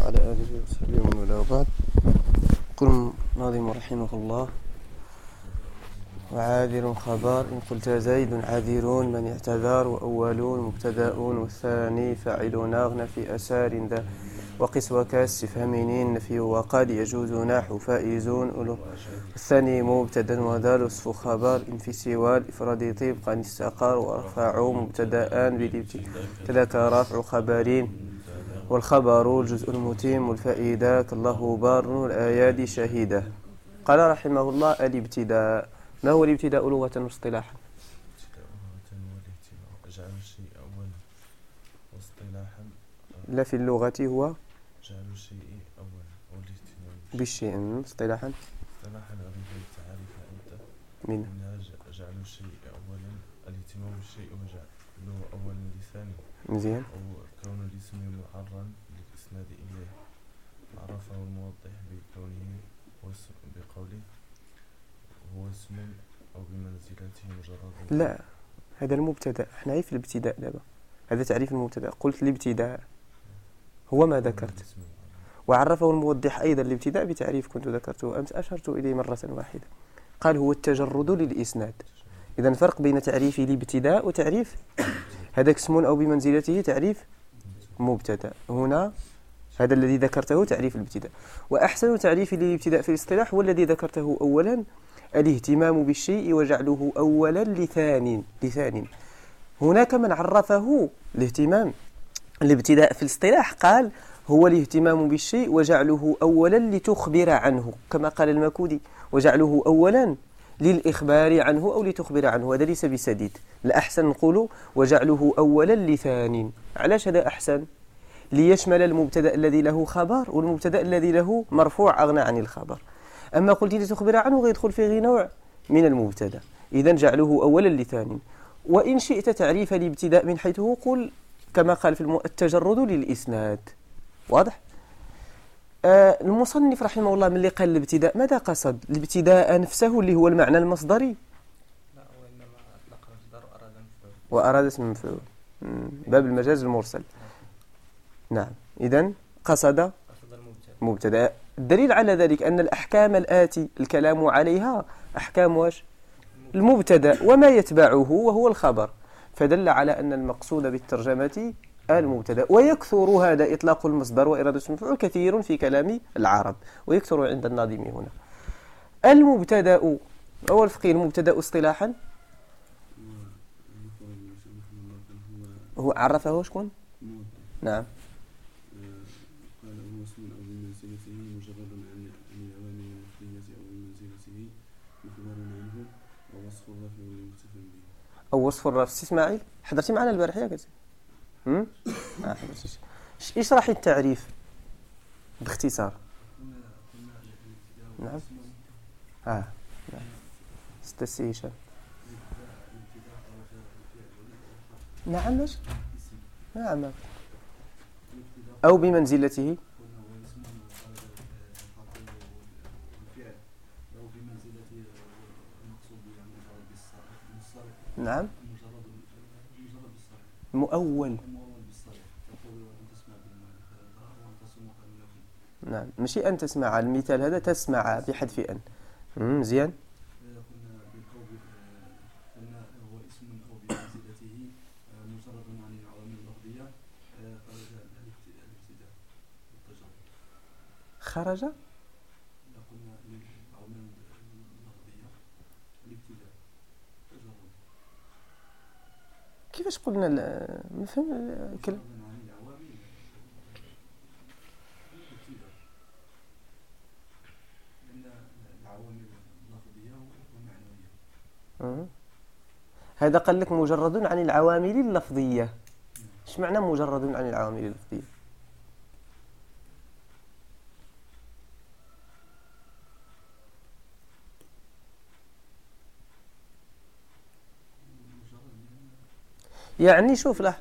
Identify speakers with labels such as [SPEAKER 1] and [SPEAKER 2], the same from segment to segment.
[SPEAKER 1] وعلى آله وصحبه ومن والاه وبعد. قل ناظم رحمه الله: وعاذر خبر إن قلت زيد عاذرون من اعتذر، وأولون مبتدأون والثاني فاعلون أغنى في أسار ذا، وقس وكاستفهامين نفي وقد يجوز نحو فائزون أولو، الثاني مبتدا وذا وصف خبر إن في سوى الإفراد طبقا استقر، ورفع مبتدأان بالابتداء رفع خبرين، والخبر الجزء المتم والفائدة كالله بار الآيات شهيدة. قال رحمه الله: الابتداء. ما هو الابتداء لغة واصطلاحا؟
[SPEAKER 2] جعل الشيء أولا، واصطلاحا
[SPEAKER 1] لا في اللغة هو
[SPEAKER 2] جعل الشيء أولا والاهتمام
[SPEAKER 1] بالشيء. اصطلاحا
[SPEAKER 2] أريد التعريف أنت
[SPEAKER 1] منها
[SPEAKER 2] جعل الشيء أولا الاهتمام بالشيء وجعله أولا لثاني.
[SPEAKER 1] مزيان.
[SPEAKER 2] وكون الاسم معرا للإسناد إليه عرفه الموضح بقوله هو اسم أو بمنزلته مجرد.
[SPEAKER 1] لا، هذا المبتدأ. احنا عارف الابتداء دابا، هذا تعريف المبتدأ. قلت الابتداء هو ما ذكرت، وعرفه الموضح أيضا الابتداء بتعريف كنت ذكرته أمس، أشرت إليه مرة واحدة. قال هو التجرد للإسناد. إذن فرق بين تعريف الابتداء وتعريف هذا اسم أو بمنزلته تعريف مبتدأ. هنا هذا الذي ذكرته تعريف الابتداء. وأحسن تعريف للابتداء في الاصطلاح هو الذي ذكرته أولا: الاهتمام بالشيء وجعله أولا لثان. هناك من عرفه الابتداء في الاصطلاح قال هو الاهتمام بالشيء وجعله أولا لتخبر عنه، كما قال المكودي: وجعله أولا للإخبار عنه أو لتخبر عنه. هذا ليس بسديد. الأحسن نقول وجعله أولا لثان. علاش هذا أحسن؟ ليشمل المبتدأ الذي له خبر والمبتدأ الذي له مرفوع أغنى عن الخبر. أما قلت لتخبر عنه غيدخل فيه نوع من المبتدأ. إذن جعله أولا لثان. وإن شئت تعريف الابتداء من حيث قل كما قال في التجرد للإسناد. واضح؟ المصنف رحمه الله من اللي قال الابتداء ماذا قصد؟ الابتداء نفسه اللي هو المعنى المصدري؟
[SPEAKER 3] لا، وإنما أطلق مصدر
[SPEAKER 1] وأراد اسم مفعول، باب المجاز المرسل. نعم. إذن قصد مبتدأ. الدليل على ذلك أن الأحكام الآتي الكلام عليها أحكام واش؟ المبتدأ وما يتبعه وهو الخبر، فدل على أن المقصود بالترجمة المبتدأ. ويكثر هذا إطلاق المصدر وإرادة المفعول كثير في كلام العرب، ويكثر عند الناظم هنا. المبتدأ هو الفقيه. المبتدأ اصطلاحا هو عرفه شكون؟ نعم.
[SPEAKER 4] قال هو اسم أو بمنزلته مجرد عن العوامل المخفية أو بمنزلته مخبر عنه أو وصف الرفع والمكتفى به.
[SPEAKER 1] أو وصف الرفع. إسماعيل حضرتي معنا البارحة يا كتير؟ اشرحي التعريف باختصار. نعم. نعم. استسي هشام. نعم. ماشي. نعم. أو بمنزلته. نعم. مؤول. نعم. ماشي أن تسمع المثال هذا، تسمع بحذف أن. مزيان. خرج. كيفاش قلنا ما فهم الكلام؟ هذا قال لك مجرد عن العوامل اللفظية. ايش معنى مجرد عن العوامل اللفظية؟ يعني شوف له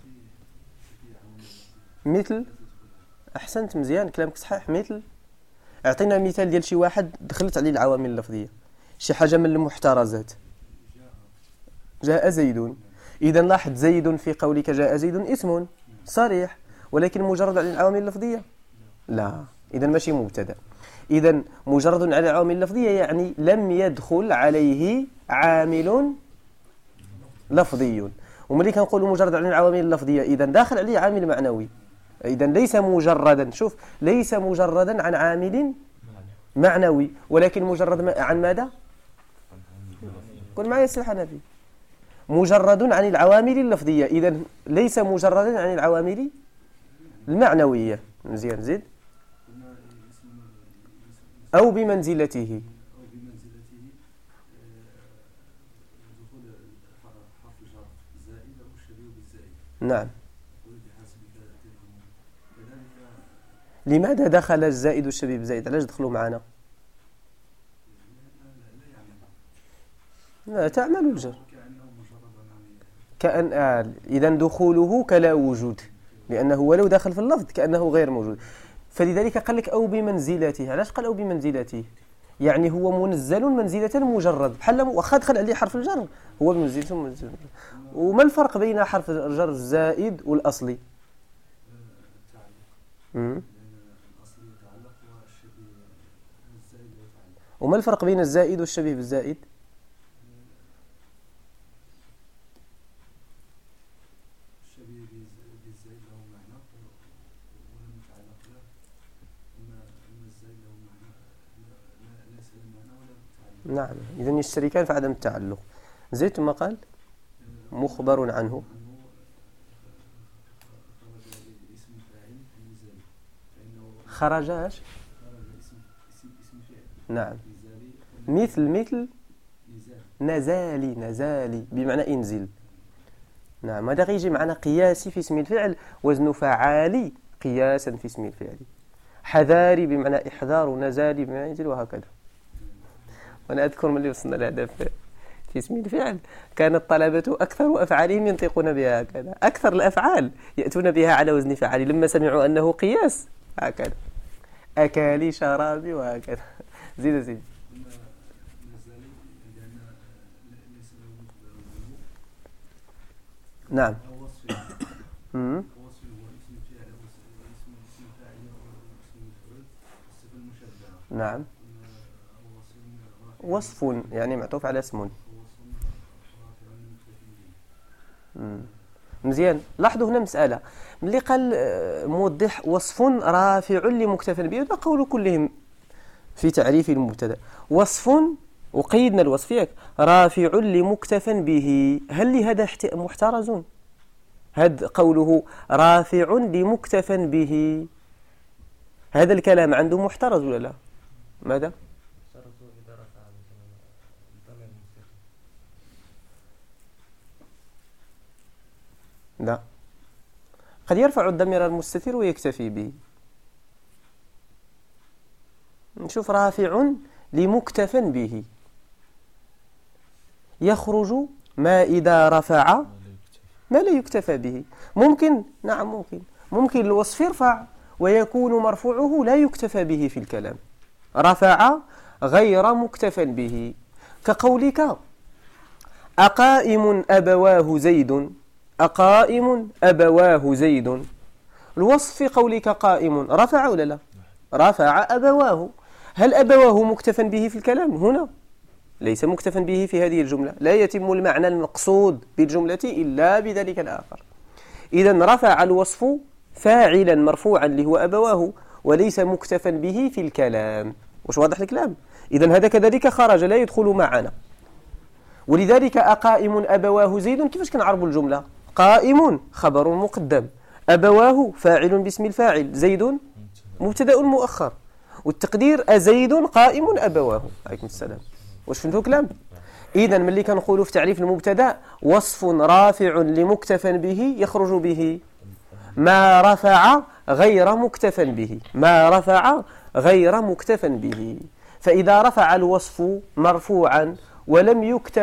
[SPEAKER 1] مثل. أحسنت، مزيان، كلامك صحيح. مثل اعطينا مثال ديال شي واحد دخلت عليه العوامل اللفظية، شي حاجة من المحترزات. جاء زيد. إذا لاحظ زيد في قولك جاء زيد اسم صريح، ولكن مجرد عن العوامل اللفظية لا، إذا ماشي مبتدأ. إذا مجرد على العوامل اللفظية يعني لم يدخل عليه عامل لفظي. وملي كنقولوا مجرد على العوامل اللفظية إذا داخل عليه عامل معنوي. إذا ليس مجردا، شوف، ليس مجردا عن عامل معنوي، ولكن مجرد عن ماذا؟ قل معي السي الحنفي. مجرد عن العوامل اللفظية، إذا ليس مجردا عن العوامل المعنوية. مزيان، زيد. أو بمنزلته. نعم. لماذا دخل الزائد والشبيه بالزائد؟ علاش دخلوا معنا؟ لا، تعمل الجر كأن إذا دخوله كلا وجود، لأنه ولو دخل في اللفظ كأنه غير موجود. فلذلك قال لك أو بمنزلته. علاش قال أو بمنزلته؟ يعني هو منزل منزلة مجرد، بحال واخا دخل عليه حرف الجر هو بمنزلته. وما الفرق بين حرف الجر الزائد والأصلي؟ وما الفرق بين الزائد والشبيه بالزائد؟ نعم، إذن يشتركان في عدم التعلق. زيد ثم قال مخبر عنه. خرجاش. نعم، مثل نزالي بمعنى انزل. نعم، هذا غيجي معنا قياسي في اسم الفعل، وزن فعالي قياسا في اسم الفعل. حذاري بمعنى إحذار، ونزالي بمعنى انزل، وهكذا. وأنا أذكر من اللي وصلنا لهذا في اسم الفعل كان الطلبة أكثر أفعالهم ينطقون بها هكذا، أكثر الأفعال يأتون بها على وزن فعالي لما سمعوا أنه قياس هكذا، أكالي شرابي وهكذا. زيد. نعم. نعم، وصف يعني معطوف على اسم. مزيان. لاحظوا هنا مسألة، ملي قال موضح وصف رافع لمكتفى به، هذا قول كلهم في تعريف المبتدا. وصف، وقيدنا الوصف ياك، رافع لمكتفى به. هل لهذا محترز؟ هذا قوله رافع لمكتفى به، هذا الكلام عنده محترز ولا لا؟ ماذا؟ لا، قد يرفع الضمير المستتر ويكتفي به. نشوف رافع لمكتفى به، يخرج ما إذا رفع ما لا يكتفى به. ممكن، نعم ممكن الوصف يرفع ويكون مرفوعه لا يكتفى به في الكلام، رفع غير مكتفى به، كقولك أقائم أبواه زيد. أقائم أبواه زيد، الوصف في قولك قائم رفع ولا لا؟ رفع أبواه. هل أبواه مكتفى به في الكلام هنا؟ ليس مكتفى به في هذه الجملة، لا يتم المعنى المقصود بالجملة إلا بذلك الآخر. إذن رفع الوصف فاعلا مرفوعا اللي هو أبواه، وليس مكتفى به في الكلام. وش واضح الكلام؟ إذن هذا كذلك خرج لا يدخل معنا. ولذلك أقائم أبواه زيد، كيفاش كنعربوا الجملة؟ قائم خبر مقدم، أبواه فاعل باسم الفاعل، زيد مبتدأ مؤخر، والتقدير أزيد قائم أبواه. عليكم السلام. واش فهمتوا الكلام؟ إذن ملي كنقولوا في تعريف المبتدأ وصف رافع لمكتفى به يخرج به ما رفع غير مكتفى به، ما رفع غير مكتفى به. فإذا رفع الوصف مرفوعا ولم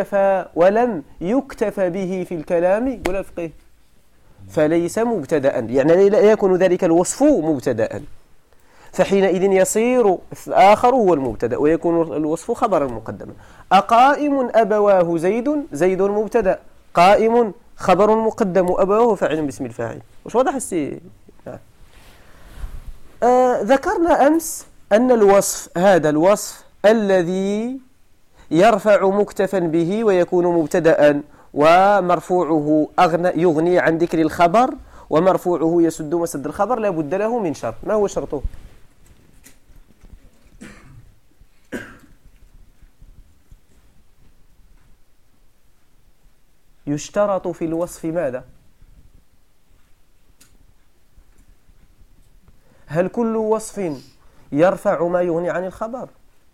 [SPEAKER 1] يكتفى به في الكلام ولا الفقه فليس مبتدأ، يعني لا يكون ذلك الوصف مبتدأ، فحينئذ يصير الآخر هو المبتدأ ويكون الوصف خبرا مقدما. أقائم أبواه زيد مبتدأ، قائم خبر مقدم، أبواه فاعل باسم الفاعل. وش واضح السي؟ ذكرنا أمس أن الوصف هذا الوصف الذي يرفع مكتفا به ويكون مبتدأ ومرفوعه يغني عن ذكر الخبر ومرفوعه يسد مسد الخبر لا بد له من شرط. ما هو شرطه؟ يشترط في الوصف ماذا؟ هل كل وصف يرفع ما يغني عن الخبر؟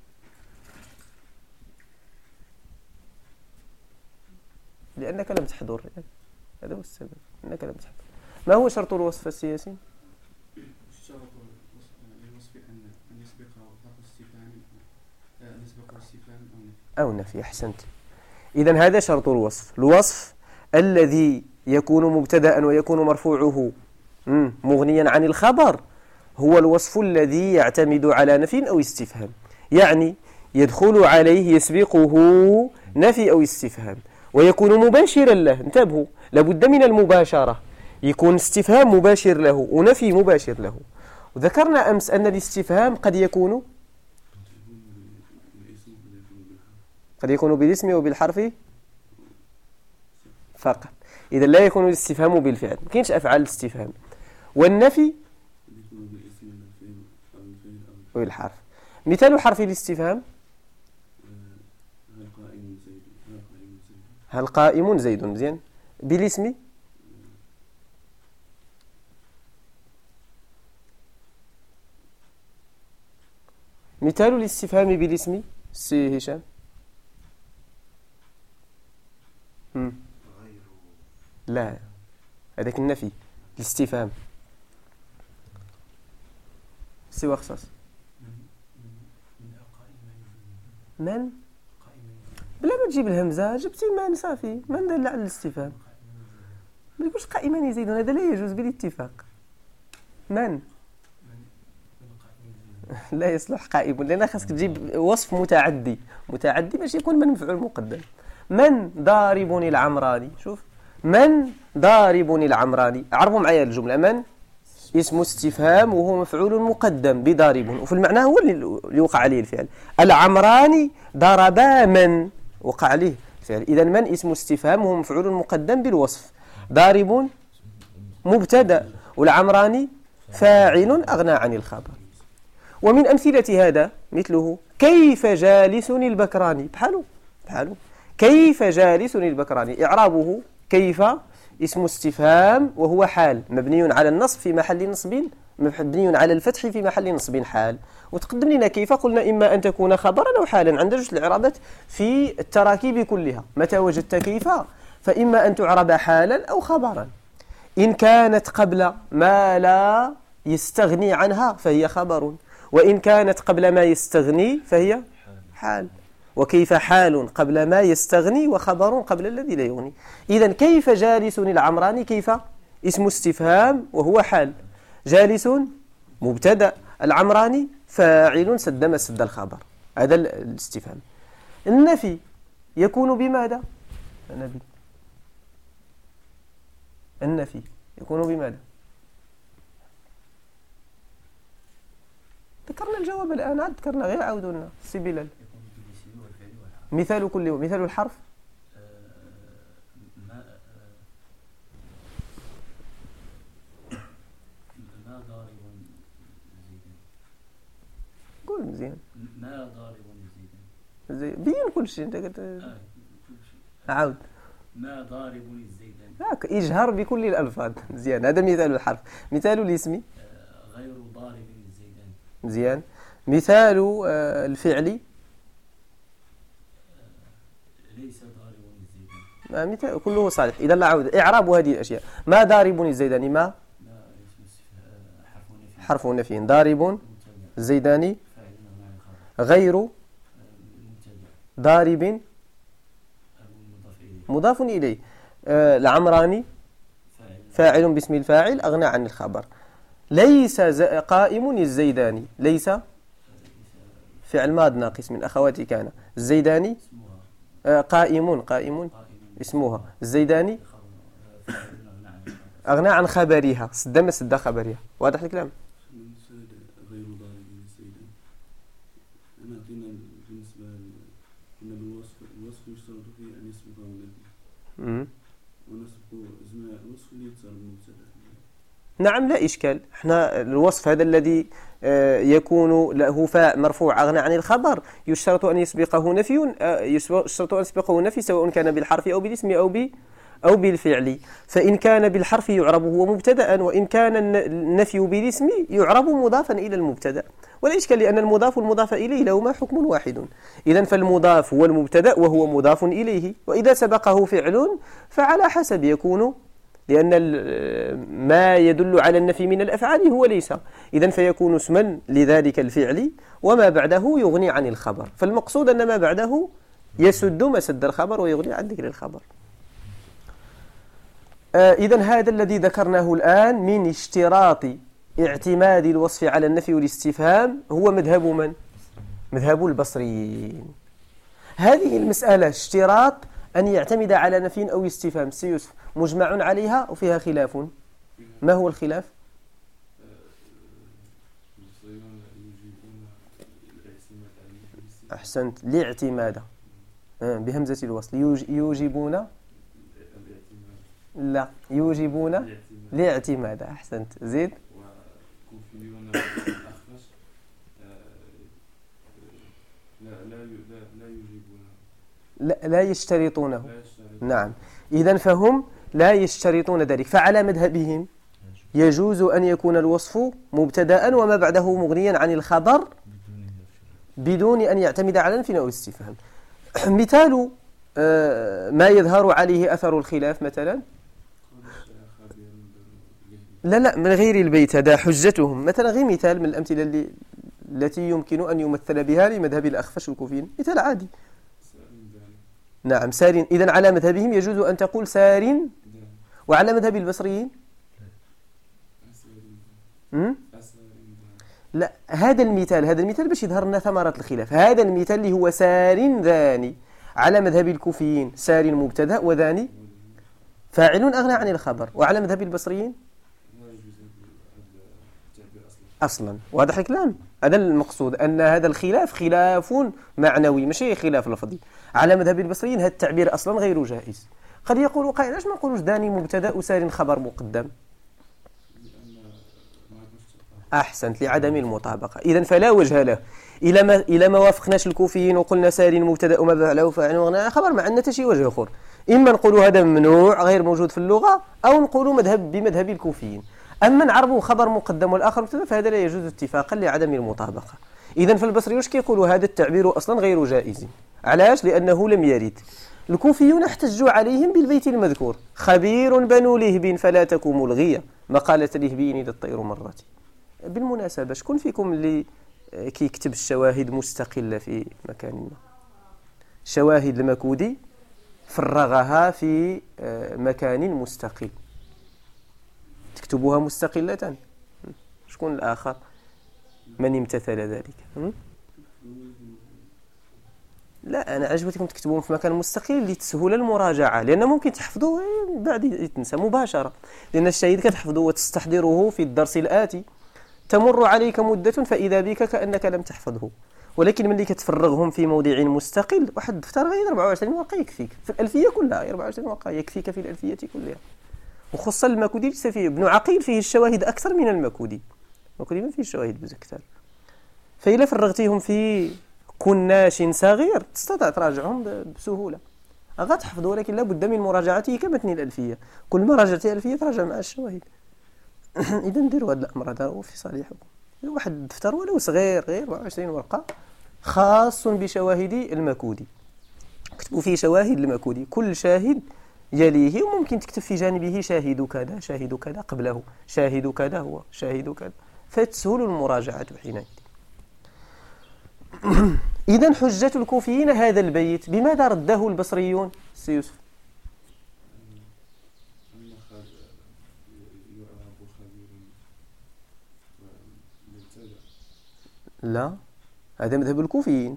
[SPEAKER 1] لأنك لم تحضر، هذا هو السبب، أنك لم تحضر. ما هو شرط الوصف السياسي؟
[SPEAKER 4] اشترط الوصف أن يسبقه حرف استفهام
[SPEAKER 1] أو نفي. أحسنت. إذن هذا شرط الوصف. الوصف الذي يكون مبتدأ ويكون مرفوعه مغنيا عن الخبر هو الوصف الذي يعتمد على نفي أو استفهام، يعني يدخل عليه يسبقه نفي أو استفهام ويكون مباشرا له. انتبهوا، لابد من المباشرة، يكون استفهام مباشر له ونفي مباشر له. وذكرنا أمس أن الاستفهام قد يكون بالاسم وبالحرف فقط. إذا لا يكون الاستفهام بالفعل، ما كاينش أفعال الاستفهام. والنفي بالحرف. مثال حرف الاستفهام: هل قائم زيد؟ مزيان. بالاسم مثال الاستفهام بالاسم سي هشام. لا، هذاك النفي. الاستفهام سوى خصاص من بلا ما تجيب الهمزة، جبتي من صافي، من دل على الاستفهام. ما يقولش قائما يزيدون، هذا لا يجوز بالاتفاق. من لا يصلح قائم، لأن خاصك تجيب وصف متعدي باش يكون من مفعول مقدم. من ضارب العمراني. شوف، من ضارب العمراني. عرفوا معايا الجملة: من اسم استفهام وهو مفعول مقدم بضارب، وفي المعنى هو اللي وقع عليه الفعل. العمراني ضربا من وقع عليه الفعل. إذا من اسم استفهام وهو مفعول مقدم بالوصف، ضارب مبتدأ، والعمراني فاعل أغنى عن الخبر. ومن أمثلة هذا مثله: كيف جالس البكراني. بحاله كيف جالس البكراني. إعرابه: كيف اسم استفهام وهو حال مبني على النصب في محل نصب، مبني على الفتح في محل نصب حال. وتقدم لنا كيف، قلنا إما أن تكون خبرا أو حالا. عندنا جوج الإعرابات في التراكيب كلها. متى وجدت كيف فإما أن تعرب حالا أو خبرا. إن كانت قبل ما لا يستغني عنها فهي خبر، وإن كانت قبل ما يستغني فهي حال. وكيف حال قبل ما يستغني وخبر قبل الذي لا يغني. إذن كيف جالس العمراني، كيف اسم استفهام وهو حال، جالس مبتدأ، العمراني فاعل سد مسد الخبر. هذا الاستفهام. النفي يكون بماذا؟ النفي يكون بماذا؟ ذكرنا الجواب الآن، عاد ذكرنا، غير عاودوا لنا سي بلال. مثال الحرف
[SPEAKER 5] ما ضارب زيدان.
[SPEAKER 1] قول مزيان.
[SPEAKER 5] ما ضارب زيدان.
[SPEAKER 1] بين كل شيء انت قلت. عاود.
[SPEAKER 5] ما ضارب الزيدان.
[SPEAKER 1] هاك اجهر بكل الالفاظ. مزيان. هذا مثال الحرف. مثال الاسم:
[SPEAKER 5] غير ضارب الزيدان.
[SPEAKER 1] مزيان. مثال الفعل:
[SPEAKER 5] ليس ضارب الزيدان.
[SPEAKER 1] مثال كله صالح. إذا لا عود إعراب هذه الأشياء: ما ضارب الزيداني. ما حرف نفي. ضارب الزيداني غير ضارب مضاف إليه. العمراني فاعل باسم الفاعل أغنى عن الخبر. ليس قائم الزيداني. ليس فعل ماض ناقص من أخوات كان. الزيداني قائم اسمها. الزيداني أغنى عن خبرها، سد مسد خبرها. واضح الكلام؟
[SPEAKER 4] غير ضاربين زيدا. أنا أعطينا بالنسبة قلنا الوصف يشترط فيه أن يسبقه نفي ونسبق اسم الوصف اللي يتصل بالمبتدأ.
[SPEAKER 1] نعم لا إشكال. احنا الوصف هذا الذي يكون له فاء مرفوع أغنى عن الخبر يشترط أن يسبقه نفي، يشترط أن يسبقه نفي سواء كان بالحرف أو بالاسم أو بالفعل. فإن كان بالحرف يعرب هو مبتدأ، وإن كان النفي بالاسم يعرب مضافا إلى المبتدأ، ولا إشكال لأن المضاف والمضاف إليه لهما حكم واحد. إذن فالمضاف هو المبتدأ وهو مضاف إليه، وإذا سبقه فعل فعلى حسب يكون، لأن ما يدل على النفي من الأفعال هو ليس، إذن فيكون اسما لذلك الفعل، وما بعده يغني عن الخبر. فالمقصود أن ما بعده يسد مسد الخبر ويغني عن ذكر الخبر. إذن هذا الذي ذكرناه الآن من اشتراط اعتماد الوصف على النفي والاستفهام هو مذهب من؟ مذهب البصريين. هذه المسألة اشتراط أن يعتمد على نفي أو استفهام سيوسف مجمع عليها وفيها خلاف. ما هو الخلاف؟ أحسنت، الاعتماد بهمزة الوصل. يوجبون لا يوجبون الاعتماد. أحسنت، زيد.
[SPEAKER 4] وكوفيون الأخفش لا يوجبون
[SPEAKER 1] لا يشترطونه. نعم، إذن فهم لا يشترطون ذلك. فعلى مذهبهم يجوز أن يكون الوصف مبتدأ وما بعده مغنيا عن الخبر بدون أن يعتمد على نفي أو استفهام. مثال ما يظهر عليه أثر الخلاف مثلا، لا من غير البيت، هذا حجتهم. مثلا غير مثال من الأمثلة التي يمكن أن يمثل بها لمذهب الأخفش والكوفيين، مثال عادي. نعم سار. إذن على مذهبهم يجوز أن تقول سار، وعلى مذهب البصريين لا. هذا المثال باش يظهر لنا ثمرة الخلاف. هذا المثال اللي هو سار ذاني، على مذهب الكوفيين سار مبتدأ وذاني فاعل أغنى عن الخبر، وعلى مذهب البصريين أصلا. واضح الكلام؟ هذا المقصود، أن هذا الخلاف خلاف معنوي ماشي خلاف لفظي. على مذهب البصريين هذا التعبير أصلا غير جائز. قد يقول قائل علاش ما نقولوش داني مبتدأ وسار خبر مقدم؟ أحسنت، لعدم المطابقة. إذن فلا وجه له. إلى ما وافقناش الكوفيين وقلنا سار مبتدأ وما بعده فاعل وغنى عن خبر، ما عندنا شي وجه آخر. إما نقولوا هذا ممنوع غير موجود في اللغة، أو نقولوا بمذهب الكوفيين. أما نعربوا خبر مقدم والآخر مبتدأ فهذا لا يجوز اتفاقا لعدم المطابقة. إذن فالبصريون واش كيقولوا؟ هذا التعبير أصلا غير جائز. علاش؟ لأنه لم يرد. الكوفيون احتجوا عليهم بالبيت المذكور: خبير بنو لهب فلا تكن ملغية مقالة لهبين إذا الطير مرت. بالمناسبة شكون فيكم اللي كيكتب الشواهد مستقلة في مكان ما؟ شواهد المكودي فرغها في مكان مستقل، تكتبوها مستقلة. شكون الآخر من امتثل ذلك؟ لا، أنا عجبتكم تكتبوهم في مكان مستقل لتسهل المراجعة، لأن ممكن تحفظوه بعد يتنسى مباشرة، لأن الشهيد كتحفظه وتستحضره في الدرس الآتي، تمر عليك مدة فإذا بك كأنك لم تحفظه. ولكن ملي كتفرغهم في موضع مستقل، واحد دفتر غير 24 ورقة يكفيك في الألفية كلها، 24 ورقة يكفيك في الألفية كلها. وخصوصا المكودي ليس فيه ابن عقيل، فيه الشواهد أكثر من المكودي. المكودي ما فيه الشواهد بزكثر. فإذا فرغتيهم في كناش صغير تستطيع تراجعهم بسهولة. غتحفظوا، ولكن لابد من مراجعته كمتن الألفية. كل ما راجعت الألفية تراجع مع الشواهد. إذا نديروا هذا الأمر هذا في صالحكم. واحد دفتر ولو صغير غير 24 ورقة خاص بشواهد المكودي، اكتبوا فيه شواهد المكودي، كل شاهد يليه، وممكن تكتب في جانبه شاهد كذا، شاهد كذا قبله، شاهد كذا هو شاهد كذا، فتسهل المراجعة حينئذ. إذن حجة الكوفيين هذا البيت بماذا رده البصريون؟ سيوسف. لا، هذا مذهب الكوفيين.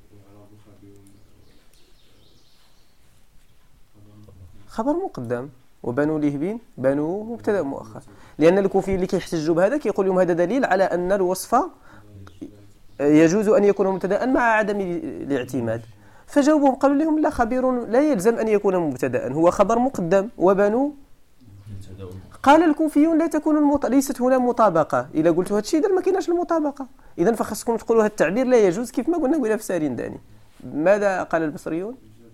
[SPEAKER 1] خبر مقدم. وبنو لهب بنو مبتدا مؤخر، لأن الكوفيين اللي كيحتجوا بهذا كيقول لهم هذا دليل على أن الوصف يجوز أن يكون مبتدا مع عدم الاعتماد. فجاوبهم قالوا لهم لا، خبير لا يلزم أن يكون مبتدا، هو خبر مقدم، وبنو. قال الكوفيون لا تكون ليست هنا مطابقة. إذا قلت هذا الشيء ما كايناش المطابقة، إذا فخصكم تقولوا هذا التعبير لا يجوز كيف ما قلنا قلنا في سارين داني. ماذا قال البصريون؟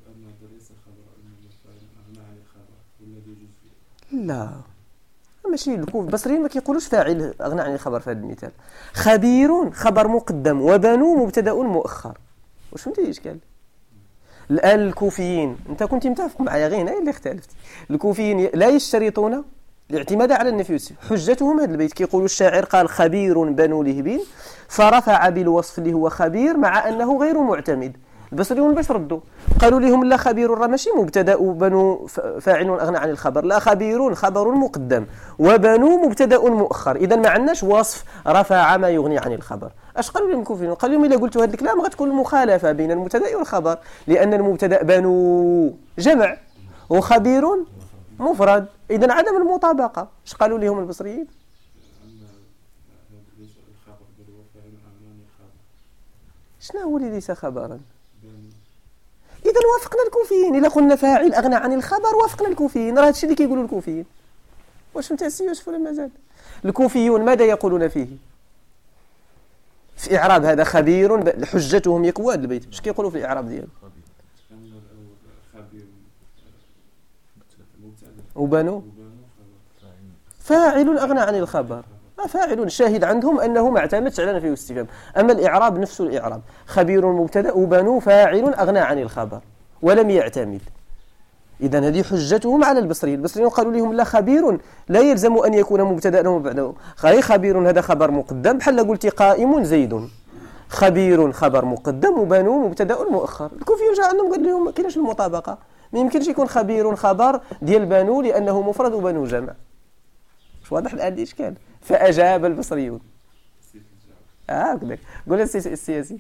[SPEAKER 1] لا ماشي البصريين ما كيقولوش فاعل أغنى عن الخبر في هذا المثال. خبير خبر مقدم وبنو مبتدأ مؤخر. واش فهمتي الإشكال؟ الآن الكوفيين أنت كنت متفق معايا غير هنا اللي اختلفت. الكوفيين لا يشترطون الاعتماد على النفي والسلب. حجتهم هذا البيت كيقولوا الشاعر قال خبير بنو لهب فرفع بالوصف اللي هو خبير مع أنه غير معتمد. البصريون باش ردوا قالوا لهم لا، خبير راه ماشي مبتدا وبنو فاعل اغنى عن الخبر، لا، خبير خبر مقدم وبنو مبتدا مؤخر، اذا ما عندناش وصف رفع ما يغني عن الخبر. اش قالوا لهم الكوفيين؟ قال لهم الا قلتوا هذا الكلام غتكون مخالفه بين المبتدا والخبر، لان المبتدا بنو جمع وخبير مفرد، اذا عدم المطابقه. اش قالوا لهم البصريين؟ شنو هو اللي ليس خبرا؟ إذا وافقنا الكوفيين. إلا قلنا فاعل أغنى عن الخبر وافقنا الكوفيين. راه هادشي اللي كيقولوا الكوفيين. واش فهمت السي يوسف ولا مازال؟ الكوفيون ماذا يقولون فيه؟ في إعراب هذا خبير، حجتهم يكواد البيت. اش كيقولوا في الإعراب ديالو؟ وبنو فاعل أغنى عن الخبر، فاعل شاهد عندهم أنه ما اعتمدش على نفي واستفهام. أما الإعراب نفس الإعراب، خبير مبتدأ وبنو فاعل أغنى عن الخبر ولم يعتمد. إذن هذه حجتهم على البصريين. البصريين قالوا لهم لا، خبير لا يلزم أن يكون مبتدأ وبعده. خبير هذا خبر مقدم، بحال قلتي قائم زيد. خبير خبر مقدم وبنو مبتدأ مؤخر. الكوفيون جاء عندهم قال لهم ما كاينش المطابقة، ما يمكنش يكون خبير خبر ديال بنو لأنه مفرد وبنو جمع. مش واضح الآن الإشكال؟ فأجاب البصريون. هكذا قول السياسي.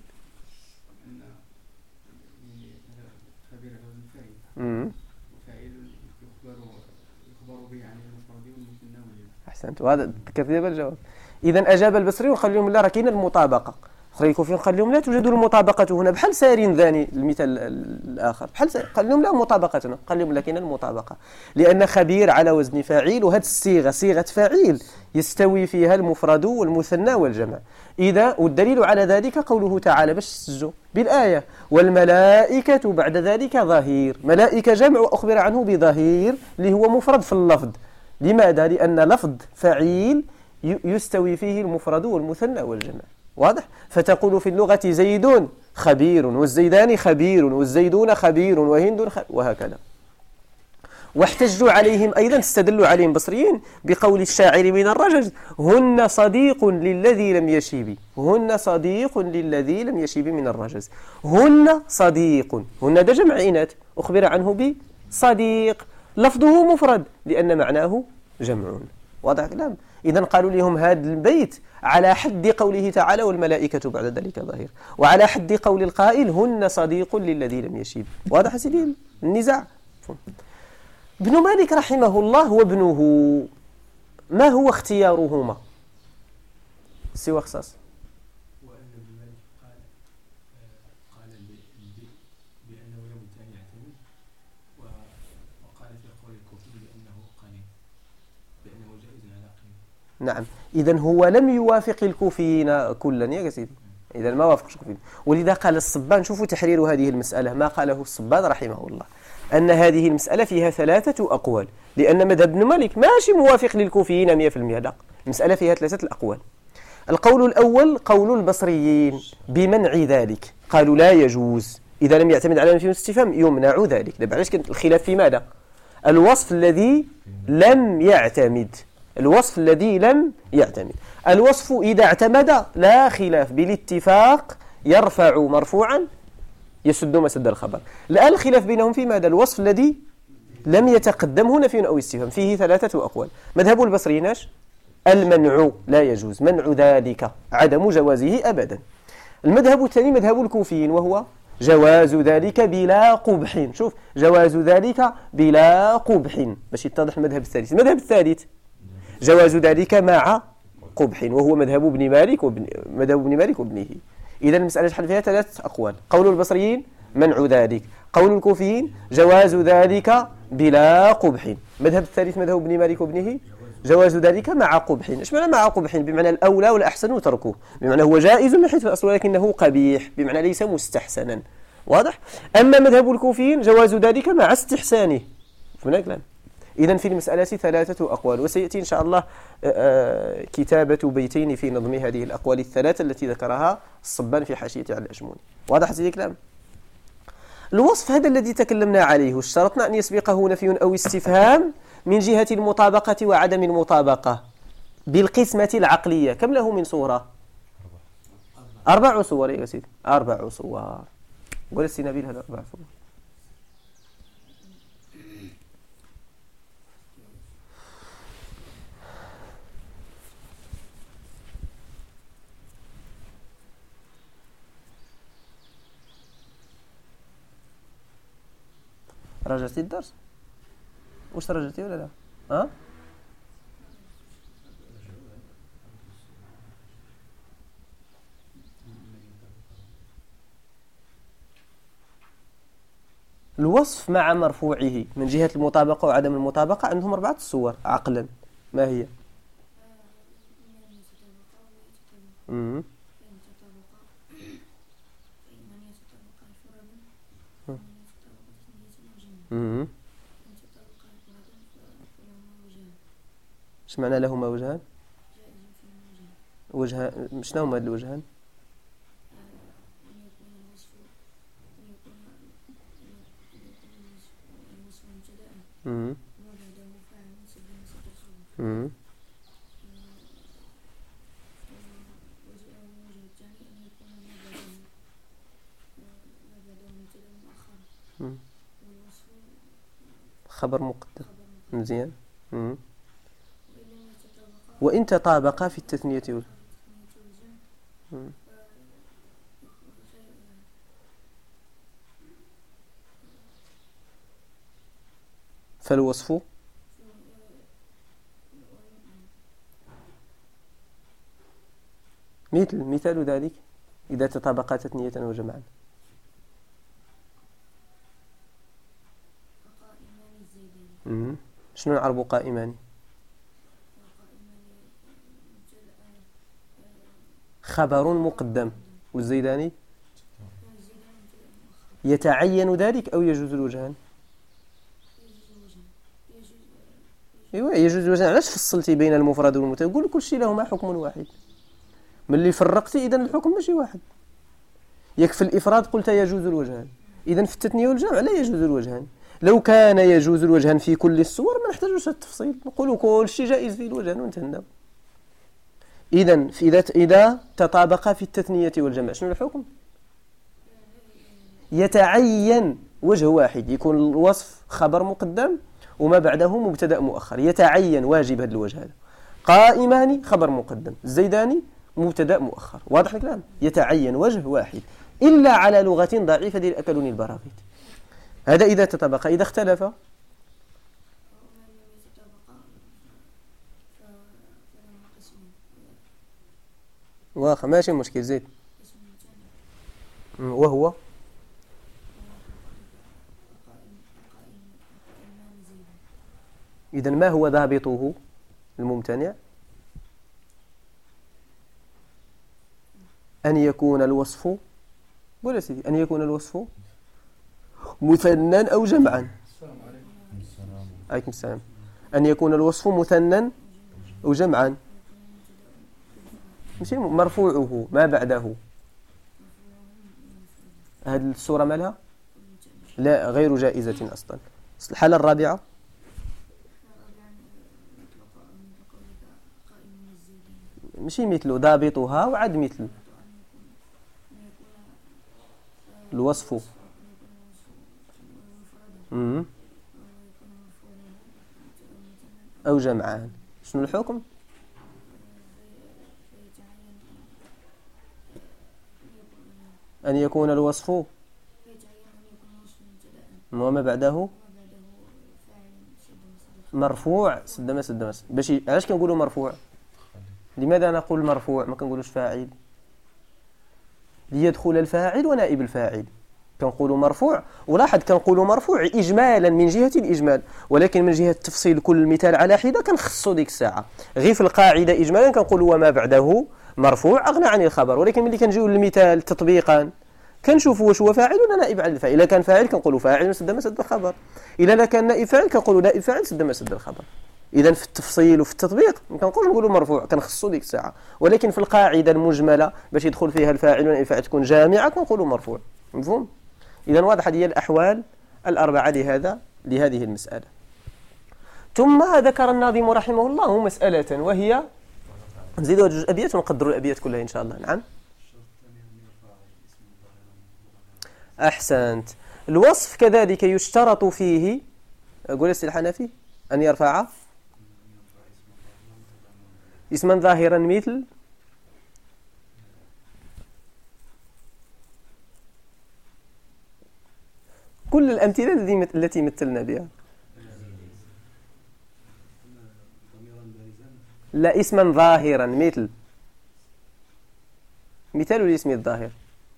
[SPEAKER 1] أحسنت، وهذا ذكرت دابا الجواب. إذا أجاب البصري وقال لهم لا، راه كاينه المطابقة. أخرى الكوفيين قال لهم لا توجد المطابقة هنا، بحال سارين ذاني المثال الآخر، بحال قال لهم لا مطابقتنا، قال لهم لكن المطابقة لأن خبير على وزن فاعل، وهذه الصيغة صيغة فاعل يستوي فيها المفرد والمثنى والجمع. إذا والدليل على ذلك قوله تعالى باش تسجوا بالآية والملائكة بعد ذلك ظهير. ملائكة جمع وأخبر عنه بظهير اللي هو مفرد في اللفظ. لماذا؟ لأن لفظ فعيل يستوي فيه المفرد والمثنى والجمع. واضح؟ فتقول في اللغة زيد خبير والزيدان خبير والزيدون خبير وهند وهكذا. واحتجوا عليهم أيضا، استدلوا عليهم بصريين بقول الشاعر من الرجز هن صديق للذي لم يشيب. هن صديق للذي لم يشيب من الرجز. هن صديق، هن ده جمع إناث أخبر عنه بصديق، لفظه مفرد لأن معناه جمع. واضح الكلام؟ إذن قالوا لهم هذا البيت على حد قوله تعالى والملائكة بعد ذلك ظهير، وعلى حد قول القائل هن صديق للذي لم يشيب. واضح سيدي النزاع؟ ابن مالك رحمه الله وابنه ما هو اختيارهما سوى اختصاص؟
[SPEAKER 6] وأن ابن مالك قال بأنه لابد أن يعتمد، وقال في قول الكوفي بأنه قليل، بأنه جائز على قليل.
[SPEAKER 1] نعم، إذن هو لم يوافق الكوفيين كلا يا سيدي، إذا ما وافقش الكوفيين. ولذا قال الصبان، شوفوا تحرير هذه المسألة ما قاله الصبان رحمه الله، أن هذه المسألة فيها 3 أقوال، لأن مذهب ابن مالك ماشي موافق للكوفيين 100%. لا، المسألة فيها 3 أقوال. القول الأول قول البصريين بمنع ذلك، قالوا لا يجوز إذا لم يعتمد على نفي واستفهام يمنع ذلك. دابا علاش كان الخلاف في ماذا؟ الوصف الذي لم يعتمد. الوصف الذي لم يعتمد، الوصف إذا اعتمد لا خلاف بالاتفاق يرفع مرفوعا يسد مسد الخبر. الآن الخلاف بينهم في ماذا؟ الوصف الذي لم يتقدم هنا نفي أو استفهام فيه 3 أقوال. مذهب البصريين المنع، لا يجوز منع ذلك، عدم جوازه أبدا. المذهب الثاني مذهب الكوفيين وهو جواز ذلك بلا قبح. شوف جواز ذلك بلا قبح باش يتضح المذهب الثالث. المذهب الثالث جواز ذلك مع قبح، وهو مذهب ابن مالك وابنه. إذا المسألة شحال فيها 3 أقوال. قول البصريين منع ذلك، قول الكوفيين جواز ذلك بلا قبح. مذهب الثالث مذهب ابن مالك وابنه جواز ذلك مع قبح. ايش معنى مع قبح؟ بمعنى الأولى والأحسن تركه، بمعنى هو جائز من حيث الأصل ولكنه قبيح، بمعنى ليس مستحسنا. واضح؟ أما مذهب الكوفيين جواز ذلك مع استحسانه. هناك كلام. إذن في المسألة 3 أقوال، وسيأتي إن شاء الله كتابة بيتين في نظم هذه الأقوال الثلاثة التي ذكرها الصبان في حاشية على الأجموني. واضح هذا الكلام؟ الوصف هذا الذي تكلمنا عليه اشترطنا أن يسبقه نفي أو استفهام من جهة المطابقة وعدم المطابقة بالقسمة العقلية. كم له من صورة؟ 4 صور يا سيدي، 4 صور. قول السي نبيل هذا 4 صور. راجعتي الدرس؟ واش راجعتي ولا لا؟ ها؟ الوصف مع مرفوعه من جهة المطابقة وعدم المطابقة عندهم 4 صور عقلا. ما هي؟ ايش معنى لهما وجهان؟ وجهان شنو هما هاد الوجهان؟ خبر مقدم. مزيان. وإن تطابقا في التثنية فالوصف مثال ذلك إذا تطابقا تثنية وجمعا. شنو نعرب قائمان؟ خبر مقدم. والزيداني يتعين ذلك أو يجوز الوجهان؟ ايوه يجوز الوجهان. علاش فصلتي بين المفرد والمثنى؟ قول كل شيء لهما حكم واحد. من اللي فرقتي إذن الحكم ماشي واحد. يكفي الإفراد قلت يجوز الوجهان، إذن في التثنية والجمع لا يجوز الوجهان. لو كان يجوز الوجهان في كل الصور ما نحتاجوش التفصيل، نقولوا كل شيء جائز في الوجهان وانتهينا. إذن إذا تطابقا في التثنية والجمع شنو الحكم؟ يتعين وجه واحد، يكون الوصف خبر مقدم وما بعده مبتدأ مؤخر. يتعين واجب هذا الوجه هذا. قائمان خبر مقدم، الزيداني مبتدأ مؤخر. واضح الكلام؟ يتعين وجه واحد إلا على لغة ضعيفة ديال أكلوني البراغيث. هذا إذا تطابق. إذا اختلف واخا ماشي مشكل. زيد. وهو إذن ما هو ضابطه الممتنع؟ أن يكون الوصف قول يا سيدي أن يكون الوصف مثنى أو جمعا. عليكم السلام. أن يكون الوصف مثنى أو جمعا. ماشي مرفوعه ما بعده. هذه الصورة مالها؟ لا غير جائزة أصلا. الحالة الرابعة ماشي مثل ضابطها وعد مثل الوصف أو جمعان. شنو الحكم؟ أن يكون الوصف وما بعده مرفوع سد ما سد ما سد. باش علاش كنقولوا مرفوع؟ لماذا نقول مرفوع ما كنقولوش فاعل؟ ليدخل الفاعل ونائب الفاعل. كنقولوا مرفوع، ولاحظ كنقولوا مرفوع إجمالا من جهة الإجمال، ولكن من جهة تفصيل كل مثال على حدة كنخصو ديك الساعة. غير في القاعدة إجمالا كنقولوا وما بعده مرفوع أغنى عن الخبر، ولكن ملي كنجيو للمثال تطبيقا كنشوفوا واش هو فاعل ولا نائب عن الفاعل. إذا كان فاعل كنقولوا فاعل سد ما سد الخبر، إذا كان نائب فاعل كنقولوا نائب فاعل سد ما سد الخبر. إذا في التفصيل وفي التطبيق نقولوا مرفوع كنخصو ديك الساعة، ولكن في القاعدة المجملة باش يدخل فيها الفاعل ونائب الفاعل تكون جامعة كنقولوا مرفوع. مفهوم؟ إذا واضحة هي الأحوال الأربعة لهذه المسألة. ثم ذكر الناظم رحمه الله مسألة وهي نزيدوا جوج أبيات ونقدروا الأبيات كلها إن شاء الله. نعم أحسنت. الوصف كذلك يشترط فيه، أقول السي الحنفي، أن يرفع اسما ظاهرا مثل كل الأمثلة التي مثلنا بها. لا اسما ظاهرا مثال الاسم الظاهر.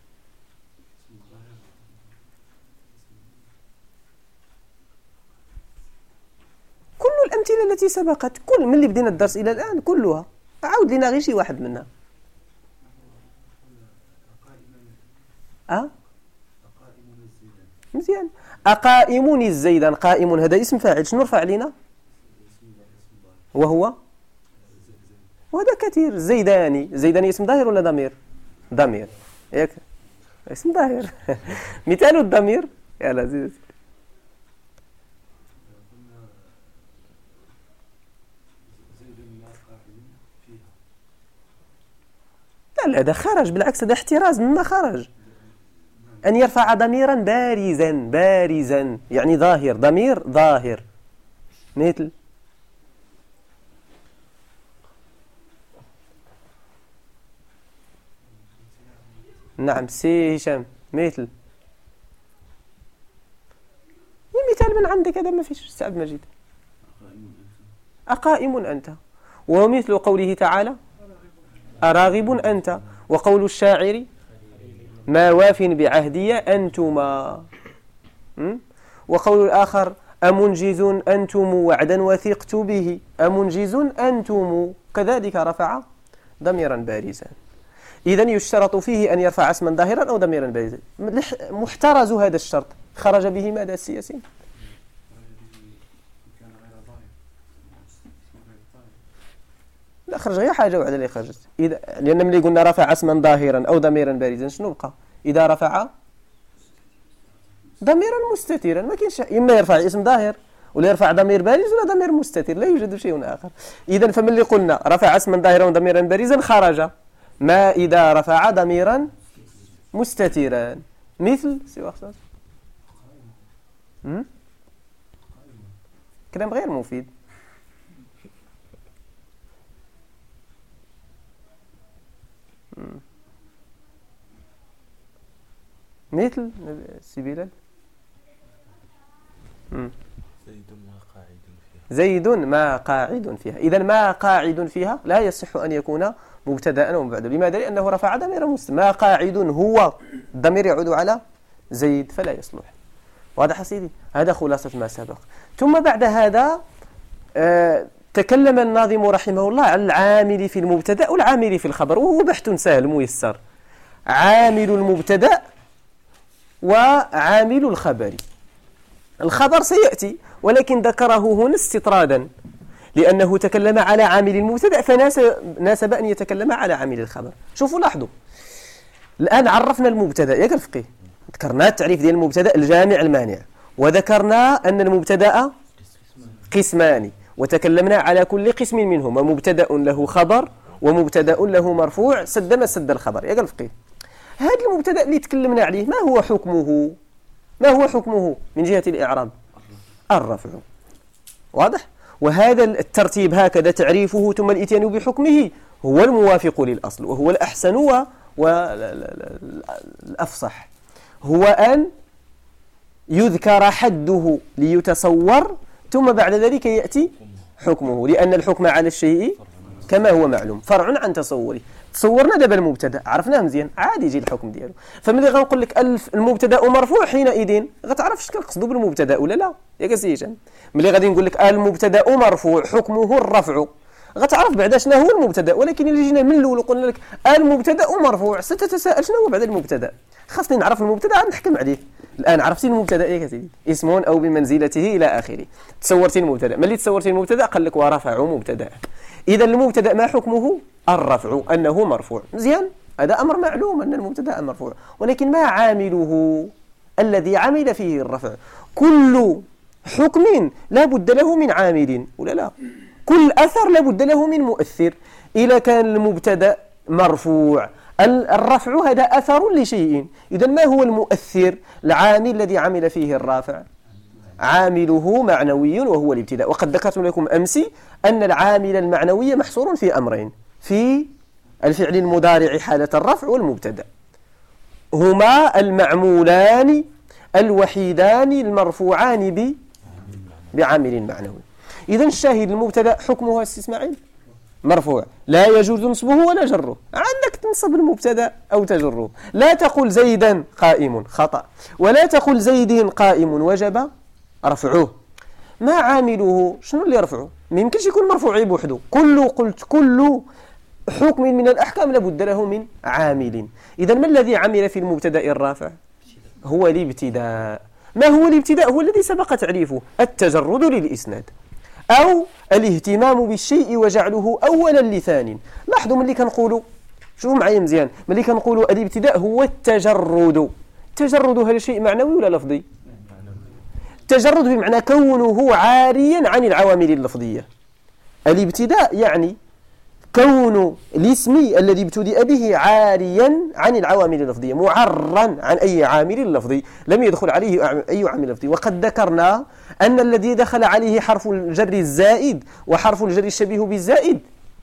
[SPEAKER 1] كل الأمثلة التي سبقت، كل من اللي بدينا الدرس إلى الآن كلها، عاود لنا غير شي واحد منها. مزيان. أقائم الزيدان، قائم هذا اسم فاعل، شنو رفع علينا؟ وهو وهذا كثير. زيداني اسم ظاهر ولا ضمير؟ ضمير ياك، اسم ظاهر. مثال الضمير يا لذيذ. لا هذا خرج، بالعكس هذا احتراز مما خرج. أن يرفع ضميرا بارزا يعني ظاهر، ضمير ظاهر مثل نعم سي هشام، مثل مثال من عندك هذا ما فيش استعد مجيد. أقائم أنت، ومثل قوله تعالى أراغب أنت، وقول الشاعر ما واف بعهدي أنتما، وقول الآخر أمنجز أنتم وعدا وثقت به، أمنجز أنتم، كذلك رفع ضميرا بارزا. إذن يشترط فيه أن يرفع اسما ظاهرا أو ضميرا بارزا. محترز هذا الشرط خرج به ماذا السياسي؟ لا خرج غير حاجة واحدة اللي خرجت، لأن ملي قلنا رفع اسما ظاهرا أو ضميرا بارزا شنو بقى؟ إذا رفع ضميرا مستترا ما كاينش، إما يرفع اسم ظاهر ولا يرفع ضمير بارز ولا ضمير مستتر، لا يوجد شيء آخر. إذن فمن قلنا رفع اسما ظاهرا وضميرا بارزا خرج ما إذا رفع ضميرا مستترا مثل سوى أخصاص. كلام غير مفيد. مثل سبيلا زيد ما قاعد فيها. إذن ما قاعد فيها لا يصح أن يكون مبتدأ ومبعدا. لماذا؟ لأنه رفع ضمير مسلم. ما قاعد هو الضمير يعود على زيد فلا يصلح. واضح سيدي؟ هذا خلاصة ما سبق. ثم بعد هذا تكلم الناظم رحمه الله عن العامل في المبتدأ والعامل في الخبر، وهو بحث سهل ميسر. عامل المبتدأ وعامل الخبر. الخبر سيأتي ولكن ذكره هنا استطرادا لأنه تكلم على عامل المبتدأ فناسب أن يتكلم على عامل الخبر. شوفوا لاحظوا الآن عرفنا المبتدأ يا الفقيه، ذكرنا التعريف ديال المبتدأ الجامع المانع، وذكرنا أن المبتدأ قسمان، وتكلمنا على كل قسم منهما مبتدأ له خبر ومبتدأ له مرفوع سد ما سد الخبر يا الفقيه. هذا المبتدأ اللي تكلمنا عليه ما هو حكمه؟ ما هو حكمه من جهة الإعراب؟ الرفع. واضح؟ وهذا الترتيب هكذا تعريفه ثم الاتيان بحكمه هو الموافق للأصل وهو الأحسن والأفصح، هو أن يذكر حده ليتصور، ثم بعد ذلك يأتي حكمه، لأن الحكم على الشيء كما هو معلوم فرع عن تصوره. تصورنا دابا المبتدا عرفناه مزيان، عادي يجي الحكم ديالو. فملي غنقول لك المبتدا مرفوع حينئذ غتعرف اش كنقصدوا بالمبتدا ولا لا ياك سيدي. ملي غادي نقول لك المبتدا مرفوع حكمه الرفع غتعرف بعدا شنو هو المبتدا. ولكن الا جينا من الاول وقلنا لك المبتدا مرفوع ستتساءل شنو هو بعد المبتدا. خاصني نعرف المبتدا عاد نحكم عليه. الان عرفتي المبتدا ياك سيدي، اسم او بمنزلته الى اخره. تصورتي المبتدا، ملي تصورتي المبتدا قال لك ورفع مبتدا. اذا المبتدا ما حكمه؟ الرفع، انه مرفوع. مزيان، هذا امر معلوم ان المبتدا مرفوع، ولكن ما عامله الذي عمل فيه الرفع؟ كل حكم لا بد له من عامل ولا لا؟ كل اثر لا بد له من مؤثر. اذا كان المبتدا مرفوع الرفع هذا اثر لشيء، اذا ما هو المؤثر؟ العامل الذي عمل فيه الرافع عامله معنوي وهو الابتداء. وقد ذكرت لكم أمس أن العامل المعنوي محصور في أمرين: في الفعل المضارع حالة الرفع والمبتدا، هما المعمولان الوحيدان المرفوعان بعامل معنوي. إذا الشاهد المبتدا حكمه اسماعيل مرفوع، لا يجوز نصبه ولا جره. عندك تنصب المبتدا أو تجره. لا تقل زيدا قائم، خطأ. ولا تقل زيد قائم، وجب رفعه. ما عامله؟ شنو اللي رفعه؟ ما يمكنش يكون مرفوع بوحده. كل حكم من الأحكام لابد له من عامل. إذا ما الذي عمل في المبتدا الرافع؟ هو الابتداء. ما هو الابتداء؟ هو الذي سبق تعريفه: التجرد للإسناد أو الاهتمام بالشيء وجعله أولا لثانٍ. لاحظوا ملي كنقولوا، شوفوا معايا مزيان، ملي كنقولوا الابتداء هو التجرد. التجرد هذا شيء معنوي ولا لفظي؟ التجرد بمعنى كونه عاريا عن العوامل اللفظية. الابتداء يعني كون الاسم الذي ابتدأ به عاريا عن العوامل اللفظية، معرا عن أي عامل لفظي لم يدخل عليه أي عامل لفظي. وقد ذكرنا أن الذي دخل عليه حرف الجر الزائد وحرف الجر الشبيه بالزائد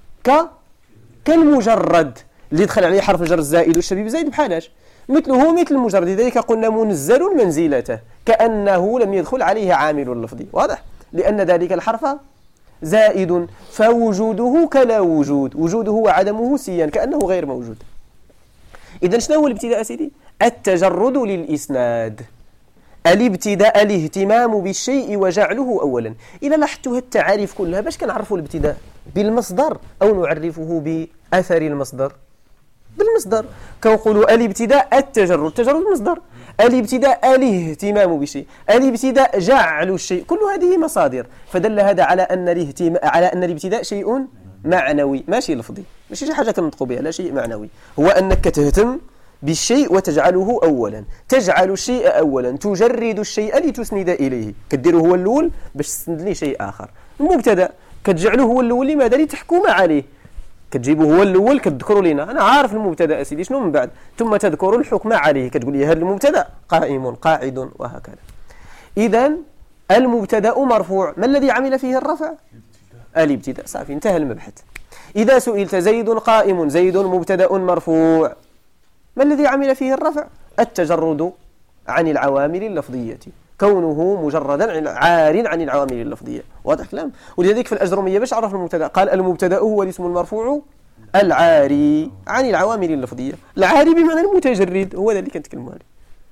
[SPEAKER 1] كالمجرد. اللي دخل عليه حرف الجر الزائد والشبيه بالزائد بحالاش؟ مثله مثل المجرد. لذلك قلنا منزل منزلته، كأنه لم يدخل عليه عامل لفظي. واضح؟ لأن ذلك الحرف زائد، فوجوده كلا وجود، وجوده وعدمه سيان، كأنه غير موجود. إذن شنو هو الابتداء سيدي؟ التجرد للإسناد. الابتداء الاهتمام بالشيء وجعله أولا. إذا لاحظتوا التعاريف كلها باش كنعرفوا الابتداء؟ بالمصدر أو نعرفه بأثر المصدر؟ بالمصدر. كنقولوا الابتداء التجرد، التجرد المصدر. الابتداء الاهتمام بشيء، الابتداء جعل الشيء، كل هذه مصادر. فدل هذا على أن الابتداء شيء معنوي ماشي لفظي، ماشي شي حاجة كنطقوا بها، لا، شيء معنوي. هو أنك تهتم بالشيء وتجعله أولا، تجعل الشيء أولا، تجرد الشيء لتسند إليه، كديره هو الأول باش تسند ليه شيء آخر. المبتدأ كتجعله هو الأول، لماذا؟ لتحكم عليه. كتجيبه هو الأول، كتذكروا لنا أنا عارف المبتدأ سيدي شنو من بعد، ثم تذكر الحكم عليه، كتقول لي هذا المبتدأ قائم قاعد وهكذا. إذا المبتدأ مرفوع، ما الذي عمل فيه الرفع؟ الابتداء. صافي، انتهى المبحث. إذا سئلت زيد قائم، زيد مبتدأ مرفوع، ما الذي عمل فيه الرفع؟ التجرد عن العوامل اللفظية، كونه مجردا عار عن العوامل اللفظية. واضح كلام؟ ولذلك في الأجرمية باش عرف المبتدأ قال المبتدأ هو الاسم المرفوع العاري عن العوامل اللفظية. العاري بمعنى المتجرد، هو ذلك كنتكلموا عليه.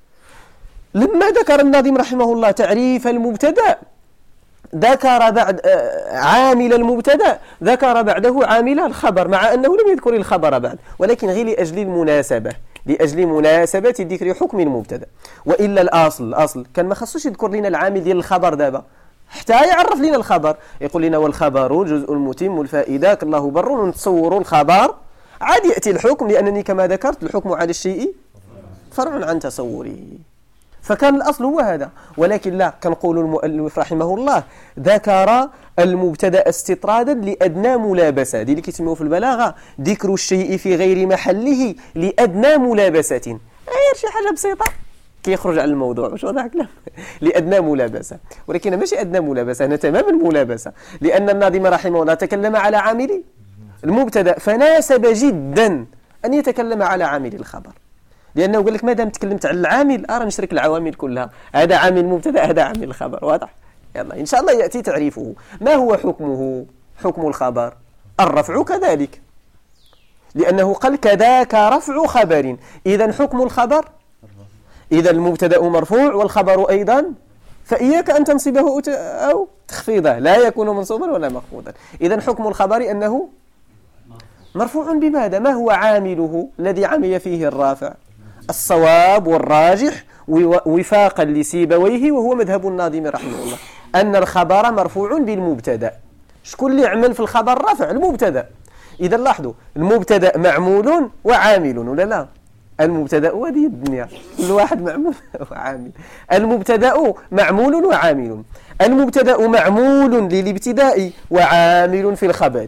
[SPEAKER 1] لما ذكر الناظم رحمه الله تعريف المبتدأ ذكر بعد عامل المبتدأ، ذكر بعده عامل الخبر، مع أنه لم يذكر الخبر بعد، ولكن غير لأجل المناسبة، لأجل مناسبة ذكر حكم المبتدأ. وإلا الأصل كان ما خصوش يذكر لنا العامل ديال الخبر دابا حتى يعرف لنا الخبر، يقول لنا والخبر جزء متم الفائدة كالله بر، ونتصور الخبر عاد يأتي الحكم، لأنني كما ذكرت الحكم على الشيء فرع عن تصوره. فكان الأصل هو هذا. ولكن لا، كنقول المؤلف رحمه الله ذكر المبتدأ استطرادا لأدنى ملابسة، دي اللي كيسموه في البلاغة ذكر الشيء في غير محله لأدنى ملابسة. غير شي حاجة بسيطة كيخرج على الموضوع، واش واضح كلام؟ لأدنى ملابسة، ولكن ماشي أدنى ملابسة، هنا تمام الملابسة، لأن الناظم رحمه الله تكلم على عامل المبتدأ، فناسب جدا أن يتكلم على عامل الخبر. لأنه قال لك ما دام تكلمت عن العامل نشرك العوامل كلها، هذا عامل مبتدأ هذا عامل الخبر. واضح؟ يلا إن شاء الله يأتي تعريفه. ما هو حكمه؟ حكم الخبر الرفع كذلك، لأنه قال كذاك رفع خبر. إذا حكم الخبر إذا المبتدأ مرفوع والخبر أيضا، فإياك أن تنصبه أو تخفيضه، لا يكون منصوبا ولا مخفوضا. إذا حكم الخبر أنه مرفوع بماذا؟ ما هو عامله الذي عمل فيه الرافع؟ الصواب والراجح وفاقا لسيبويه وهو مذهب الناظم رحمه الله، أن الخبر مرفوع بالمبتدأ. شكون اللي يعمل في الخبر رفع؟ المبتدأ. إذا لاحظوا المبتدأ معمول وعامل ولا لا؟ المبتدأ وهذه الدنيا كل واحد معمول وعامل. المبتدأ معمول وعامل. المبتدأ معمول للابتداء وعامل في الخبر،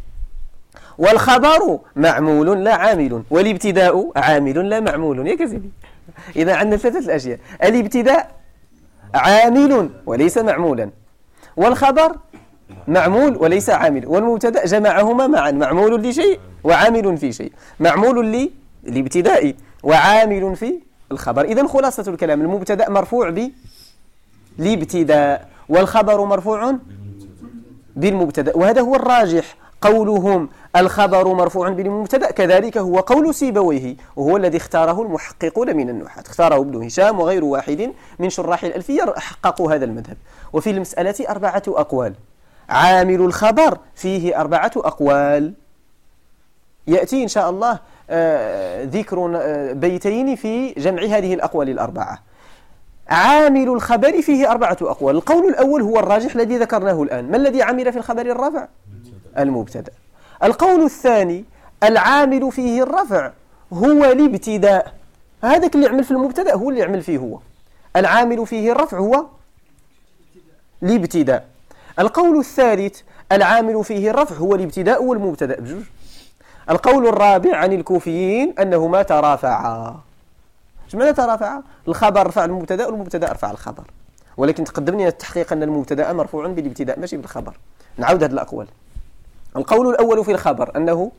[SPEAKER 1] والخبر معمول لا عامل، والابتداء عامل لا معمول. يا كذبي. إذا عندنا ثلاثة الأشياء: الابتداء عامل وليس معمولا، والخبر معمول وليس عامل، والمبتدأ جمعهما معا، معمول لشيء وعامل في شيء، معمول للابتداء وعامل في الخبر. إذن خلاصة الكلام: المبتدأ مرفوع بالابتداء والخبر مرفوع بالمبتدأ، وهذا هو الراجح. قولهم الخبر مرفوع بالمبتدأ كذلك هو قول سيبويه، وهو الذي اختاره المحققون من النحاة، اختاره ابن هشام وغير واحد من شراح الألفية حققوا هذا المذهب. وفي المسألة 4 أقوال. عامل الخبر فيه 4 أقوال، يأتي إن شاء الله ذكر بيتين في جمع هذه الأقوال ال4. عامل الخبر فيه 4 أقوال. القول الأول هو الراجح الذي ذكرناه الآن. ما الذي عمل في الخبر الرفع؟ المبتدأ. القول الثاني: العامل فيه الرفع هو الابتداء، هذاك اللي يعمل في المبتدأ هو اللي يعمل فيه هو. العامل فيه الرفع هو الابتداء. القول الثالث: العامل فيه الرفع هو الابتداء والمبتدأ بجوج. القول الرابع عن الكوفيين أنهما ترافعا. ايش معنى ترافعا؟ الخبر رفع المبتدأ والمبتدأ رفع الخبر، ولكن تقدمني التحقيق أن المبتدأ مرفوع بالابتداء ماشي بالخبر. نعود هذه الأقوال. القول الأول في الخبر أنه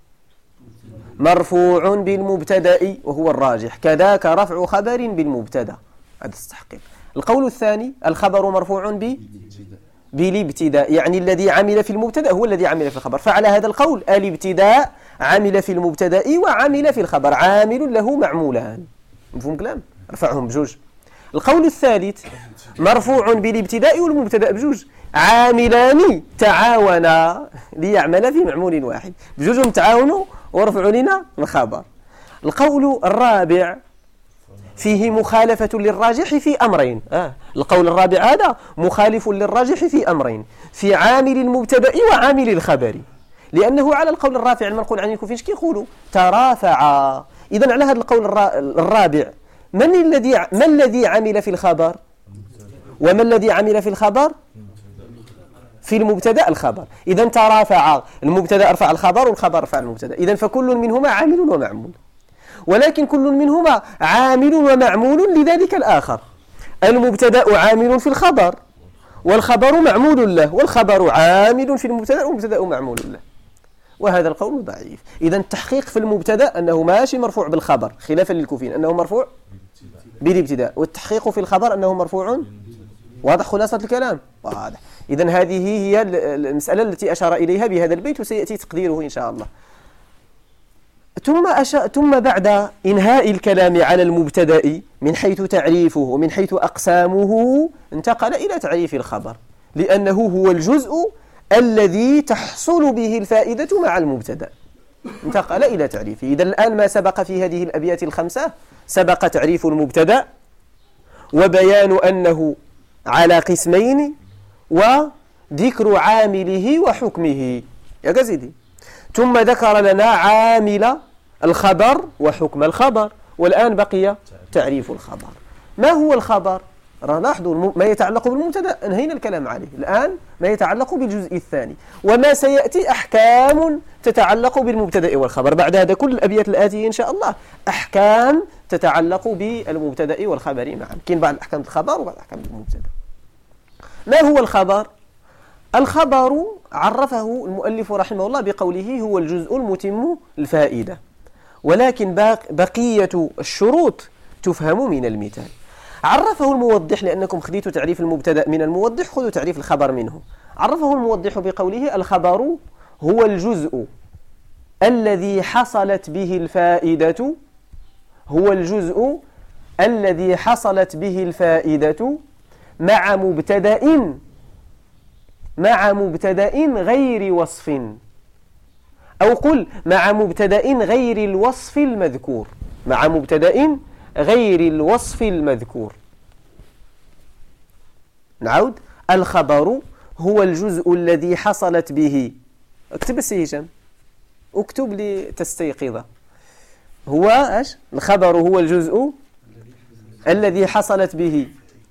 [SPEAKER 1] مرفوع بالمبتدأ وهو الراجح، كذاك رفع خبر بالمبتدأ، هذا التحقيق. القول الثاني: الخبر مرفوع بالابتداء، يعني الذي عمل في المبتدأ هو الذي عمل في الخبر. فعلى هذا القول الابتداء عمل في المبتدأ وعمل في الخبر، عامل له معمولان. مفهوم كلام؟ رفعهم بجوج. القول الثالث: مرفوع بالابتداء والمبتدأ بجوج، عاملان تعاونا ليعمل في معمول واحد، بجوجهم تعاونوا ورفعوا لنا الخبر. القول الرابع فيه مخالفة للراجح في أمرين. القول الرابع هذا مخالف للراجح في أمرين: في عامل المبتدأ وعامل الخبر، لأنه على القول الرافع المنقول عن الكوفيين كيقولوا ترافعا. إذن على هذا القول الرابع ما الذي عمل في الخبر؟ وما الذي عمل في الخبر؟ في المبتدأ الخبر. إذن ترافع، المبتدأ رفع الخبر والخبر رفع المبتدأ. إذن فكل منهما عامل ومعمول، ولكن كل منهما عامل ومعمول لذلك الآخر. المبتدأ عامل في الخبر والخبر معمول له، والخبر عامل في المبتدأ والمبتدأ معمول له، وهذا القول ضعيف. إذن التحقيق في المبتدأ أنه ماشي مرفوع بالخبر خلافا للكوفيين أنه مرفوع بالابتداء، والتحقيق في الخبر أنه مرفوع. واضح خلاصة الكلام؟ واضح. إذن هذه هي المسألة التي أشار إليها بهذا البيت، وسيأتي تقديره إن شاء الله. ثم بعد إنهاء الكلام على المبتدأ من حيث تعريفه ومن حيث أقسامه انتقل إلى تعريف الخبر، لأنه هو الجزء الذي تحصل به الفائدة مع المبتدأ. انتقل إلى تعريفه. إذن الآن ما سبق في هذه الأبيات الخمسة سبق تعريف المبتدأ وبيان أنه على قسمين وذكر عامله وحكمه. يا قزيدي. ثم ذكر لنا عامل الخبر وحكم الخبر، والآن بقي تعريف الخبر. ما هو الخبر؟ لاحظوا ما يتعلق بالمبتدأ انهينا الكلام عليه. الآن ما يتعلق بالجزء الثاني، وما سيأتي أحكام تتعلق بالمبتدأ والخبر. بعد هذا كل الأبيات الآتية إن شاء الله أحكام تتعلق بالمبتدأ والخبر معا. كاين بعض الأحكام الخبر وبعض الأحكام المبتدأ. ما هو الخبر؟ الخبر عرفه المؤلف رحمه الله بقوله هو الجزء المتم الفائدة، ولكن بقية الشروط تفهم من المثال. عرفه الموضح، لأنكم خذيتوا تعريف المبتدأ من الموضح، خذوا تعريف الخبر منه. عرفه الموضح بقوله: الخبر هو الجزء الذي حصلت به الفائدة، هو الجزء الذي حصلت به الفائدة مع مبتدأ غير وصف، أو قل مع مبتدأ غير الوصف المذكور، مع مبتدأ غير الوصف المذكور. نعود: الخبر هو الجزء الذي حصلت به، اكتب السي هشام، اكتب لتستيقظ. هو ايش؟ الخبر هو الجزء الذي حصلت به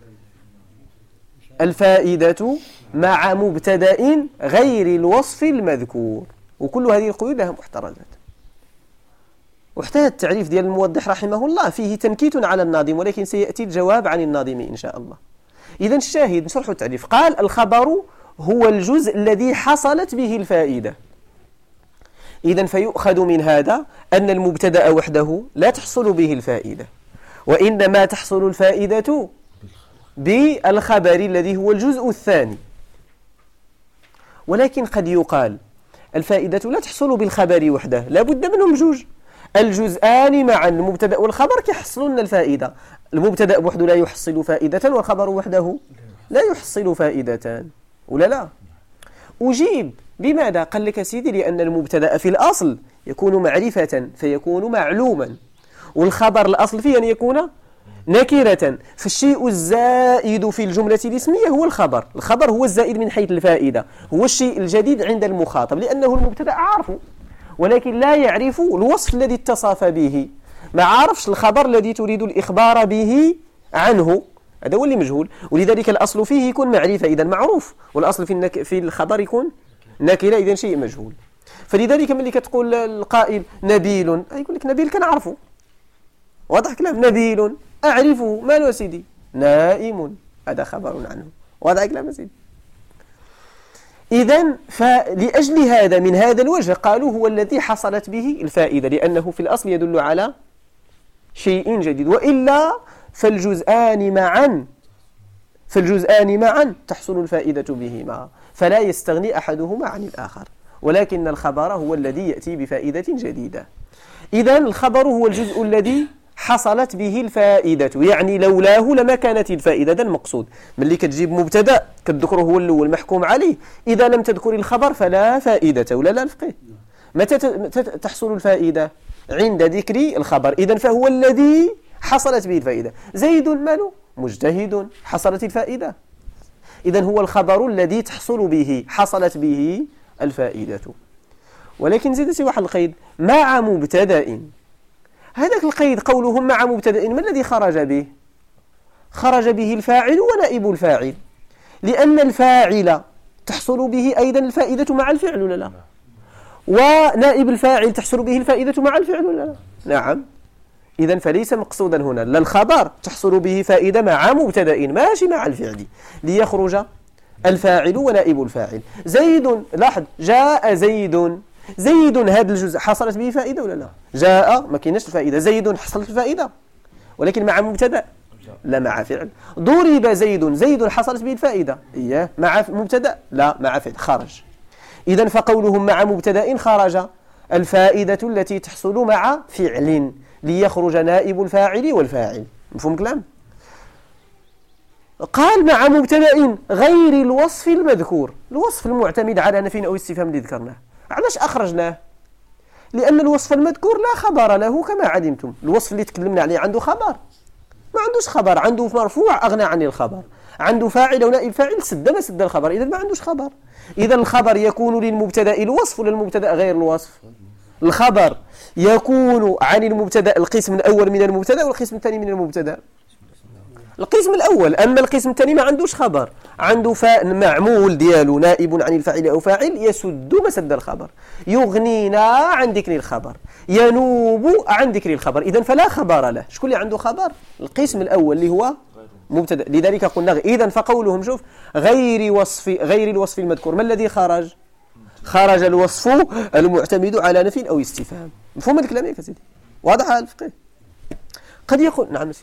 [SPEAKER 1] الفائدة مع مبتدأ غير الوصف المذكور. وكل هذه القيود لها محترزات. واحتاج التعريف ديال الموضح رحمه الله فيه تنكيت على الناظم، ولكن سيأتي الجواب عن الناظم إن شاء الله. إذن الشاهد نشرح التعريف. قال: الخبر هو الجزء الذي حصلت به الفائدة. إذن فيؤخذ من هذا أن المبتدأ وحده لا تحصل به الفائدة، وإنما تحصل الفائدة بالخبر الذي هو الجزء الثاني. ولكن قد يقال الفائدة لا تحصل بالخبر وحده، لا بد منهم جوج، الجزءان معا، المبتدأ والخبر كيحصلون الفائدة. المبتدأ وحده لا يحصل فائدة، والخبر وحده لا يحصل فائدة، ولا لا؟ أجيب بماذا؟ قال لك سيدي: لأن المبتدأ في الأصل يكون معرفة فيكون معلوما، والخبر الأصل فيه أن يكون نكرة، فالشيء الزائد في الجملة الاسمية هو الخبر. الخبر هو الزائد من حيث الفائدة، هو الشيء الجديد عند المخاطب، لأنه المبتدأ عارفه ولكن لا يعرف الوصف الذي اتصف به، ما عارفش الخبر الذي تريد الإخبار به عنه، هذا هو اللي مجهول. ولذلك الأصل فيه يكون معرفة، إذن معروف، والأصل في الخبر يكون نكرة، إذن شيء مجهول. فلذلك ملي كتقول القائل نبيل، يقول لك نبيل كنعرفه، واضح كلام، نبيل أعرفه، ماله سيدي؟ نائم، هذا خبر عنه، واضح كلام سيدي. إذن فلأجل هذا من هذا الوجه قالوا هو الذي حصلت به الفائدة، لأنه في الأصل يدل على شيء جديد، وإلا فالجزءان معا تحصل الفائدة بهما، فلا يستغني أحدهما عن الآخر، ولكن الخبر هو الذي يأتي بفائدة جديدة. إذن الخبر هو الجزء الذي حصلت به الفائدة، يعني لولاه لما كانت الفائدة. ده المقصود. ملي كتجيب مبتدأ كتذكره هو الأول محكوم عليه، إذا لم تذكر الخبر فلا فائدة، ولا لا الفقيه؟ متى تحصل الفائدة؟ عند ذكر الخبر. إذن فهو الذي حصلت به الفائدة. زيد ماله؟ مجتهد، حصلت الفائدة. إذن هو الخبر الذي تحصل به، حصلت به الفائدة. ولكن زيد سوى واحد القيد: مع مبتدأ. هذاك القيد قولهم مع مبتدأ، ما الذي خرج به؟ خرج به الفاعل ونائب الفاعل، لأن الفاعل تحصل به أيضا الفائدة مع الفعل، ولا لا؟ ونائب الفاعل تحصل به الفائدة مع الفعل، ولا لا؟ نعم. إذن فليس مقصودا هنا لا الخبر تحصل به فائدة مع مبتدأ، ماشي مع الفعل، ليخرج الفاعل ونائب الفاعل. زيد، لاحظ، جاء زيد، زيد هذا الجزء حصلت به فائدة ولا لا؟ جاء ما كايناش الفائدة، زيد حصلت الفائدة ولكن مع مبتدأ لا مع فعل. ضرب زيد، زيد حصلت به الفائدة، إياه مع مبتدأ لا مع فعل، خرج. إذن فقولهم مع مبتدأ خرج الفائدة التي تحصل مع فعل، ليخرج نائب الفاعل والفاعل. مفهوم كلام؟ قال مع مبتدأ غير الوصف المذكور، الوصف المعتمد على نفي أو استفهام اللي ذكرناه. علاش أخرجناه؟ لأن الوصف المذكور لا خبر له كما علمتم. الوصف اللي تكلمنا عليه عنده خبر؟ ما عندوش خبر، عنده مرفوع أغنى عن الخبر، عنده فاعل ونائب فاعل سد ما سد الخبر، إذا ما عندوش خبر. إذا الخبر يكون للمبتدأ الوصف ولا المبتدأ غير الوصف؟ الخبر يكون عن المبتدأ القسم الأول من المبتدأ والقسم الثاني من المبتدأ. القسم الأول، أما القسم الثاني ما عندوش خبر، عنده معمول ديالو نائب عن الفاعل أو فاعل يسد مسد الخبر، يغنينا عن ذكر الخبر، ينوب عن ذكر الخبر. إذن فلا خبر له. شكون اللي عنده خبر؟ القسم الأول اللي هو مبتدأ. لذلك قلنا إذن فقولهم شوف غير الوصف المذكور، ما الذي خرج؟ خرج الوصف المعتمد على نفي أو استفهام. مفهوم الكلام يا سيدي؟ واضح هذا الفقه. قد يقول نعم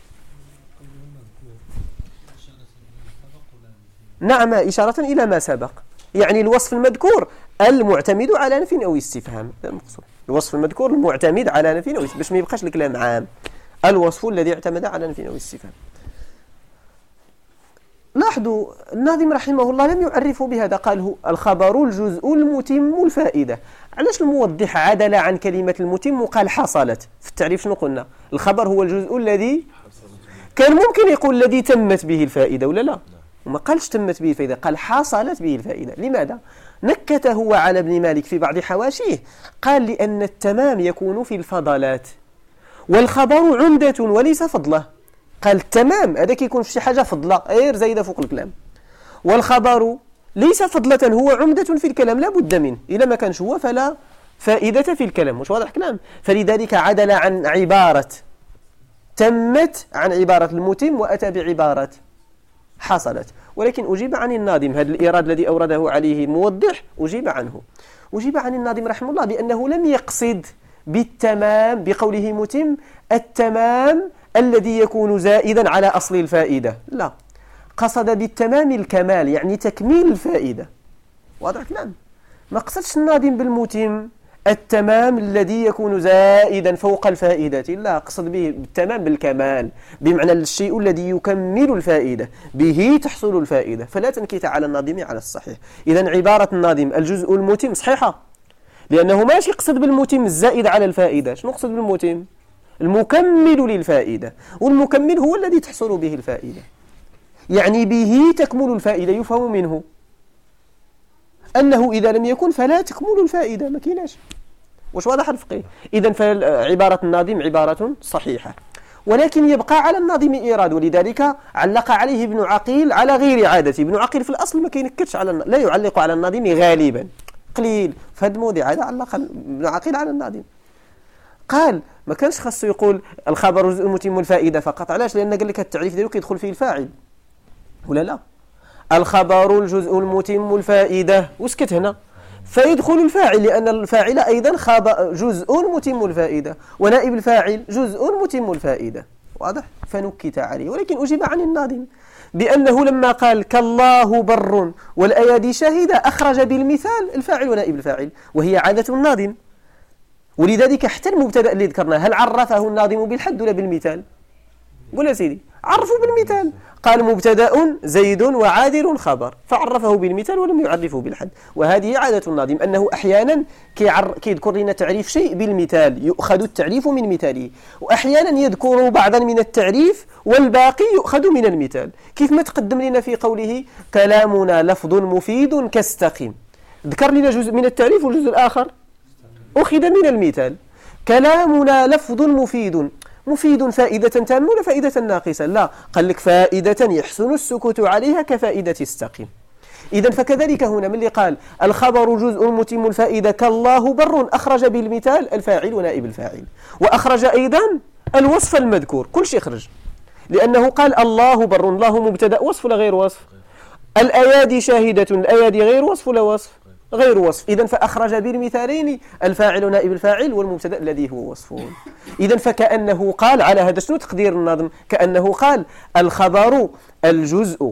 [SPEAKER 1] نعم إشارة إلى ما سبق، يعني الوصف المذكور المعتمد على نفي أو استفهام، هذا المقصود. الوصف المذكور المعتمد على نفي أو استفهام، باش ما يبقاش الكلام عام. الوصف الذي اعتمد على نفي أو استفهام. لاحظوا الناظم رحمه الله لم يعرفه بهذا، قال هو الخبر الجزء المتم الفائدة. علاش الموضح عدل عن كلمة المتم وقال حصلت؟ في التعريف شنو قلنا؟ الخبر هو الجزء الذي كان ممكن يقول الذي تمت به الفائدة ولا لا؟ وما قالش تمت به الفائدة، قال حصلت به الفائدة. لماذا؟ نكت هو على ابن مالك في بعض حواشيه، قال لأن التمام يكون في الفضلات والخبر عمدة وليس فضلة. قال التمام هذا كيكون في شي حاجة فضلة غير زايدة فوق الكلام، والخبر ليس فضلة هو عمدة في الكلام لا بد منه، إذا ما كانش هو فلا فائدة في الكلام. مش واضح كلام؟ فلذلك عدل عن عبارة تمت عن عبارة المتم وأتى بعبارة حصلت. ولكن أجيب عن الناظم هذا الإيراد الذي أورده عليه موضح، أجيب عنه. أجيب عن الناظم رحمه الله بأنه لم يقصد بالتمام بقوله متم التمام الذي يكون زائدا على أصل الفائدة، لا، قصد بالتمام الكمال، يعني تكميل الفائدة. واضح كلام؟ ما قصدش الناظم بالمتم التمام الذي يكون زائدا فوق الفائدة، لا، قصد به بالتمام بالكمال، بمعنى الشيء الذي يكمل الفائدة به تحصل الفائدة. فلا تنكت على الناظم على الصحيح. إذن عبارة الناظم الجزء المتم صحيحة، لأنه ماشي يقصد بالمتم الزائد على الفائدة. شنو قصد بالمتم؟ المكمل للفائدة، والمكمل هو الذي تحصل به الفائدة، يعني به تكمل الفائدة. يفهم منه أنه إذا لم يكن فلا تكمل الفائدة، ما كيناش. واش واضح الفقه؟ إذن فعبارة الناظم عبارة صحيحة، ولكن يبقى على الناظم إيراد، ولذلك علق عليه ابن عقيل على غير عادته. ابن عقيل في الأصل ما كينكتش على لا يعلق على الناظم غالبا، قليل. في هذا الموضع هذا علق ابن عقيل على الناظم، قال ما كانش خاصه يقول الخبر جزء متم الفائدة فقط. علاش؟ لأن قال لك التعريف ديالو كيدخل فيه الفاعل ولا لا؟ الخبر الجزء المتم الفائدة وسكت هنا، فيدخل الفاعل، لأن الفاعل أيضا جزء متم الفائدة، ونائب الفاعل جزء متم الفائدة. واضح؟ فنكت عليه. ولكن أجيب عن الناظم بأنه لما قال كالله بر والأيادي شاهدة أخرج بالمثال الفاعل ونائب الفاعل، وهي عادة الناظم. ولذلك حتى المبتدأ اللي ذكرناه هل عرفه الناظم بالحد ولا بالمثال؟ قول يا سيدي عرفوا بالمثال، قال مبتدأ زيد وعادل خبر، فعرفه بالمثال ولم يعرفه بالحد. وهذه عادة الناظم أنه أحيانا كيذكر لنا تعريف شيء بالمثال، يؤخذ التعريف من مثاله، وأحيانا يذكر بعضا من التعريف والباقي يؤخذ من المثال. كيف ما تقدم لنا في قوله كلامنا لفظ مفيد كاستقيم، ذكر لنا جزء من التعريف والجزء الآخر أخذ من المثال. كلامنا لفظ مفيد فائدة تامة ولا فائدة ناقصة؟ لا، قال لك فائدة يحسن السكوت عليها كفائدة استقيم. إذن فكذلك هنا من اللي قال الخبر جزء متم الفائدة كالله بر، أخرج بالمثال الفاعل ونائب الفاعل، وأخرج أيضا الوصف المذكور، كل شيء يخرج، لأنه قال الله بر، الله مبتدأ وصف ولا غير وصف؟ الأيادي شاهدة، الأيادي غير وصف ولا وصف؟ غير وصف. إذن فأخرج بالمثالين الفاعل ونائب الفاعل والمبتدأ الذي هو وصفه. إذن فكأنه قال على هذا شنو تقدير الناظم؟ كأنه قال الخبر الجزء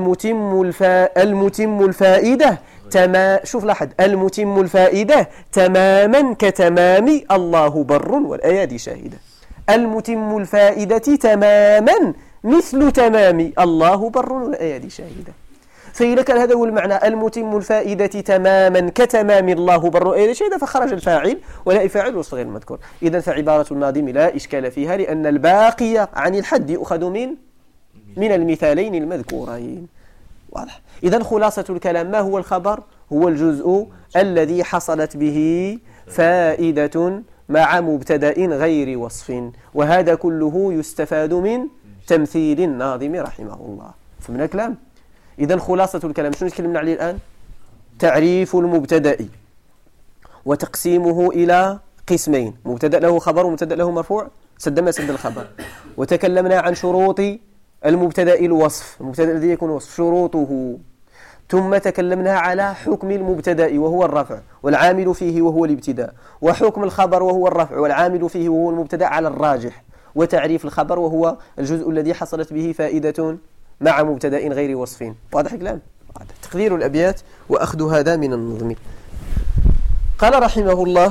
[SPEAKER 1] المتم الفائدة شوف لاحظ المتم الفائدة تماما كتمام الله بر والأيادي شاهدة. المتم الفائدة تماما مثل تمام الله بر والأيادي شاهدة. فإذا كان هذا هو المعنى المتم الفائدة تماما كتمام الله بر والأيادي شاهدة، فخرج الفاعل ولا فاعل وصف غير المذكور. إذن فعبارة الناظم لا إشكال فيها، لأن الباقي عن الحد يؤخذ من المثالين المذكورين. واضح؟ إذن خلاصة الكلام ما هو الخبر؟ هو الجزء الذي حصلت به فائدة مع مبتدأ غير وصف، وهذا كله يستفاد من تمثيل الناظم رحمه الله. فمن الكلام إذن خلاصة الكلام شنو تكلمنا عليه الآن؟ تعريف المبتدأ وتقسيمه إلى قسمين، مبتدأ له خبر ومبتدأ له مرفوع، سد ما سد الخبر. وتكلمنا عن شروط المبتدأ الوصف، المبتدأ الذي يكون وصف شروطه. ثم تكلمنا على حكم المبتدأ وهو الرفع والعامل فيه وهو الابتداء، وحكم الخبر وهو الرفع والعامل فيه وهو المبتدأ على الراجح، وتعريف الخبر وهو الجزء الذي حصلت به فائدة مع مبتدأ غير وصف. واضح الكلام؟ تقدير الأبيات وأخذ هذا من النظم. قال رحمه الله: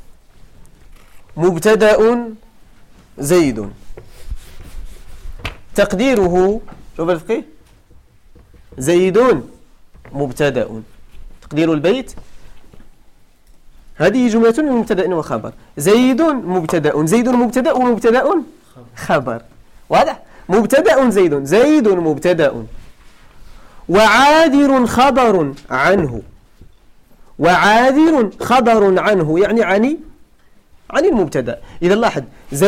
[SPEAKER 1] مبتدأ زيد. تقديره، شوف الفقيه، زيد مبتدأ. تقدير البيت هذه جملة من مبتدأ وخبر. زيد مبتدأ، زيد مبتدأ ومبتدأ خبر. واضح؟ مبتدأ زيد، زيد مبتدأ وعاذر خبر عنه. وعاذر خبر عنه يعني عن المبتدأ. إذا لاحظ،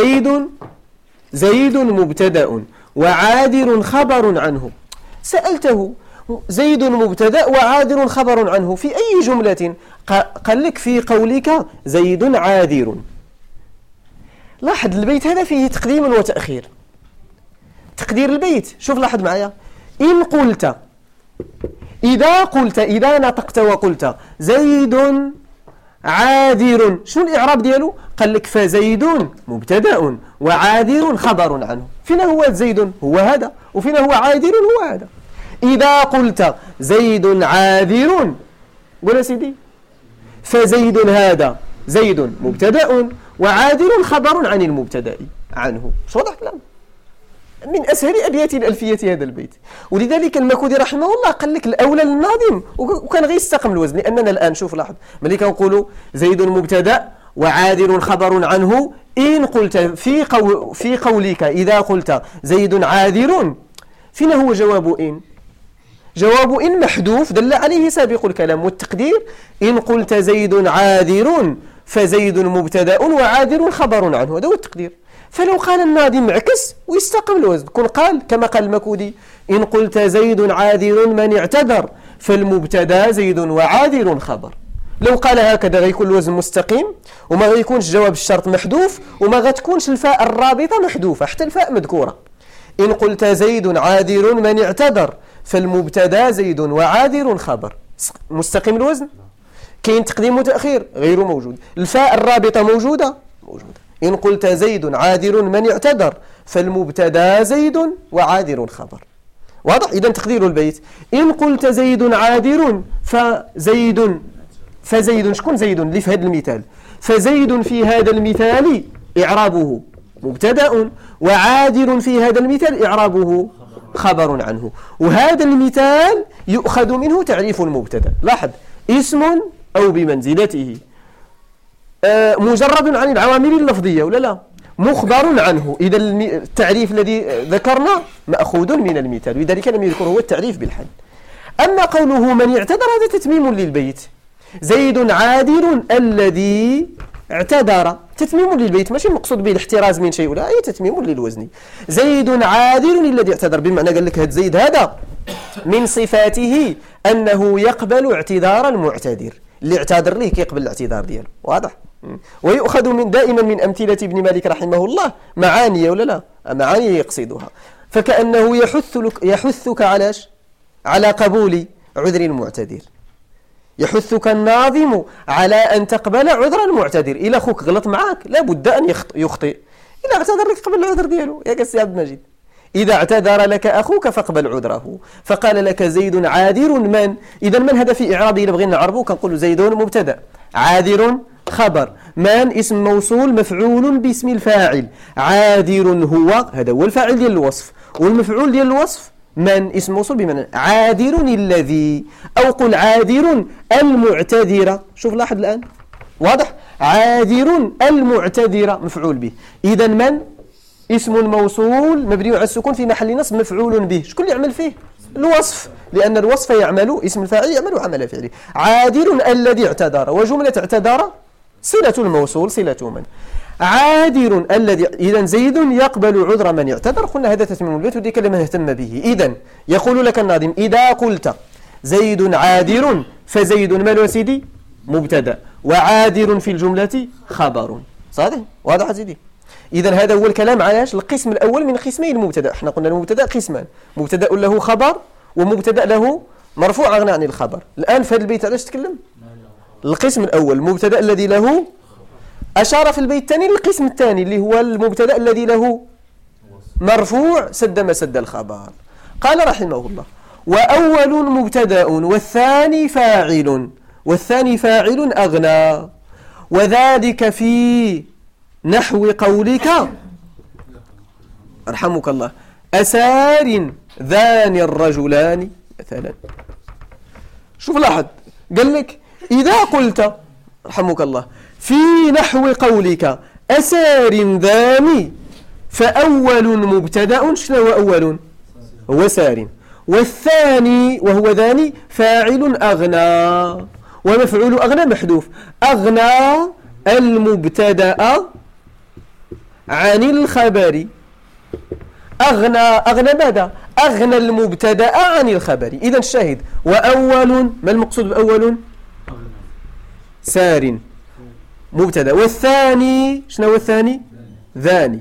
[SPEAKER 1] زيد مبتدأ وعاذر خبر عنه. سألته: زيد مبتدأ وعاذر خبر عنه في أي جملة؟ قال لك: في قولك زيد عاذر. لاحظ البيت هذا فيه تقديم وتأخير. تقدير البيت، شوف لاحظ معايا: إن قلت، إذا نطقت وقلت زيد عاذر، شنو الإعراب ديالو؟ قال لك: فزيد مبتدأ وعاذر خبر عنه. فينا هو زيد؟ هو هذا. وفينا هو عاذر؟ هو هذا. إذا قلت زيد عاذر، قول سيدي، فزيد هذا زيد مبتدأ وعاذر خبر عن المبتدأ عنه. شو واضح الكلام؟ من أسهل أبيات الألفية هذا البيت. ولذلك المكودي رحمه الله قال لك الأولى للناظم وكان غير يستقم الوزن، لأننا الآن شوف لاحظ ملي كنقولوا زيد مبتدأ وعاذر خبر عنه، إن قلت في قولك إذا قلت زيد عاذر، فينا هو جواب إن؟ جواب إن محذوف دل عليه سابق الكلام والتقدير. إن قلت زيد عاذر فزيد مبتدأ وعاذر خبر عنه، هذا هو التقدير. فلو قال الناظم عكس ويستقم الوزن، كن قال كما قال المكودي: إن قلت زيد عاذر من اعتذر فالمبتدا زيد وعاذر خبر. لو قال هكذا غيكون الوزن مستقيم وما غيكونش جواب الشرط محذوف وما غتكونش الفاء الرابطة محذوفة، حتى الفاء مذكورة. إن قلت زيد عاذر من اعتذر فالمبتدا زيد وعاذر خبر. مستقيم الوزن؟ كاين تقديم وتأخير؟ غير موجود. الفاء الرابطة موجودة؟ موجودة. إن قلت زيد عاذر من اعتذر فالمبتدا زيد وعاذر خبر. واضح؟ إذن تقدير البيت: إن قلت زيد عاذر فزيد شكون زيد اللي في هذا المثال؟ فزيد في هذا المثال إعرابه مبتدأ، وعاذر في هذا المثال إعرابه خبر عنه. وهذا المثال يؤخذ منه تعريف المبتدأ. لاحظ: اسم أو بمنزلته، مجرد عن العوامل اللفظية ولا لا؟ مخبر عنه. إذا التعريف الذي ذكرنا مأخوذ من المثال، ولذلك لم يذكر هو التعريف بالحد. أما قوله من اعتذر هذا تتميم للبيت. زيد عاذر الذي اعتذر، تتميم للبيت، ماشي مقصود به الاحتراز من شيء، ولا أي تتميم للوزن. زيد عاذر الذي اعتذر، بمعنى قال لك هذا زيد هذا من صفاته أنه يقبل اعتذار المعتذر، اللي اعتذر ليه كيقبل الاعتذار دياله. واضح؟ ويؤخذ من دائما من أمثلة ابن مالك رحمه الله معاني ولا لا؟ معاني يقصدها، فكأنه يحثك على قبول عذر المعتذر. يحثك الناظم على أن تقبل عذر المعتذر. إلى أخوك غلط معك لابد أن يخطئ. إذا اعتذر لك قبل العذر دياله يا قسي عبد المجيد. إذا اعتذر لك أخوك فاقبل عذره. فقال لك زيد عاذر من، إذا من هذا في إعرابه إذا بغينا نعربه كنقول زيد مبتدأ، عاذر خبر، من اسم موصول مفعول باسم الفاعل، عاذر هو هذا هو الفاعل ديال الوصف، والمفعول ديال الوصف من اسم موصول بمعنى عاذر الذي، أو قل عاذر المعتذر. شوف لاحظ الآن واضح؟ عاذر المعتذر مفعول به. إذا من اسم الموصول مبني على السكون في محل نصب مفعول به. شكون اللي يعمل فيه؟ الوصف، لأن الوصف يعمل، اسم الفاعل يعمل عمل فعله. عاذر الذي اعتذر، وجملة اعتذر صلة الموصول صلة من. عاذر الذي، إذا زيد يقبل عذر من يعتذر. قلنا هذا تتميم البيت ودي كلمة نهتم به. إذا يقول لك الناظم إذا قلت زيد عاذر فزيد مالو سيدي مبتدأ، وعاذر في الجملة خبر. صحيح؟ واضح سيدي؟ إذا هذا هو الكلام على القسم الأول من قسمي المبتدأ. احنا قلنا المبتدأ قسمان، مبتدأ له خبر ومبتدأ له مرفوع أغنى عن الخبر. الآن في هذا البيت علاش تكلم؟ القسم الأول المبتدأ الذي له، أشار في البيت الثاني للقسم الثاني اللي هو المبتدأ الذي له مرفوع سد ما سد الخبر. قال رحمه الله: وأول مبتدأ والثاني فاعل، والثاني فاعل أغنى، وذلك في نحو قولك رحمك الله أسار ذان الرجلان مثلا. شوف لاحظ، قال لك إذا قلت رحمك الله في نحو قولك أسار ذان، فأول مبتدأ شنو هو أول؟ هو سار، والثاني وهو ذاني فاعل أغنى، ومفعول أغنى محذوف. أغنى المبتدأ عن الخبر. أغنى ماذا؟ أغنى المبتدأ عن الخبر. إذن الشاهد وأول، ما المقصود بأول؟ سار مبتدأ، والثاني شنو هو الثاني؟ ذاني.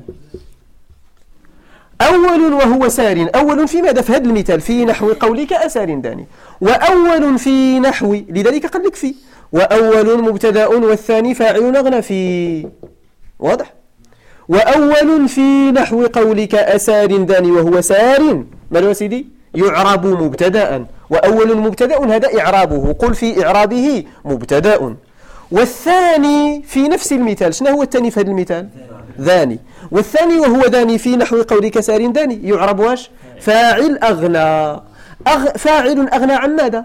[SPEAKER 1] أول وهو سار، أول في ماذا؟ في هذا المثال في نحو قولك أسار ذاني، وأول في نحو، لذلك قال لك في، وأول مبتدأ والثاني فاعل أغنى في، واضح؟ وأول في نحو قولك أسار ذاني وهو سار، ما هو سيدي؟ يعرب مبتدأ، وأول مبتدأ هذا إعرابه، قل في إعرابه مبتدأ. والثاني في نفس المثال، شنو هو الثاني في هذا المثال؟ ذاني. والثاني وهو ذاني في نحو قولك سار ذاني يعرب واش؟ فاعل أغنى. فاعل أغنى عن ماذا؟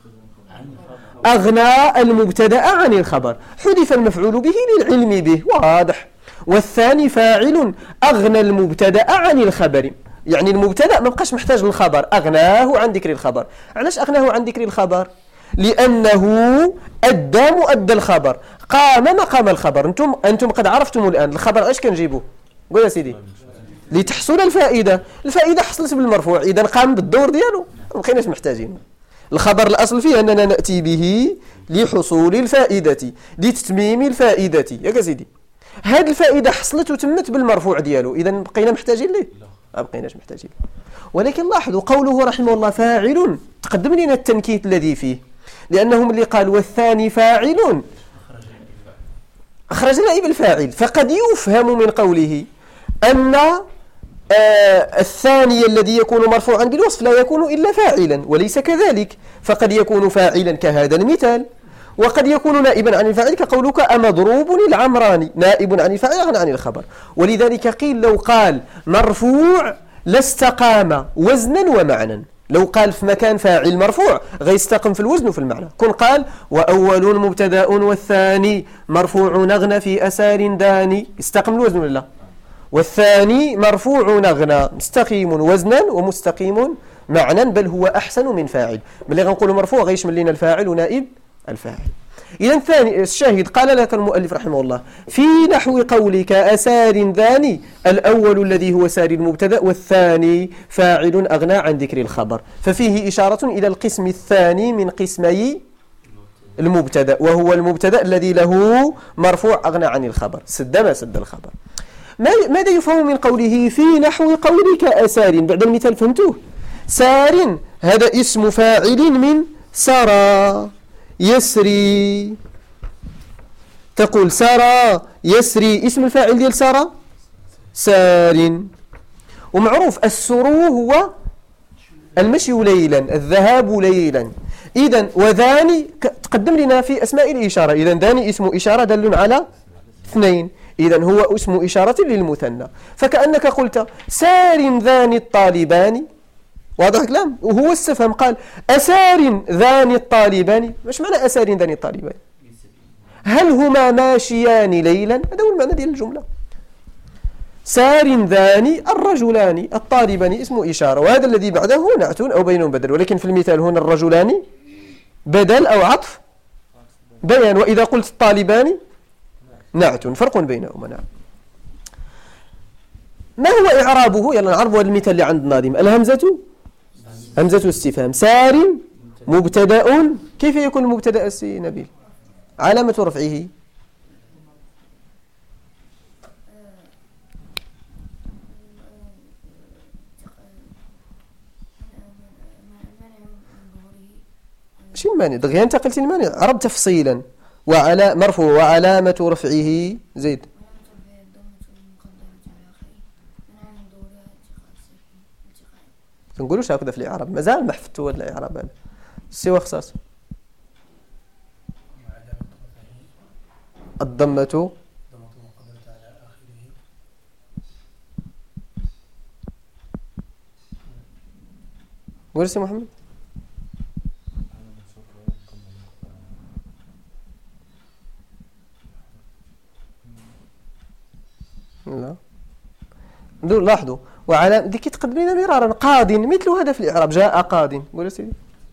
[SPEAKER 1] أغنى المبتدأ عن الخبر، حذف المفعول به للعلم به، واضح. والثاني فاعل أغنى المبتدأ عن الخبر، يعني المبتدأ ما بقاش محتاج للخبر، أغناه عن ذكر الخبر. علاش أغناه عن ذكر الخبر؟ لأنه أدى مؤدى الخبر، قام مقام الخبر. أنتم قد عرفتم الآن الخبر ايش كنجيبوه؟ قول يا سيدي. لتحصل الفائدة، الفائدة حصلت بالمرفوع، إذا قام بالدور ديالو، ما بقيناش محتاجين. الخبر الأصل فيه أننا نأتي به لحصول الفائدة، لتتميم الفائدة، يا سيدي. هذه الفائدة حصلت وتمت بالمرفوع ديالو، إذا بقينا محتاجين ليه؟ ما بقيناش محتاجين. ولكن لاحظوا قوله رحمه الله فاعل، تقدم لنا التنكيت الذي فيه، لأنهم اللي قال والثاني فاعل أخرج نائب الفاعل، فقد يفهم من قوله أن الثاني الذي يكون مرفوعا بالوصف لا يكون إلا فاعلا، وليس كذلك، فقد يكون فاعلا كهذا المثال، وقد يكون نائبا عن الفاعل كقولك أمضروب العمراني، نائب عن الفاعل عن الخبر. ولذلك قيل لو قال مرفوع لاستقام وزنا ومعنى، لو قال في مكان فاعل مرفوع غيستقم في الوزن وفي المعنى. كن قال وأول مبتدأ والثاني مرفوع نغنى في أسار داني، استقم الوزن ولا؟ والثاني مرفوع نغنى مستقيم وزنا ومستقيم معنى، بل هو أحسن من فاعل. ملي غنقول مرفوع غيشمل لنا الفاعل ونائب الفاعل. إذا ثاني الشاهد قال لك المؤلف رحمه الله في نحو قولك أسار ذاني، الأول الذي هو سار المبتدأ، والثاني فاعل أغنى عن ذكر الخبر، ففيه إشارة إلى القسم الثاني من قسمي المبتدأ، وهو المبتدأ الذي له مرفوع أغنى عن الخبر، سد ما سد الخبر. ماذا يفهم من قوله في نحو قولك أسار؟ بعد المثال فهمتوه. سار هذا اسم فاعل من سرى يسري، تقول سرى يسري، اسم الفاعل ديال سرى سار، ومعروف السرو هو المشي ليلا، الذهاب ليلا. إذن وذاني تقدم لنا في أسماء الإشارة، إذن ذاني اسم إشارة دل على اثنين، إذن هو اسم إشارة للمثنى، فكأنك قلت سار ذاني الطالبان، واضح الكلام؟ وهو استفهم قال أسار ذاني الطالبان، مش معنى أسار ذاني الطالبان؟ هل هما ماشيان ليلا؟ هذا هو المعنى ديال الجملة. سار ذاني الرجلان الطالبان اسم إشارة، وهذا الذي بعده نعت أو بين بدل، ولكن في المثال هنا الرجلان بدل أو عطف بيان، وإذا قلت الطالبان نعت، فرق بينهما. نعم. ما هو إعرابه؟ يلا نعرف هذا المثال اللي عند الناظم. الهمزة همزة استفهام، سار مبتدأ، كيف يكون المبتدأ السي نبيل؟ علامة رفعه ماشي المانع دغيا انتقلت المانع عرب تفصيلا وعلى مرفوع وعلامة رفعه زيد تنقولوش هكذا في الإعراب مازال ما حفتوا هذا الإعراب هذا سوى خصاص الضمة قول سي محمد لا لاحظوا وعلى ديك تقدمين مرارا قاض مثل هذا في الإعراب جاء قاض قول سيدي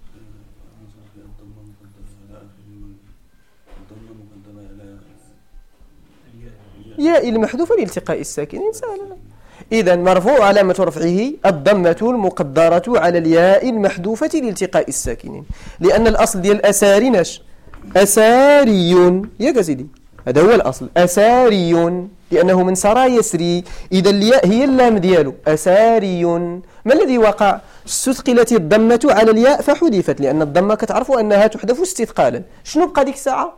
[SPEAKER 1] ياء المحذوفة لالتقاء الساكنين سهلا إذا مرفوع علامة رفعه الضمة المقدرة على الياء المحذوفة لالتقاء الساكنين لأن الأصل ديال أساريناش أساري يا سيدي هذا هو الأصل أساري لأنه من سرى يسري إذا الياء هي اللام ديالو أساري ما الذي وقع استثقلت الضمة على الياء فحذفت لأن الضمة كتعرفوا أنها تحذف استثقالا شنو بقى ديك الساعة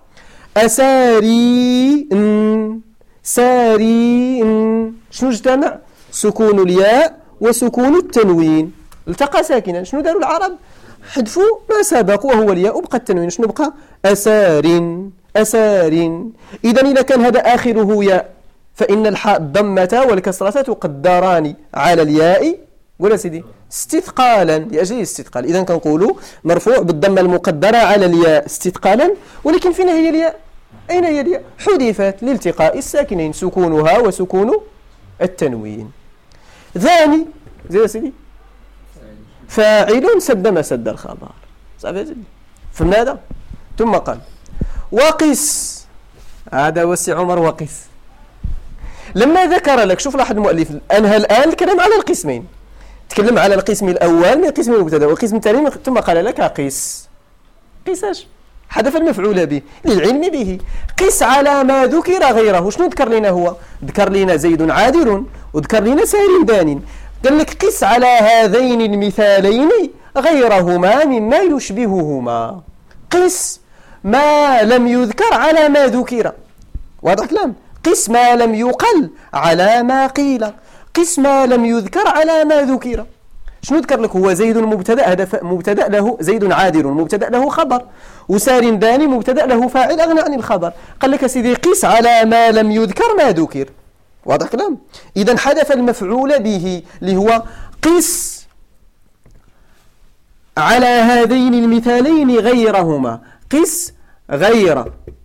[SPEAKER 1] أساري ساري شنو اجتمع سكون الياء وسكون التنوين التقى ساكنا شنو داروا العرب حذفوا ما سبق وهو الياء وبقى التنوين شنو بقى أسار إذا كان هذا آخره ياء فإن الحاء الضمة والكسرة تقدران على الياء قول سيدي استثقالا لأجل الاستثقال إذا كنقولوا مرفوع بالضمة المقدرة على الياء استثقالا ولكن فين هي الياء أين هي الياء حذفت لالتقاء الساكنين سكونها وسكون التنوين ثاني زي سيدي فاعل سد ما سد الخبر فهمنا هذا ثم قال وقس هذا وسع عمر وقس لما ذكر لك شوف لاحظ المؤلف أنهى الآن الكلام على القسمين تكلم على القسم الأول من قسم المبتدا والقسم الثاني ثم قال لك قس قساش حذف المفعول به للعلم به قس على ما ذكر غيره شنو ذكر لنا هو ذكر لنا زيد عادل وذكر لنا سار دان قال لك قس على هذين المثالين غيرهما مما يشبههما قس ما لم يذكر على ما ذكر واضح كلام قس ما لم يقل على ما قيل قس ما لم يذكر على ما ذكر شنو ذكر لك هو زيد مبتدا هذا مبتدا له زيد عادل مبتدا له خبر وسار داني مبتدا له فاعل اغنى عن الخبر قال لك سيدي قس على ما لم يذكر ما ذكر واضح كلام اذا حذف المفعول به اللي هو قس على هذين المثالين غيرهما قس غير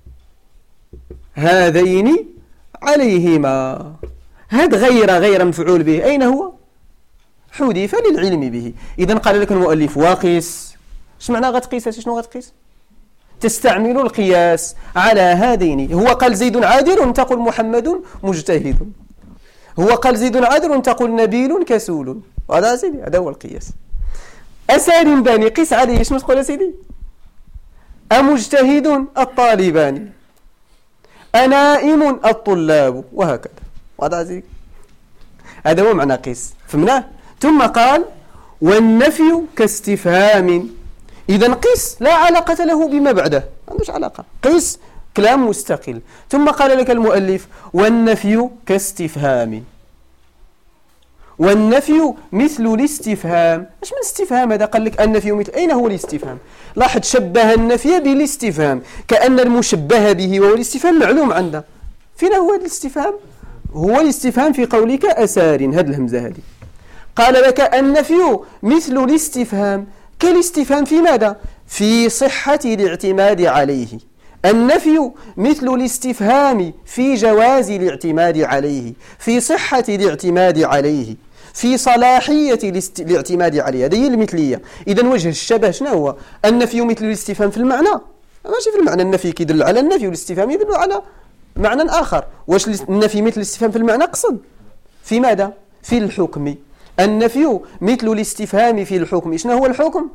[SPEAKER 1] هذين عليهما هذا غير مفعول به أين هو حذف للعلم به إذن قال لك المؤلف وقس ايش معنى غتقيس شنو غتقيس تستعمل القياس على هذين هو قال زيد عادل تقول محمد مجتهد هو قال زيد عادل تقول نبيل كسول هذا سيدي هذا هو القياس أسار داني قيس عليه ايش تقول يا سيدي أمجتهد الطالبان أنائم الطلاب وهكذا واضح زيك هذا هو معنى قيس فهمناه ثم قال والنفي كاستفهام إذن قيس لا علاقة له بما بعده ما عندوش علاقة قيس كلام مستقل ثم قال لك المؤلف والنفي كاستفهام والنفي مثل الاستفهام ايش من استفهام هذا قال لك النفي مثل أين هو الاستفهام لاحظ شبه النفي بالاستفهام كأن المشبه به وهو الاستفهام معلوم عنده فين هو الاستفهام هو الاستفهام في قولك أسار هذه الهمزة هذه قال لك النفي مثل الاستفهام كالاستفهام في ماذا في صحة الاعتماد عليه النفي مثل الاستفهام في جواز الاعتماد عليه في صحة الاعتماد عليه في صلاحية الاعتماد عليه هذه هي المثلية إذن وجه الشبه شنو هو النفي مثل الاستفهام في المعنى ماشي في المعنى النفي يدل على النفي والاستفهام يدل على معنى آخر واش النفي مثل الاستفهام في المعنى قصد في ماذا في الحكم النفي مثل الاستفهام في الحكم شنو هو الحكم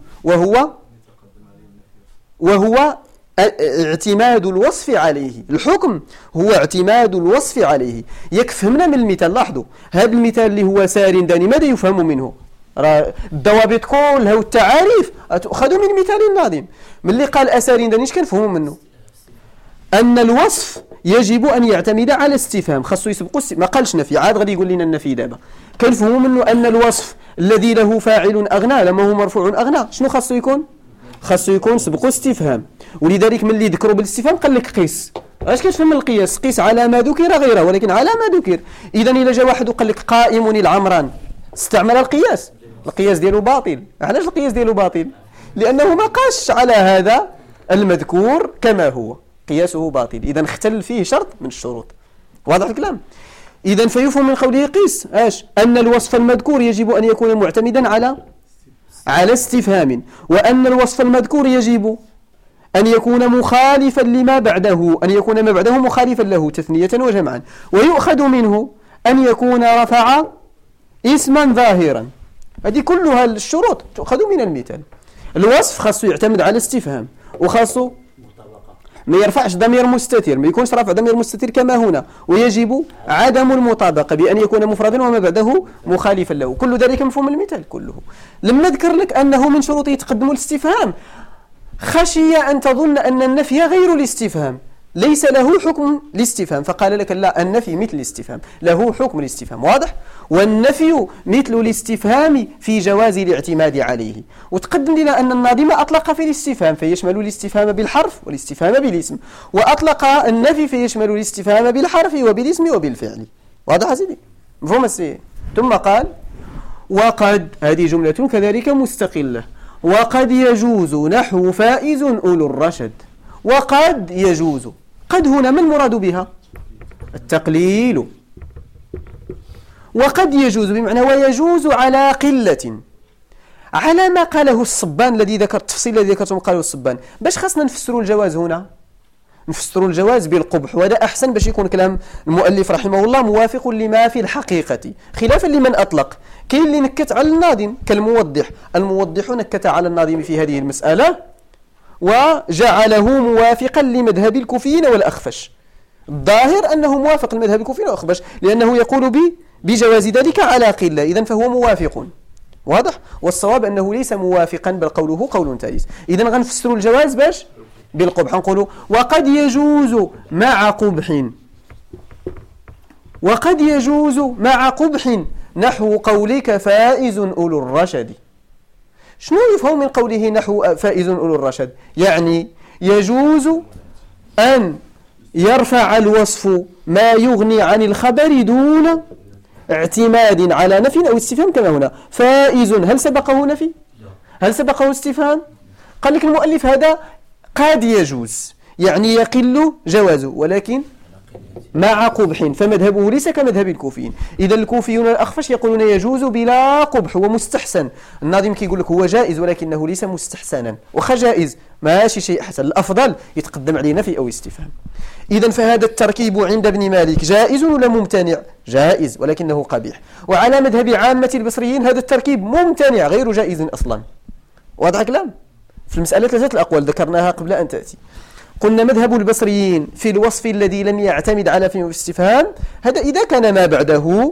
[SPEAKER 1] وهو اعتماد الوصف عليه الحكم هو اعتماد الوصف عليه يكفهمنا من المثال لاحظوا هذا المثال اللي هو سار داني ماذا يفهم منه راه الضوابط كلها والتعاريف تؤخذ من مثال الناظم. ملي قال أسارين دانيش كنفهموا منه أن الوصف يجب أن يعتمد على استفهام، خاصو يسبقوا ما قالش نفي، عاد غادي يقول لنا النفي دابا. كنفهموا منه أن الوصف الذي له فاعل أغنى لما هو مرفوع أغنى شنو خاصو يكون؟ خاصو يكون سبقوا استفهام. ولذلك ملي ذكروا بالاستفهام قال لك قيس. اش كتفهم القياس؟ قيس على ما ذكر غيره، ولكن على ما ذكر. اذا الا جا واحد وقال لك قائم العمران استعمل القياس، القياس ديالو باطل. علاش القياس ديالو باطل؟ لانه ما قاش على هذا المذكور كما هو، قياسه باطل. اذا اختل فيه شرط من الشروط. واضح الكلام؟ اذا فيفهم من قوله قيس اش؟ ان الوصف المذكور يجب ان يكون معتمدا على استفهام، وان الوصف المذكور يجب أن يكون مخالفا لما بعده، أن يكون ما بعده مخالفا له تثنية وجمعا. ويؤخذ منه أن يكون رفع اسما ظاهرا. هذه كلها الشروط تؤخذ من المثال. الوصف خاصه يعتمد على استفهام، وخاصه ما يرفعش ضمير مستتر، ما يكونش رفع ضمير مستتر كما هنا. ويجب عدم المطابقة بأن يكون مفردا وما بعده مخالفا له. كل ذلك مفهوم المثال كله. لما ذكر لك أنه من شروطه تقدم الاستفهام خشي أن تظن أن النفي غير الاستفهام، ليس له حكم الاستفهام، فقال لك لا، النفي مثل الاستفهام، له حكم الاستفهام. واضح؟ والنفي مثل الاستفهام في جواز الاعتماد عليه. وتقدم لنا أن الناظم أطلق في الاستفهام فيشمل الاستفهام بالحرف والاستفهام بالاسم، وأطلق النفي فيشمل الاستفهام بالحرف وبالاسم وبالفعل. واضح سيدي؟ مفهوم السيد؟ ثم قال وقد، هذه جملة كذلك مستقلة، وقد يجوز نحو فائز أولو الرشد. وقد يجوز، قد هنا ما المراد بها؟ التقليل. وقد يجوز بمعنى ويجوز على قلة، على ما قاله الصبان الذي ذكر التفصيل الذي ذكرته قاله الصبان. باش خاصنا نفسروا الجواز هنا؟ نفسروا الجواز بالقبح، وهذا أحسن باش يكون كلام المؤلف رحمه الله موافق لما في الحقيقة، خلافا لمن أطلق. كاين اللي نكت على الناظم كالموضح، الموضح نكت على الناظم في هذه المسألة وجعله موافقا لمذهب الكوفيين والأخفش. الظاهر أنه موافق لمذهب الكوفيين والأخفش لأنه يقول بجواز ذلك على قلة، إذن فهو موافق. واضح؟ والصواب أنه ليس موافقا بل قوله قول ثالث. إذن غنفسروا الجواز باش بالقبح، نقولوا وقد يجوز مع قبح، وقد يجوز مع قبح نحو قولك فائز أولو الرشد. شنو يفهم من قوله نحو فائز أولو الرشد؟ يعني يجوز أن يرفع الوصف ما يغني عن الخبر دون اعتماد على نفي أو استفهام كما هنا. فائز هل سبقه نفي؟ هل سبقه استفهام؟ قال لك المؤلف هذا قد يجوز، يعني يقل جوازه، ولكن مع قبح، فمذهبه ليس كمذهب الكوفيين. إذا الكوفيون الأخفش يقولون يجوز بلا قبح ومستحسن. الناظم كيقول لك هو جائز ولكنه ليس مستحسنا، وخا جائز ماشي شيء أحسن، الأفضل يتقدم عليه نفي أو استفهام. إذا فهذا التركيب عند ابن مالك جائز ولا ممتنع؟ جائز ولكنه قبيح. وعلى مذهب عامة البصريين هذا التركيب ممتنع غير جائز أصلا. واضح الكلام؟ في المسألة 3 الأقوال ذكرناها قبل أن تأتي. قلنا مذهب البصريين في الوصف الذي لم يعتمد على فهم الاستفهام هذا إذا كان ما بعده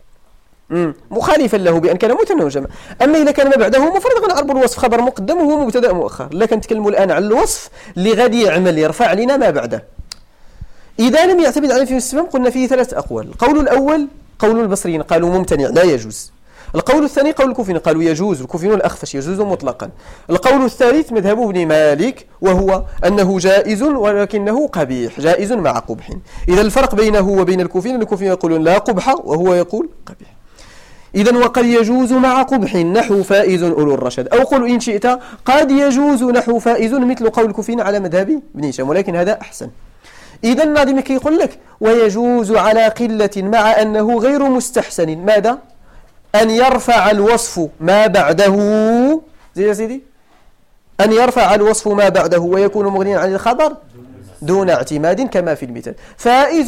[SPEAKER 1] مخالفا له بأن كان مثنى وجمع. أما إذا كان ما بعده مفرد غنعرب الوصف خبر مقدم وهو مبتدأ مؤخر. لا كنتكلموا الآن على الوصف اللي غادي يعمل يرفع لنا ما بعده. إذا لم يعتمد على فهم الاستفهام قلنا فيه 3 أقوال. القول الأول قول البصريين قالوا ممتنع لا يجوز. القول الثاني قول الكوفيين قالوا يجوز، الكوفيون الأخفش يجوز مطلقا. القول الثالث مذهب ابن مالك وهو أنه جائز ولكنه قبيح، جائز مع قبح. إذا الفرق بينه وبين الكوفيين الكوفيين يقولون لا قبح وهو يقول قبيح. إذا وقد يجوز مع قبح نحو فائز أولو الرشد، أو قل إن شئت قد يجوز نحو فائز مثل قول الكوفيين على مذهب ابن هشام، ولكن هذا أحسن. إذا الناظم كيقول لك ويجوز على قلة مع أنه غير مستحسن. ماذا؟ أن يرفع الوصف ما بعده، زي يا سيدي، أن يرفع الوصف ما بعده ويكون مغنيا عن الخبر دون اعتماد كما في المثال. فائز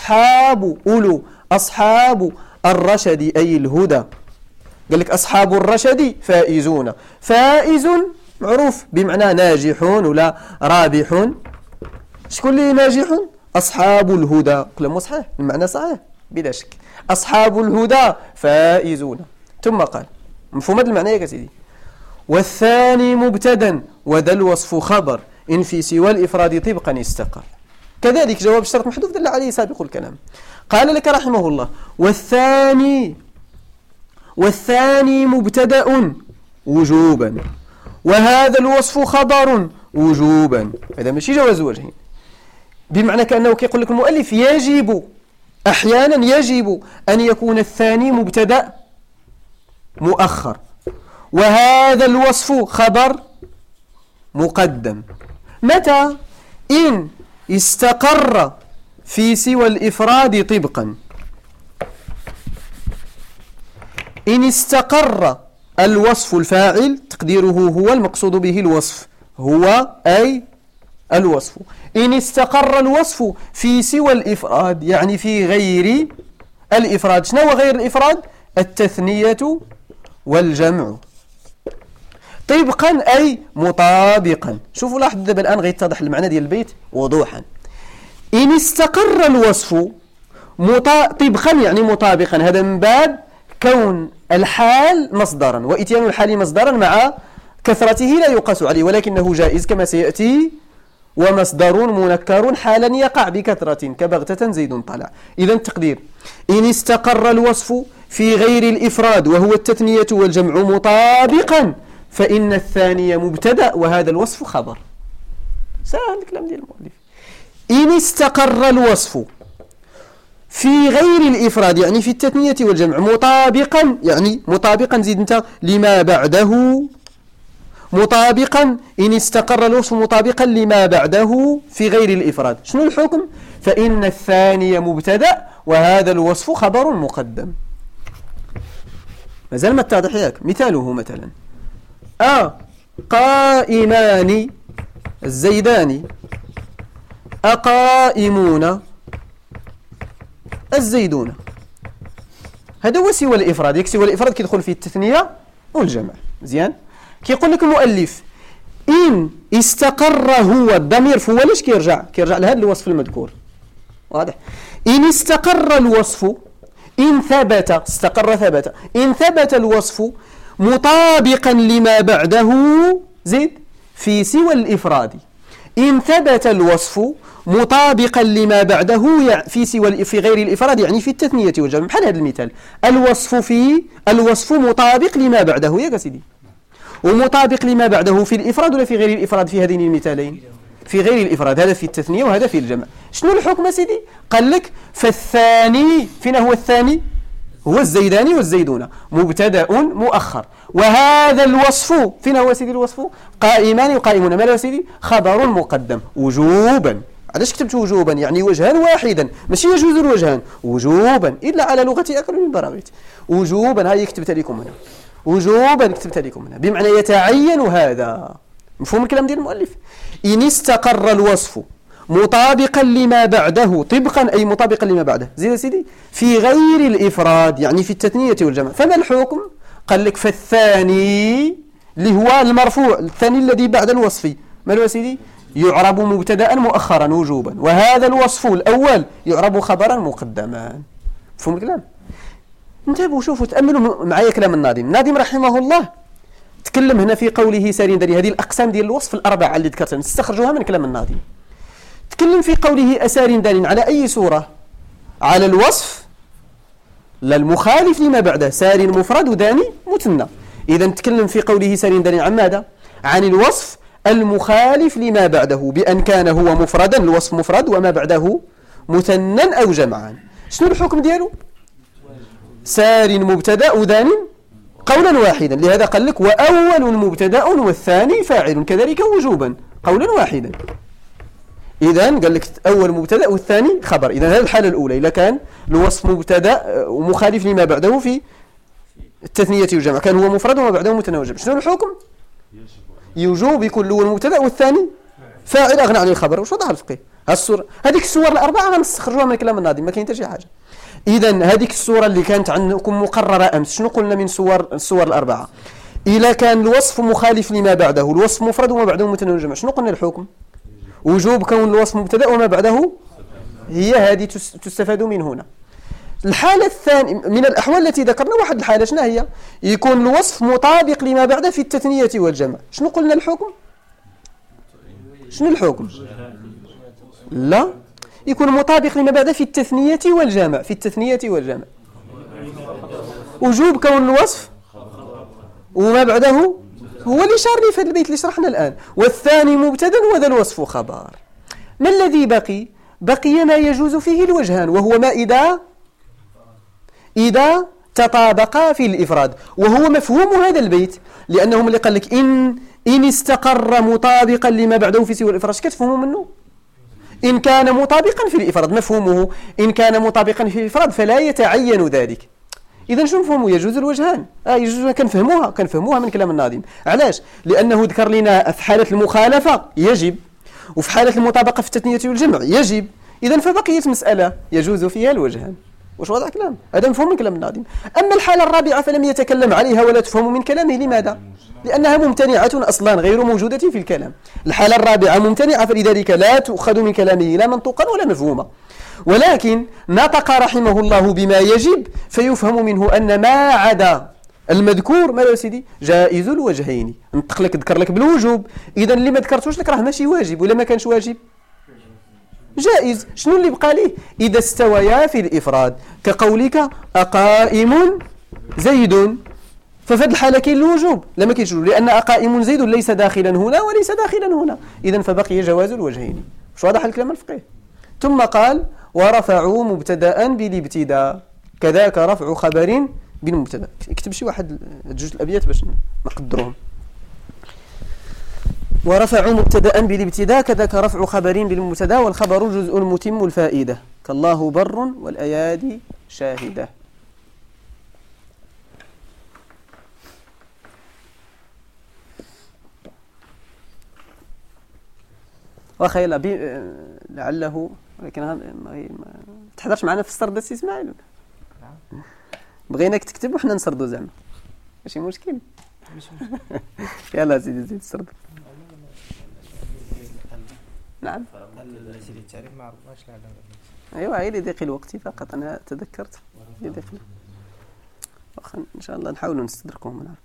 [SPEAKER 1] أصحاب الرشد أي الهدى. قال لك أصحاب الرشد فائزون. فائز معروف بمعنى ناجح ولا رابح. شكون اللي ناجح؟ أصحاب الهدى. كلام صحيح، المعنى صحيح بلا شك. أصحاب الهدى فائزون. ثم قال مفهوم هذا المعنى يا سيدي؟ والثاني مبتدا وذا الوصف خبر إن في سوى الإفراد طبقا استقر. كذلك جواب الشرط محذوف دل عليه سابق الكلام. قال لك رحمه الله والثاني مبتدا وجوبا وهذا الوصف خبر وجوبا. هذا ماشي جواز وجهين، بمعنى كأنه يقول لك المؤلف أحيانا يجب أن يكون الثاني مبتدا مؤخر وهذا الوصف خبر مقدم. متى؟ إن استقر في سوى الإفراد طبقا. إن استقر الوصف الفاعل تقديره هو المقصود به الوصف هو أي الوصف. إن استقر الوصف في سوى الإفراد يعني في غير الإفراد. شنو هو غير الإفراد؟ التثنية والجمع. طبقا أي مطابقا. شوفوا لاحظوا دابا الآن غيتضح المعنى ديال البيت وضوحا. إن استقر الوصف طبقا يعني مطابقا، هذا من باب كون الحال مصدرا، وإتيان الحال مصدرا مع كثرته لا يقاس عليه ولكنه جائز كما سيأتي. ومصدر منكر حالا يقع بكثرة كبغتة زيد طلع. إذا التقدير إن استقر الوصف في غير الإفراد وهو التثنية والجمع مطابقا فإن الثاني مبتدأ وهذا الوصف خبر. سهل الكلام ديال المؤلف. إن استقر الوصف في غير الإفراد يعني في التثنية والجمع مطابقا يعني مطابقا زيد انت لما بعده مطابقا. إن استقر الوصف مطابقا لما بعده في غير الإفراد شنو الحكم؟ فإن الثاني مبتدأ وهذا الوصف خبر مقدم. مازال ما اتضح ياك؟ مثاله مثلا قائمان الزيدان أقائمون الزيدون. هذا هو سوى الإفراد. يكسي الإفراد كيدخل فيه التثنية والجمع. مزيان. كيقول لك المؤلف إن استقر هو الضمير فهو ليش كيرجع لهذا الوصف المذكور. واضح. إن استقر الوصف إن ثبت استقر ثبت إن ثبت الوصف مطابقا لما بعده زيد في سوى الإفراد. إن ثبت الوصف مطابقا لما بعده في سوى في غير الإفراد يعني في التثنية والجمع. بحال هذا المثال الوصف مطابق لما بعده يا سيدي. ومطابق لما بعده في الإفراد ولا في غير الإفراد في هذين المثالين؟ في غير الإفراد. هذا في التثنية وهذا في الجمع. شنو الحكم سيدي؟ قال لك فالثاني فين هو الثاني؟ هو الزيداني والزيدون مبتدأ مؤخر وهذا الوصف فين هو سيدي الوصف؟ قائمان وقائمون ماذا سيدي؟ خبر مقدم وجوبا. علاش كتبت وجوبا؟ يعني وجها واحدا ماشي يجوز الوجهان وجوبا إلا على لغة أكل من براغيث. وجوبا هاي كتبت لكم هنا وجوبا كتبت لكم هنا بمعنى يتعين هذا. مفهوم الكلام ديال المؤلف؟ إن استقر الوصف مطابقا لما بعده طبقا أي مطابقا لما بعده زيد سيدي في غير الإفراد يعني في التثنية والجمع. فما الحكم؟ قال لك فالثاني اللي هو المرفوع الثاني الذي بعد الوصف ما هو سيدي؟ يعرب مبتدأ مؤخرا وجوبا وهذا الوصف الأول يعرب خبرا مقدما. مفهوم الكلام؟ انتبهوا شوفوا تأملوا معايا كلام الناظم رحمه الله. تكلم هنا في قوله سارين داري هذه الأقسام ديال الوصف الأربعة اللي ذكرتها نستخرجوها من كلام الناظم. تكلم في قوله أسار دال على أي صورة؟ على الوصف لا المخالف لما بعده سار مفرد وداني مثنى. إذا تكلم في قوله سار دال عن ماذا؟ عن الوصف المخالف لما بعده بأن كان هو مفردا الوصف مفرد وما بعده مثنى أو جمعا. شنو الحكم دياله؟ سار مبتدأ ودان قولا واحدا. لهذا قال لك وأول مبتدأ والثاني فاعل كذلك وجوبا قولا واحدا. إذا قال لك أول مبتدأ والثاني خبر. إذا هذه الحالة الأولى إذا كان الوصف مبتدأ ومخالف لما بعده في التثنية والجمع كان هو مفرد وما بعده مثنى وجمع. شنو الحكم؟ يوجب يكون الأول مبتدأ والثاني فاعل أغنى عن الخبر. وش وضح الفقيه؟ هذيك الصور الأربعة غنستخرجوها من كلام الناظم ما كاين حتى شي حاجة. إذا هذيك الصورة اللي كانت عندكم مقررة أمس شنو قلنا من الصور الأربعة؟ إذا كان الوصف مخالف لما بعده الوصف مفرد وما بعده مثنى وجمع شنو قلنا الحكم؟ وجوب كون الوصف مبتدأ وما بعده هي هذه تستفاد من هنا. الحالة الثانية من الأحوال التي ذكرنا، واحد الحالة شنو هي؟ يكون الوصف مطابق لما بعده في التثنية والجمع. شنو قلنا الحكم؟ شنو الحكم؟ لا، يكون مطابق لما بعده في التثنية والجمع. في التثنية والجمع وجوب كون الوصف وما بعده هو اللي شارني في البيت اللي شرحنا الآن. والثاني مبتدا وذا الوصف خبر. ما الذي بقي ما يجوز فيه الوجهان، وهو ما إذا تطابقا في الإفراد، وهو مفهوم هذا البيت، لأنهم اللي قال لك إن استقر مطابقا لما بعده في سوى الإفراد. كتفهموا منه؟ إن كان مطابقا في الإفراد، مفهومه إن كان مطابقا في الإفراد فلا يتعين ذلك. إذا شو نفهموا؟ يجوز الوجهان. يجوز، كنفهموها من كلام الناظم. علاش؟ لأنه ذكر لنا في حالة المخالفة يجب، وفي حالة المطابقة في التثنية والجمع يجب. إذا فبقيت مسألة يجوز فيها الوجهان. واش وضع كلام؟ هذا مفهوم من كلام الناظم. أما الحالة الرابعة فلم يتكلم عليها ولا تفهم من كلامه. لماذا؟ لأنها ممتنعة أصلا، غير موجودة في الكلام. الحالة الرابعة ممتنعة، فلذلك لا تؤخذ من كلامه لا منطوقا ولا مفهوما. ولكن نطق رحمه الله بما يجب، فيفهم منه أن ما عدا المذكور ما يا سيدي جائز الوجهين. نطق لك ذكر لك بالوجوب، إذا اللي ما ذكرتوش لك راه ماشي واجب، ولا ما كانش واجب جائز. شنو اللي بقى ليه؟ إذا استويا في الإفراد، كقولك أقائم زيد، ففي هذه الحالة كاين الوجوب، لا ما كاينش، لأن أقائم زيد ليس داخلا هنا وليس داخلا هنا. إذا فبقي جواز الوجهين. واش واضح الكلام الفقيه؟ ثم قال ورفعوا مبتدأ بالابتداء، كذاك رفع خبر بالمبتدأ. اكتب شي واحد جوج الأبيات باش نقدرهم. ورفعوا مبتدأ بالابتداء، كذاك رفع خبر بالمبتدأ، والخبر جزء متم الفائدة، كالله بر والأيادي شاهدة. وخيلا لعله، ولكن ما تحضرش معنا في السرد السي اسماعيل. بغيناك تكتب وحنا نسردو زعما، ماشي مشكل. يلا زيد السرد. نعم.
[SPEAKER 3] سيدي التعريف ما عرفناش لعله.
[SPEAKER 1] ايوا غير يضيق الوقت فقط، انا تذكرت يضيق. واخا ان شاء الله نحاولوا نستدركوهم ونعرفوا.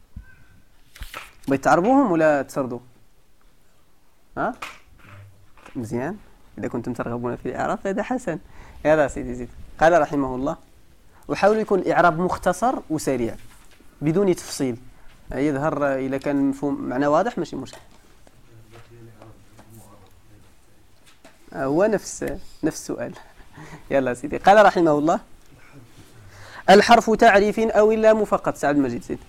[SPEAKER 1] بغيت تعرفوهم ولا تسردوا؟ ها مزيان. إذا كنتم ترغبون في الإعراب فهذا حسن. يلا سيدي زيد. قال رحمه الله: وحاول يكون الإعراب مختصر وسريع بدون تفصيل، يظهر إذا كان مفهوم معنى واضح ماشي مشكل. هو نفس السؤال. يلا سيدي. قال رحمه الله: الحرف تعريف أو اللام فقط. سعد المجيد سيدي.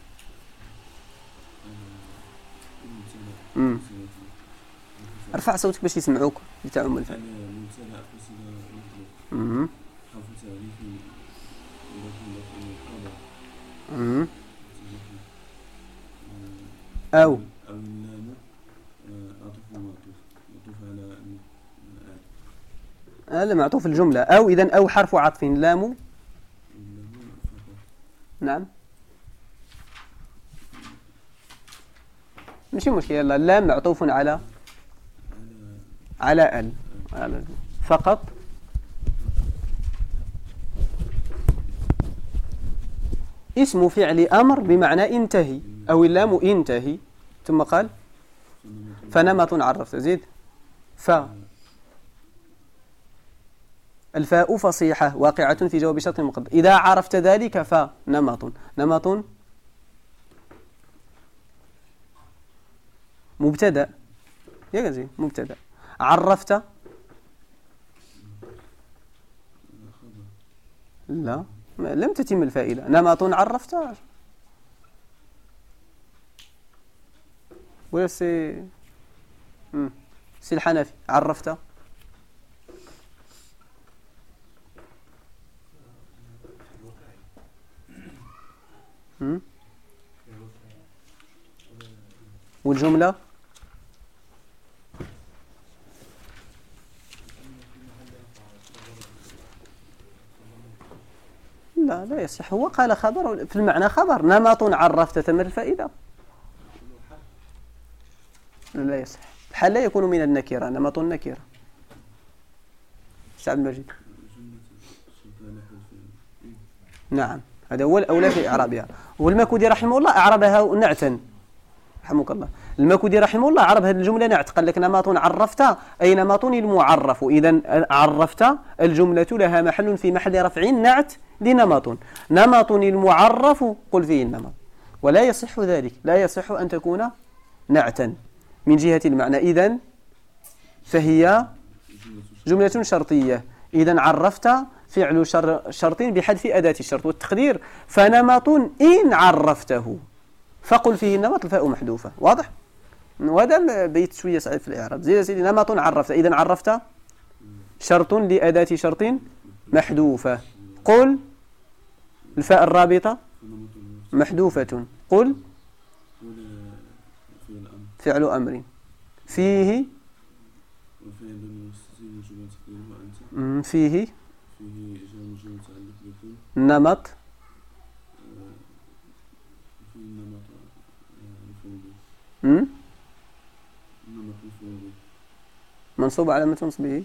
[SPEAKER 1] ارفع صوتك باش يسمعوك لتعم الفعل. أو لا معطوف الجملة. أو إذن أو حرف عطف، لام نعم ماشي مشكلة. اللام معطوف على ال فقط. اسم فعل أمر بمعنى انتهي، أو اللام انتهي. ثم قال فنمط عرفت. زيد. الفاء فصيحة واقعة في جواب شرط مقدر. إذا عرفت ذلك فنمط. نمط مبتدأ. يا زين مبتدأ. عرفت لا لم تتم الفائدة. نمط عرفت ولا سي الحنفي عرفت والجملة لا يصح. هو قال خبر في المعنى خبر. نمط عرفت تمر الفائدة. لا يصح. الحال لا يكون من النكرة. نمط النكرة. سعد المجيد. نعم هذا هو الأولى في إعرابها. والماكودي رحمه الله أعربها نعتا، رحمك الله. الماكودي رحمه الله عرب هذه الجملة نعت، قال لك نمط عرفت أي نمط المعرف، إذا عرفت الجملة لها محل في محل رفع نعت لنمط، نمط المعرف قل فيه النمط. ولا يصح ذلك، لا يصح أن تكون نعتا من جهة المعنى، إذن فهي جملة شرطية. إذن عرفت فعل شرط بحذف أداة الشرط، والتقدير فنمط إن عرفته فقل فيه النمط الفاء محذوفة. واضح؟ وهذا بيت شوية صعب في الإعراب. زي سيدي نمط عرفت، إذن عرفت شرط لأداة شرط محذوفة، قل الفاء الرابطة محذوفة، قل فعل أمر فيه نمط منصوب على نصبه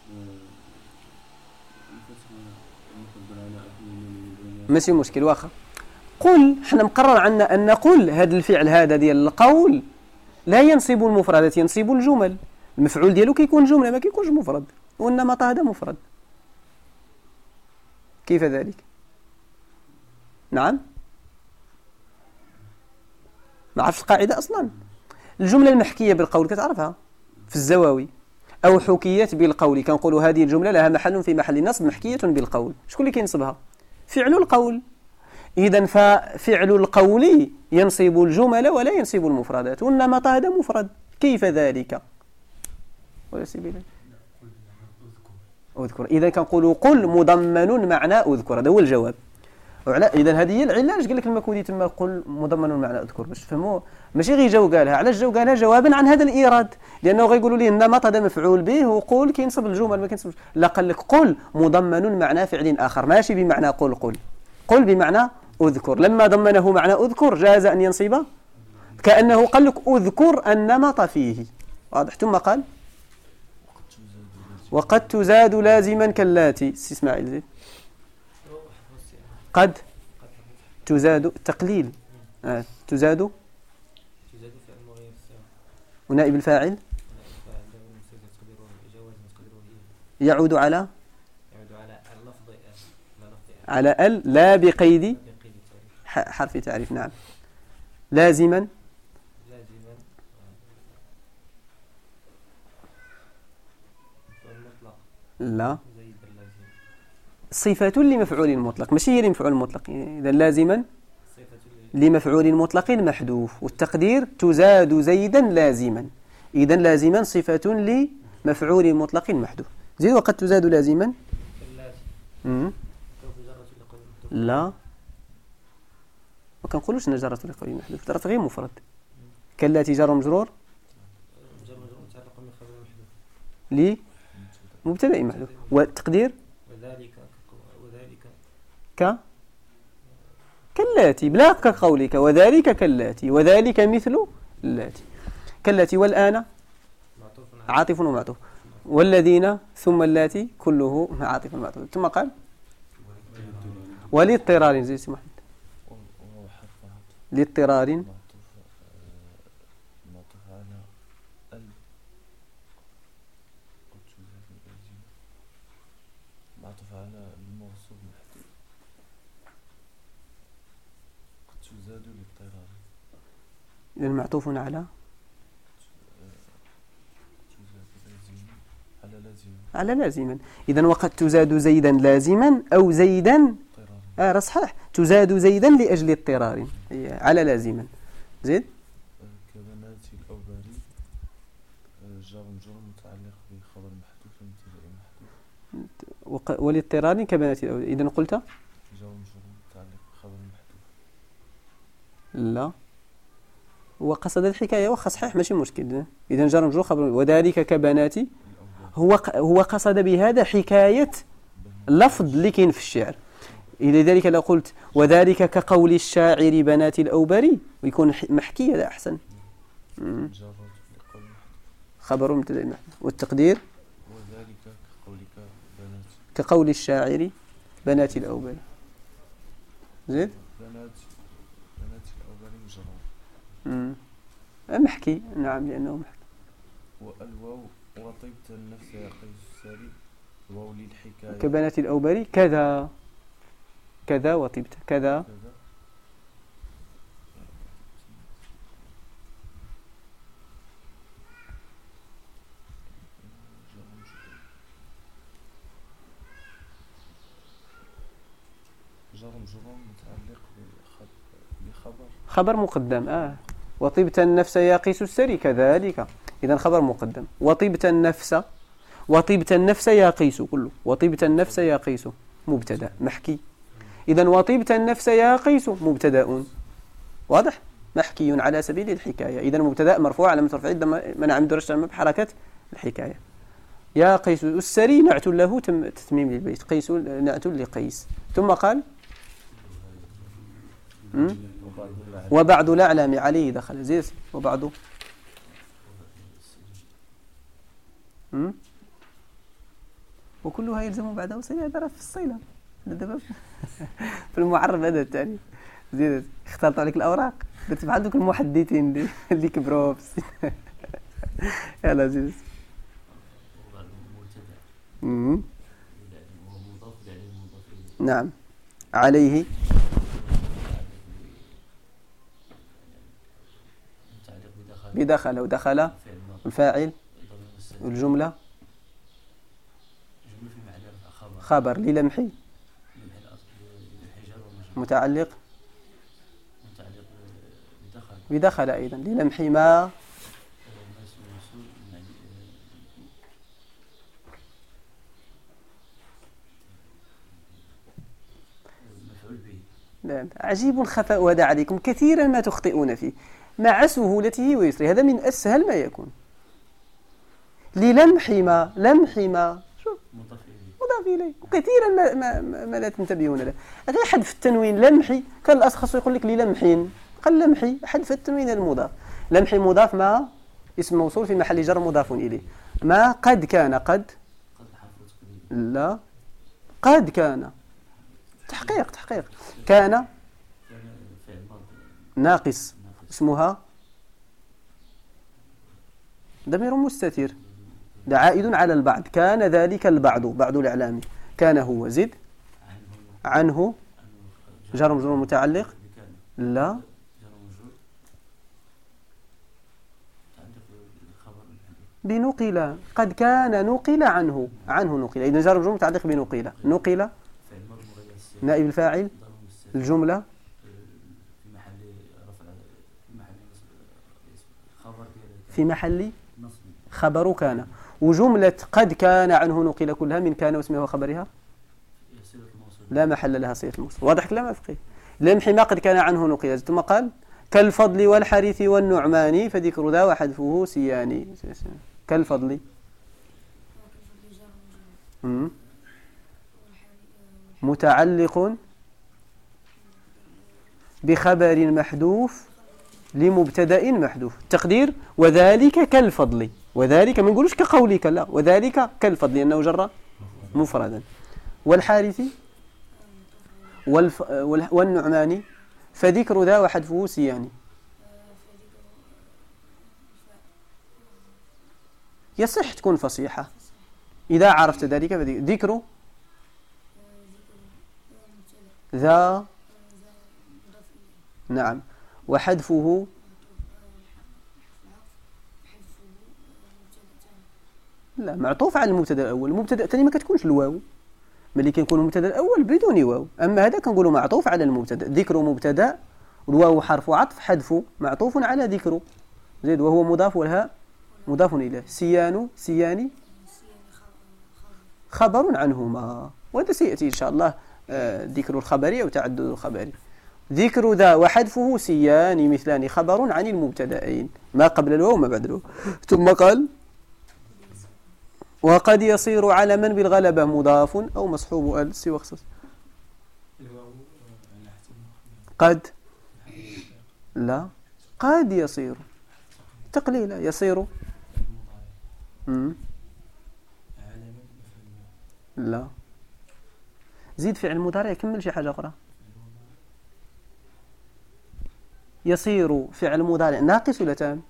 [SPEAKER 1] ماشي مشكل. واخا قل حنا مقرر عندنا أن نقول هذا الفعل هذا ديال القول لا ينصب المفردات، ينصب الجمل. المفعول ديالو كيكون جملة ما كيكونش مفرد، والنمط هذا مفرد. كيف ذلك؟ نعم ما عرفتش القاعدة أصلا. الجملة المحكية بالقول كتعرفها في الزواوي، أو حكيت بالقول، كنقولوا هذه الجملة لها محل في محل نصب محكية بالقول. شكون اللي كينصبها؟ فعل القول. إذن ففعل القول ينصب الجمل ولا ينصب المفردات، والنمط هذا مفرد. كيف ذلك؟ ولا سبيل أذكر. إذا كنقولوا قل مضمن معنى أذكر، هذا هو الجواب. إذن هذه هي العلة. اش قال لك المكودي تما قل مضمن معنى أذكر باش تفهموا، ماشي غير جو قالها. علاش جو قالها؟ جوابا عن هذا الإيراد، لأنه غيقولوا لي النمط هذا مفعول به وقل كينصب الجمل ما كينصبش. لا، قال لك قل مضمن معنى فعل آخر، ماشي بمعنى قل بمعنى أذكر. لما ضمنه معنى أذكر جاز أن ينصب، كأنه قال لك أذكر النمط فيه. واضح؟ ثم قال وقد تزاد لازما كاللاتي. اسماعيل زيد قد تزاد تقليل تزاد ونائب الفاعل يعود على ال لا بقيد حرف تعريف. نعم لازما لا صفة لمفعول مطلق، ماشي هي لمفعول مطلق. إذا لازما لمفعول مطلق محذوف، والتقدير تزاد زيدا لازما. إذا لازما صفة لمفعول مطلق محذوف. زيد وقد تزاد لازما لا ما كنقولوش ان جرت لقول محذوف، جرت غير مفرد. كاللاتي جار مجرور لي مبتدا محذوف، والتقدير كاللاتي بلا كقولك وذلك كاللاتي وذلك مثل اللاتي كاللاتي. والآن عاطف ومعطوف، والذين ثم اللاتي كله عاطف ومعطوف. ثم قال ولاضطرار زي سي محمد لاضطرار
[SPEAKER 2] معطوف على الموصوف محذوف، قد تزاد للاضطرار.
[SPEAKER 1] إذا معطوف على على لازما. إذا وقد تزاد زيدا لازما أو زيدا صحيح تزاد زيدا لأجل اضطرار على لازما. زيد
[SPEAKER 2] كبنات الأوباري جار مجرور متعلق بخبر محذوف ابتدائي محذوف،
[SPEAKER 1] والاضطرار كبنات الأوباري. إذا قلت
[SPEAKER 2] جار مجرور متعلق بخبر محذوف
[SPEAKER 1] لا، وقصد الحكاية وخا صحيح ماشي مشكل. إذا جار مجرور خبر وذلك كبنات، هو قصد بهذا حكاية لفظ اللي كاين في الشعر. لذلك لو قلت وذلك كقول الشاعر بنات الأوبري ويكون محكي هذا أحسن. خبر مبتدأ محذوف، والتقدير
[SPEAKER 2] وذلك كقولك بنات
[SPEAKER 1] كقول الشاعر بنات الأوبري. زيد.
[SPEAKER 2] بناتي الأولاني مجرور.
[SPEAKER 1] محكي، نعم لأنه محكي.
[SPEAKER 2] والواو وطيبة النفس يا قيس الساري، الواو للحكاية
[SPEAKER 1] كبنات الأوبري كذا كذا وطيبة كذا.
[SPEAKER 2] جر مجرور متعلق بخبر
[SPEAKER 1] خبر مقدم. وطيبة النفس يا قيس السري كذلك، إذا خبر مقدم. وطيبة النفس، وطيبة النفس يا قيس كله، وطيبة النفس يا قيس مبتدأ محكي. إذا وطيبة النفس يا قيس مبتدأ واضح محكي على سبيل الحكاية. إذا مبتدأ مرفوع على مرفوع منع من درجة بحركة الحكاية. يا قيس السري نعت له تتميم للبيت، قيس نعت لقيس. ثم قال وبعد الأعلام عليه دخل زيد. وبعد وكلها يلزم بعده صلة. هذا في الصلة في المعرب هذا التعريف زيد. اختلط عليك الأوراق درت بحال دوك المحدثين اللي كبروا في السن. يلا زيد. نعم عليه بدخل ودخل الفاعل الجملة خبر للمحي متعلق بدخل أيضا للمحي ما عجيب خفاء هذا عليكم، كثيرا ما تخطئون فيه مع سهولته ويسره. هذا من أسهل ما يكون. للمح ما، لمح ما شوف مضاف إليه، وكثيرا ما لا تنتبهون له. غير حذف التنوين لمحي، كان الأشخاص يقول لك للمحين، قال لمحي حذف التنوين المضاف. لمحي مضاف ما اسم موصول في محل جر مضاف إليه. ما قد كان، قد لا قد كان تحقيق كان ناقص اسمها ضمير مستتر ده عائد على البعض. كان ذلك البعض، بعض الإعلام كان هو زد عنه جر مجرور متعلق لا بنقل. قد كان نقل عنه نقل. إذا جر مجرور متعلق بنقل. نقل نائب الفاعل الجملة في محل خبر كان. وجملة قد كان عنه نقل كلها من كان واسمها وخبرها لا محل لها صيغة الموصول. واضح كلام فقهي. لمحي ما قد كان عنه نقل. ثم قال كالفضل والحارث والنعمان فذكر ذا وحذفه سياني. كالفضل متعلق بخبر محذوف لمبتدأ محذوف. التقدير وذلك كالفضل. وذلك ما نقولوش كقولك لا، وذلك كالفضل لأنه جر مفردا. والحارث والنعمان فذكر ذا وحذفه سياني. يصح تكون فصيحة إذا عرفت ذلك. ذكر ذا نعم. وحذفه لا معطوف على المبتدا الأول. المبتدا الثاني ما كتكونش الواو، ملي كنكون المبتدا الأول بدون واو. أما هذا كنقولوا معطوف على المبتدا. ذكر مبتدا والواو حرف عطف، حذف معطوف على ذكر زيد وهو مضاف والهاء مضاف إليه. سياني خبر عنهما. وهذا سيأتي إن شاء الله ذكر الخبري أو تعدد الخبري. ذكر ذا وحذفه سيان مثلان خبر عن المبتدأين ما قبل الواو وما بعد الواو. ثم قال وقد يصير على من بالغلبة مضاف أو مصحوب ال سوى خصوص. قد لا قد يصير تقليلا يصير لا. زيد فعل مضارع كمل شي حاجة أخرى. يصير فعل مضارع ناقص ولا تام؟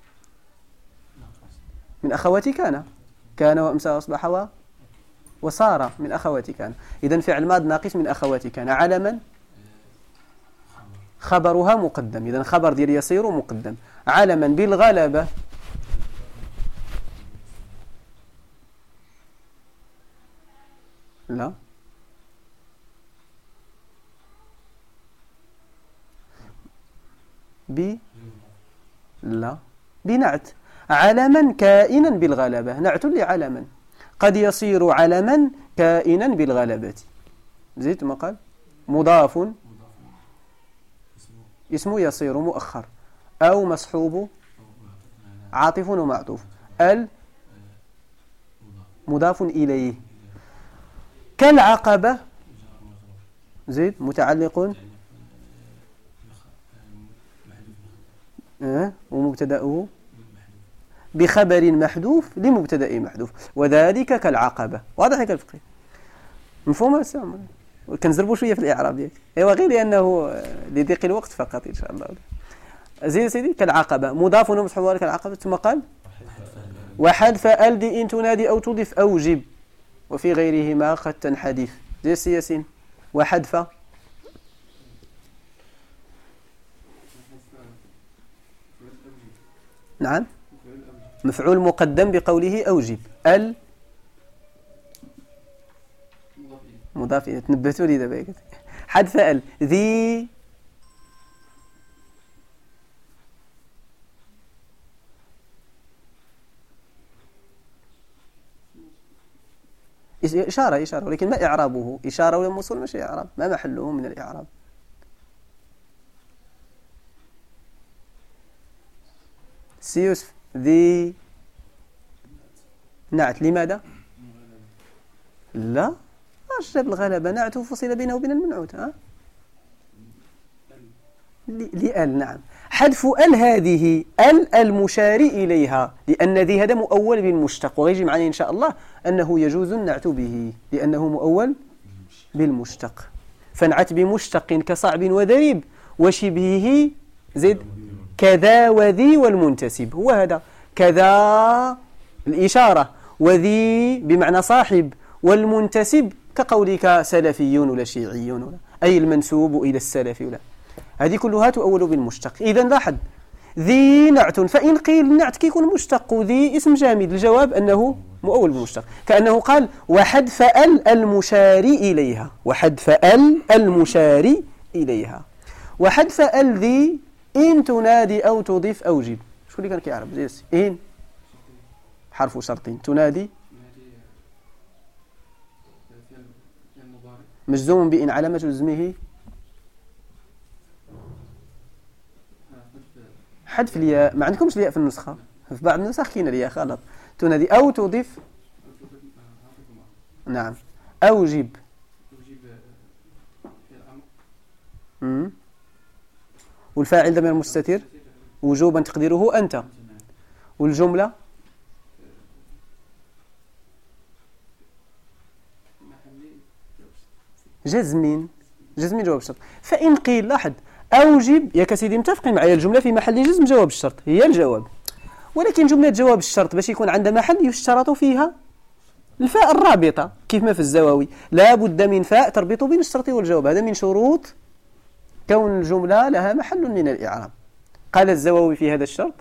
[SPEAKER 1] من أخوات كان وأمسى وأصبح وصار من أخوات كان. إذن فعل ماض ناقص من أخوات كان. علما خبرها مقدم، إذن خبر ديال يصير مقدم. علما بالغلبة لا لا بنعت. علما كائنا بالغلبة، نعت لعلما. قد يصير علما كائنا بالغلبة. زيت ما قال مضاف اسمه يصير مؤخر أو مصحوب عاطف ومعطوف. مضاف إليه. كالعقبة زيد متعلق ومبتدأه بخبر محذوف لمبتدأ محذوف، وذلك كالعقبة. واضح يا الفقيه؟ مفهوم السلام؟ كنزربوا شويه في الاعراب ديالك. ايوا غير لانه لضيق الوقت فقط ان شاء الله. زيد سيدي كالعقبة مضاف ومصحوب كالعقبة. ثم قال وحذف ال إن تنادي أو تضيف أوجب وفي غيرهما قد تنحذف. زي السياسين وحذف نعم مفعول مقدم بقوله أوجب. ال مضاف إليه. تنبهتوا لي دابا حذف ال ذي إشارة ولكن ما إعرابه. إشارة ولا موصول ماشي إعراب، ما محله من الإعراب. سيوسف ذي نعت لماذا؟ لا أشجب الغلبة نعت فصل بينه وبين المنعوت. لأل نعم. حذف ال هذه المشار إليها لأن ذي هذا مؤول بالمشتق، وغيجي معنا إن شاء الله أنه يجوز النعت به لأنه مؤول بالمشتق. فنعت بمشتق كصعب وذريب وشبهه زد كذا وذي والمنتسب. هو هذا كذا الإشارة وذي بمعنى صاحب والمنتسب كقولك سلفيون ولا شيعيون ولا أي المنسوب إلى السلف ولا هذه كلها تؤول بالمشتق. إذن لاحظ ذي نعت، فإن قيل النعت كيكون مشتق وذي اسم جامد، الجواب أنه مؤول بالمشتق. كأنه قال وحذف ال المشار إليها، وحذف ال المشار إليها، وحذف ال ذي إن تنادي أو تضيف أوجب. شو اللي كان كيعرف زي إن حرف شرط تنادي مجزوم بإن علامة جزمه حذف الياء. ما عندكمش الياء في النسخة، في بعض النسخ كاين الياء غلط. تنادي أو تضيف نعم أوجب والفاعل ضمير مستتر وجوبا تقديره أنت، والجملة جزمين جواب الشرط. فإن قيل لاحظ أوجب يا كسيدي متفقين معايا الجملة في محل جزم جواب الشرط هي الجواب، ولكن جملة جواب الشرط باش يكون عندها محل يشترط فيها الفاء الرابطة كيف ما في الزواوي، لا بد من فاء تربط بين الشرط والجواب. هذا من شروط كون الجملة لها محل من الإعراب. قال الزواوي في هذا الشرط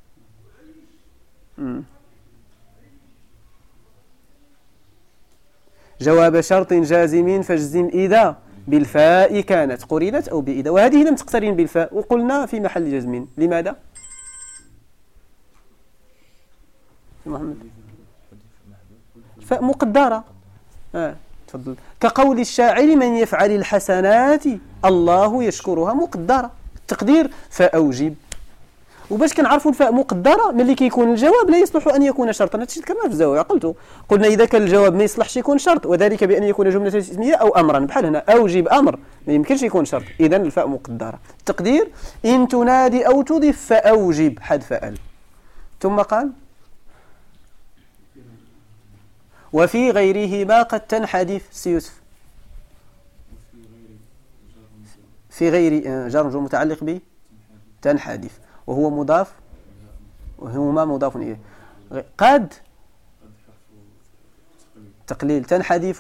[SPEAKER 1] جواب شرط جازم فاجزم إذا بالفاء كانت قرنت أو بإذا، وهذه لم تقترن بالفاء وقلنا في محل جزم. لماذا؟ محمد فاء مقدرة. تفضل. كقول الشاعر من يفعل الحسنات الله يشكرها مقدرة، التقدير فأوجب. وباش كنعرفوا الفاء مقدرة ملي كيكون الجواب لا يصلح أن يكون شرطا. هادشي ذكرناه في الزاوية قلت قلنا إذا كان الجواب ما يصلحش يكون شرط، وذلك بأن يكون جملة اسمية أو أمرا. بحال هنا أوجب أمر ما يمكنش يكون شرط، إذن الفاء مقدرة. التقدير إن تنادي أو تضيف فأوجب حذف ال. ثم قال وفي غيرهما قد تنحذف. سيوسف في غير جار متعلق به تنحذف، وهو مضاف وهما مضاف إليه. قد تقليل تنحذف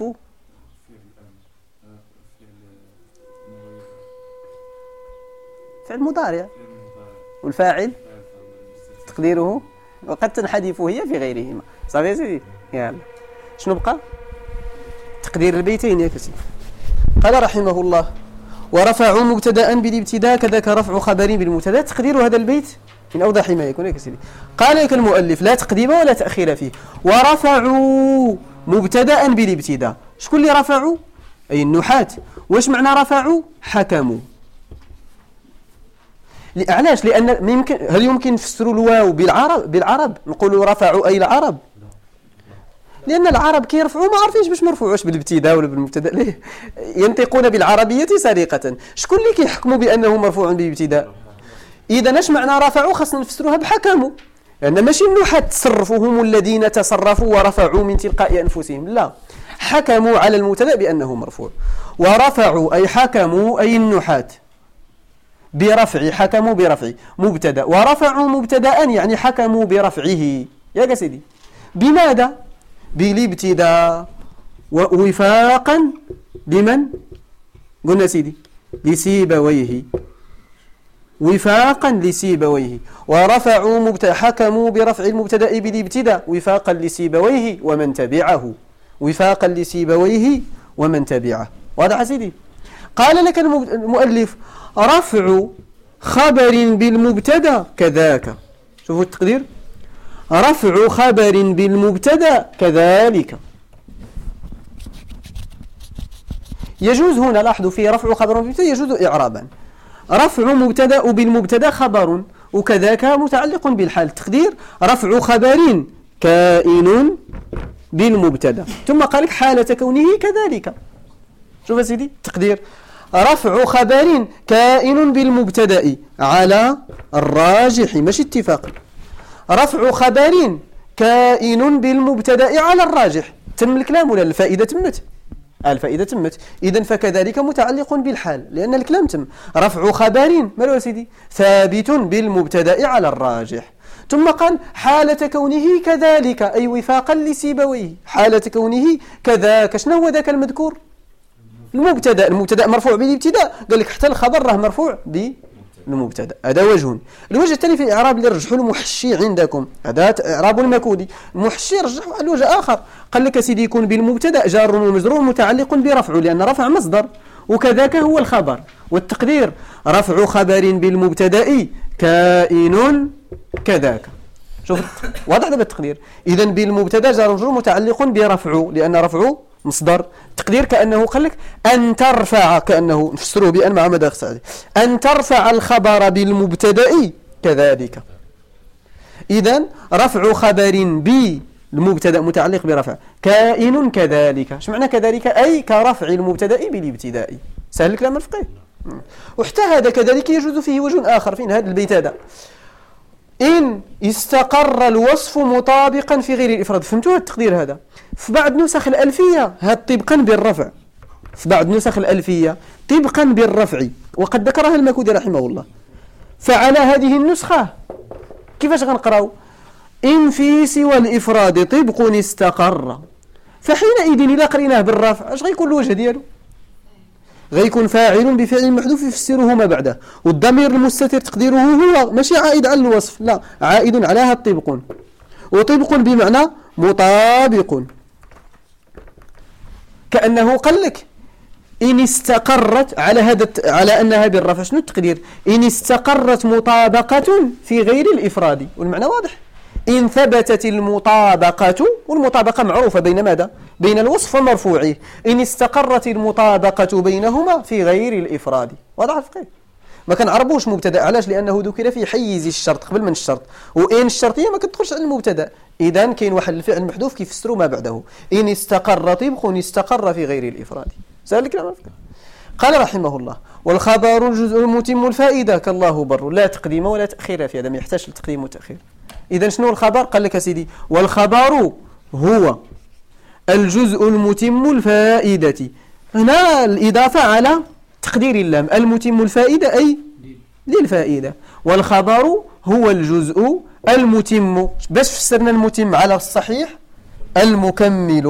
[SPEAKER 1] فعل مضارع، والفاعل تقديره وقد تنحذف هي في غيرهما. صافي يا سيدي. يلا شنو بقى تقدير البيتين يا كسي؟ قال رحمه الله: ورفعوا مبتدأ بالابتداء كذاك رفع خبر بالمبتدأ. تقدير هذا البيت من أوضح ما يكون يا كسي. قال لك المؤلف: لا تقديم ولا تأخير فيه. ورفعوا مبتدأ بالابتداء. شكون اللي رفعوا؟ أي النحاة. واش معنى رفعوا؟ حكموا. علاش؟ لأن هل يمكن نفسروا الواو بالعرب نقولوا رفعوا أي العرب؟ لأن العرب كيرفعوا ما عارفينش باش مرفوعوش بالابتداء ولا بالمبتدأ. ليه؟ ينطقون بالعربية سريقة. شكون اللي كيحكموا بأنه مرفوع بالابتداء؟ إذا اش معنى رفعوا؟ خاصنا نفسروها بحكموا، لأن ماشي النحاة تصرفوا هم الذين تصرفوا ورفعوا من تلقاء أنفسهم، لا، حكموا على المبتدأ بأنه مرفوع. ورفعوا أي حكموا أي النحاة برفع، حكموا برفع مبتدأ. ورفعوا مبتدأ يعني حكموا برفعه يا سيدي. بماذا؟ بالابتداء ووفاقا لمن؟ قلنا سيدي لسيبويه، وفاقا لسيبويه. ورفعوا حكموا برفع المبتدأ بالابتداء وفاقا لسيبويه ومن تبعه، وفاقا لسيبويه ومن تبعه. واضح سيدي؟ قال لك المؤلف: رفع خبر بالمبتدأ كذاك. شوفوا التقدير: رفع خبر بالمبتدأ كذلك. يجوز هنا، لاحظوا، في رفع خبر بالمبتدأ يجوز إعرابا. رفع مبتدأ بالمبتدأ خبر، وكذاك متعلق بالحال. تقدير: رفع خبر كائن بالمبتدأ. ثم قال لك حالة كونه كذلك. شوف يا سيدي تقدير: رفع خبر كائن بالمبتدأ على الراجح، مش اتفاق. رفع خبر كائن بالمبتدأ على الراجح. تم الكلام ولا الفائدة تمت؟ الفائدة تمت. إذن فكذلك متعلق بالحال لأن الكلام تم. رفع خبر مالو يا سيدي ثابت بالمبتدأ على الراجح. ثم قال حالة كونه كذلك أي وفاقا لسيبويه. حالة كونه كذاك. شنو هو ذاك المذكور؟ المبتدأ مرفوع بالابتداء. قال لك حتى الخبر راه مرفوع بالمبتدأ. هذا وجه. الوجه الثاني في الإعراب اللي رجحوا المحشي عندكم، هذا إعراب المكودي. المحشي رجحوا على وجه آخر، قال لك سيدي يكون بالمبتدأ جار ومجرور متعلق برفع لأن رفع مصدر، وكذاك هو الخبر. والتقدير رفع خبر بالمبتدأ كائن كذاك. شوف واضح هذا التقدير. إذن بالمبتدأ جار ومجرور متعلق برفع لأن رفع مصدر. تقدير كأنه قال لك أن ترفع، كأنه نفسره بأن مع مدى اختصاصه، أن ترفع الخبر بالمبتدأ كذلك. إذن رفع خبر بالمبتدأ متعلق برفع كائن كذلك. ايش معنى كذلك؟ أي كرفع المبتدأ بالابتداء. سهل الكلام الفقهي. وحتى هذا كذلك يجوز فيه وجه آخر في هذا البيت هذا. إن استقر الوصف مطابقا في غير الإفراد. فهمتوا التقدير هذا؟ في بعض نسخ الألفية هذا طبقا بالرفع، في بعض نسخ الألفية طبقا بالرفع، وقد ذكرها المكودي رحمه الله. فعلى هذه النسخة كيفاش غنقراو؟ إن في سوى الإفراد طبق استقر. فحينئذ إذا قريناه بالرفع اش غيكون الوجه ديالو؟ غيكون فاعل بفعل محذوف يفسره ما بعده، والضمير المستتر تقديره هو ماشي عائد على الوصف، لا، عائد على هذا الطبق. وطبق بمعنى مطابق، كأنه قال لك إن استقرت على أنها بالرفع. شنو التقدير؟ إن استقرت مطابقة في غير الإفراد. والمعنى واضح. إن ثبتت المطابقة، والمطابقة معروفة بين ماذا؟ بين الوصف ومرفوعه. إن استقرت المطابقة بينهما في غير الإفراد. واضح الفقه؟ ما كنعربوش مبتدا. علاش؟ لأنه ذكر في حيز الشرط قبل من الشرط، وإن الشرطية ما كتدخلش على المبتدا. إذن كاين واحد الفعل محذوف كيفسروا ما بعده. إن استقر طبق استقر في غير الإفراد. سهل الكلام الفقه. قال رحمه الله: والخبر الجزء المتم الفائدة كالله بر. لا تقديم ولا تأخير في هذا، ما يحتاج لتقديم وتأخير. إذن شنو الخبر؟ قال لك يا سيدي: والخبر هو الجزء المتم الفائدة. هنا الإضافة على تقدير اللام. المتم الفائدة أي للفائدة، والخبر هو الجزء المتم. باش فسرنا المتم على الصحيح؟ المكمل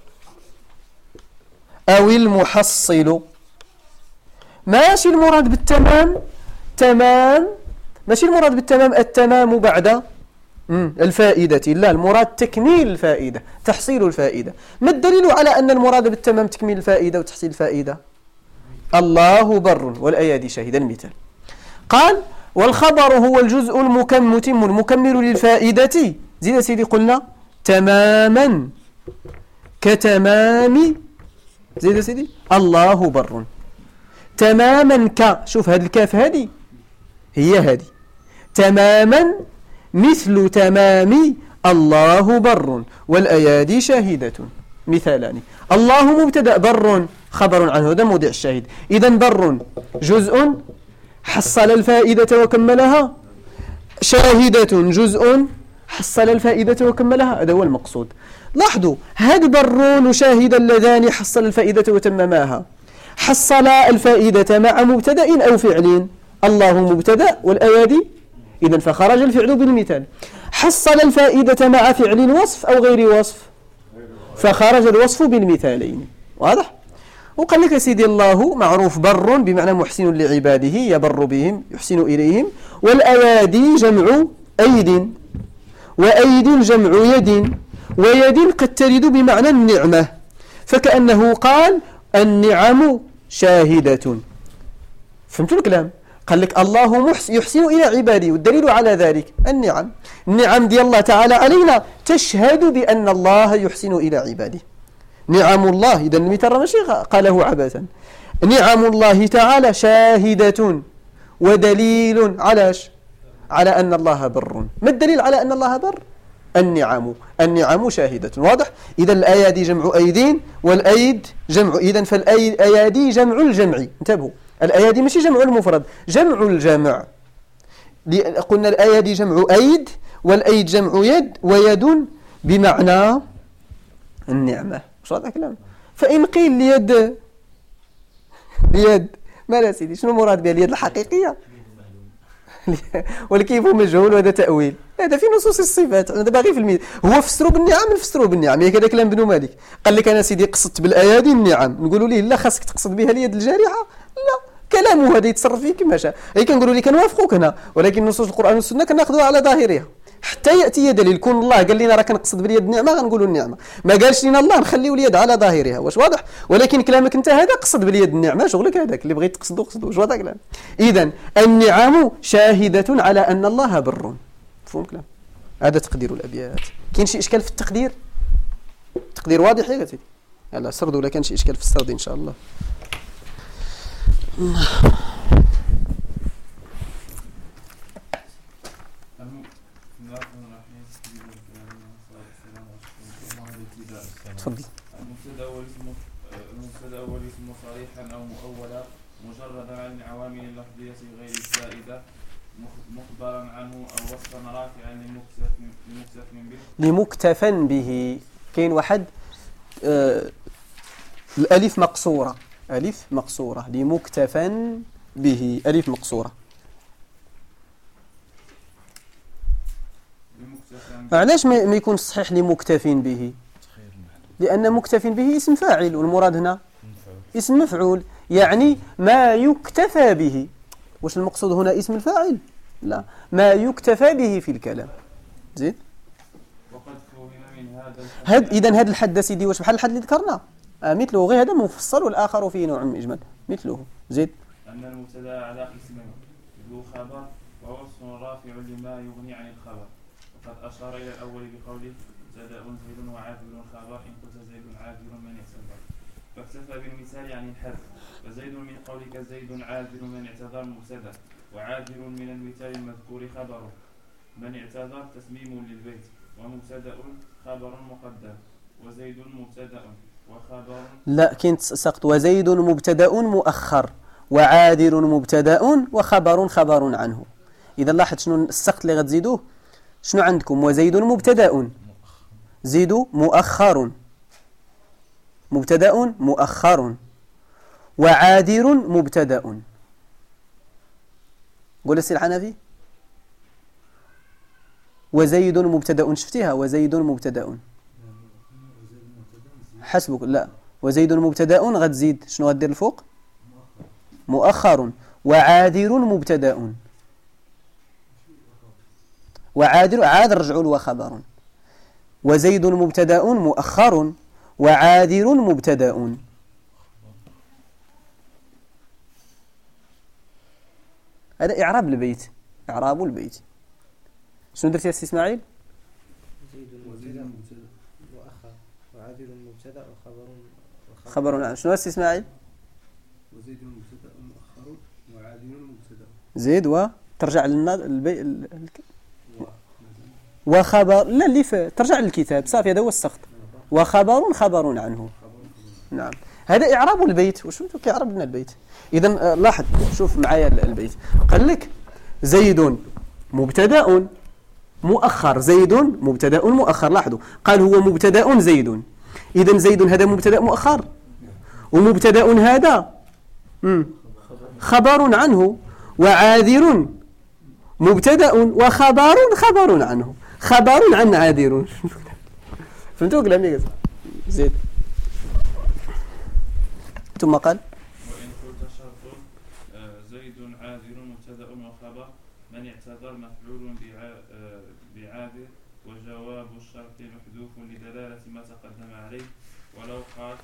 [SPEAKER 1] أو المحصل. ماشي المراد بالتمام تمام، ماشي المراد بالتمام التمام بعد الفائدة، لا، المراد تكميل الفائدة، تحصيل الفائدة. ما الدليل على أن المراد بالتمام تكميل الفائدة وتحصيل الفائدة؟ الله بر، والأيادي شهد. المثال قال والخبر هو الجزء المتم المكمل للفائدة. زيد سيدي قلنا تماما كتمام، زيد سيدي الله بر. تماما شوف هذه الكاف هذه هي هذه، تماما مثل تمام الله بر والأيادي شاهدة. مثالان. الله مبتدأ، بر خبر عنه، هذا موضع الشاهد. إذن بر جزء حصل الفائدة وكملها، شاهدة جزء حصل الفائدة وكملها، هذا هو المقصود. لاحظوا هذا بر وشاهد اللذان حصل الفائدة وتمماها، حصل الفائدة مع مبتدأ أو فعل. الله مبتدأ والأيادي، إذن فخرج الفعل بالمثال. حصل الفائدة مع فعل وصف أو غير وصف، فخرج الوصف بالمثالين. واضح؟ وقال لك سيدي الله معروف بر بمعنى محسن لعباده، يبر بهم يحسن إليهم. والأيادي جمع أيد، وأيد جمع يد، ويد قد ترد بمعنى النعمة، فكأنه قال النعم شاهدة. فهمتوا الكلام؟ قال لك الله يحسن إلى عباده، والدليل على ذلك النعم. النعم دي الله تعالى علينا تشهد بأن الله يحسن إلى عباده. نعم الله، إذا المثال ماشي قاله عبثا. نعم الله تعالى شاهدة ودليل على أن الله بر. ما الدليل على أن الله بر؟ النعم شاهدة. واضح؟ إذا الأيادي جمع أيدين والأيد جمع، إذا فالأيادي جمع الجمع. انتبهوا، الأيادي ماشي جمع المفرد، جمع الجمع. قلنا الأيادي جمع أيد والأيد جمع يد، ويد بمعنى النعمة. مش هذا كلام؟ فإن قيل اليد ما لا سيدي، شنو المراد بها؟ اليد الحقيقية والكيف مجهول، وهذا تأويل. هذا في نصوص الصفات. أنا باغي في هو فسروا بالنعم، نفسروا بالنعم. هي كذا كلام ابن مالك. قال لك أنا سيدي قصدت بالأيادي النعم، نقولوا ليه لا، خاصك تقصد بها اليد الجارحة. لا، كلامه هذا يتصرف فيه كما شاء. هي كنقولوا لي كنوافقوك هنا، ولكن نصوص القرآن والسنة كناخذوها على ظاهرها حتى يأتي دليل. كون الله قال لنا راه كنقصد باليد النعمة غنقولوا النعمة، ما قالش لنا الله نخليو اليد على ظاهرها. واش واضح؟ ولكن كلامك انت هذا قصد باليد النعمة، شغلك هذاك اللي بغيت تقصدو قصدو. واش واضح كلام؟ إذن النعم شاهدة على أن الله بر. مفهوم كلام؟ هذا تقدير الأبيات. كاين شي إشكال في التقدير؟ التقدير واضح يا سيدي؟ يلا سردوا، ولا كان شي إشكال في السرد إن شاء الله. تفضل.
[SPEAKER 2] المبتدا والاسم صريحا او مؤولا مجردا عن العوامل اللفظيه غير الزائده مخبرا عنه او وصفا رافعا
[SPEAKER 1] لمكتفا به. كاين واحد الالف مقصوره، الف مقصوره لمكتفا به، الف مقصوره. علاش ما يكون الصحيح لمكتف به؟ لأن مكتف به اسم فاعل، والمراد هنا اسم مفعول، يعني ما يكتفى به. واش المقصود هنا اسم الفاعل؟ لا، ما يكتفى به في الكلام. زيد.
[SPEAKER 2] وقد فهم من هذا
[SPEAKER 1] إذن هذا الحد سيدي واش بحال الحد اللي ذكرنا؟ مثله، غير هذا مفصل والآخر فيه نوع من إجمال مثله. زيد.
[SPEAKER 2] أن المبتدا على قسمين، ذو خبر ووصف رافع لما يغني عن الخبر. وقد أشار إلى الأول بقوله زيد وعادل خبر إن كنت زيد عادل من اعتذر، فاكتفى بالمثال عن الحذف. فزيد من قولك زيد عادل من اعتذر مبتدا، وعادل من المثال المذكور خبره. من اعتذر تسميم للبيت، ومبتدا خبر مقدم، وزيد مبتدا وخبر.
[SPEAKER 1] لا، كنت سقط. وزيد مبتدا مؤخر، وعادل مبتدا وخبر خبر عنه. إذا لاحظ شنو السقط اللي غتزيدوه. شنو عندكم؟ وزيد مبتدا، زيد مؤخر، مبتدا مؤخر، وعادل مبتدا.
[SPEAKER 7] قول السي الحنفي. وزيد مبتدأ، شفتيها؟ وزيد مبتدأ حسبك. لا، وزيد مبتدأ غتزيد شنو غدير الفوق؟ مؤخر. وعادر مبتدأ، وعادر عاد رجعوا له خبر. وزيد مبتدأ مؤخر وعادر مبتدأ. هذا إعراب البيت، إعراب البيت. شنو درتي يا سي إسماعيل؟
[SPEAKER 3] زيد مبتدأ مؤخر وعادل مبتدأ
[SPEAKER 7] خبر عن شنو يا سي إسماعيل؟
[SPEAKER 4] وزيد مبتدأ مؤخر وعادل مبتدأ.
[SPEAKER 7] زيد وترجع وخبر لا اللي ترجع للكتاب صافي، هذا هو السقط. وخبر خبر عنه. نعم، هذا إعراب البيت. وشو كيعرب لنا البيت؟ إذا لاحظ، شوف معايا البيت. قال لك زيد مبتدأ مؤخر، زيد مبتدأ مؤخر. لاحظوا، قال هو مبتدأ زيد. إذا زيد هذا مبتدأ مؤخر، ومبتدأ هذا خبر عنه، وعاذر مبتدأ وخبر خبر عنه، خبر عن عاذر. فهمتوا كلامي؟ زيد. ثم قال
[SPEAKER 2] وإن قلت شرط زيد عاذر مبتدأ وخبر من اعتذر مفعول بعاذر، وجواب الشرط محذوف لدلالة ما تقدم عليه. ولو قال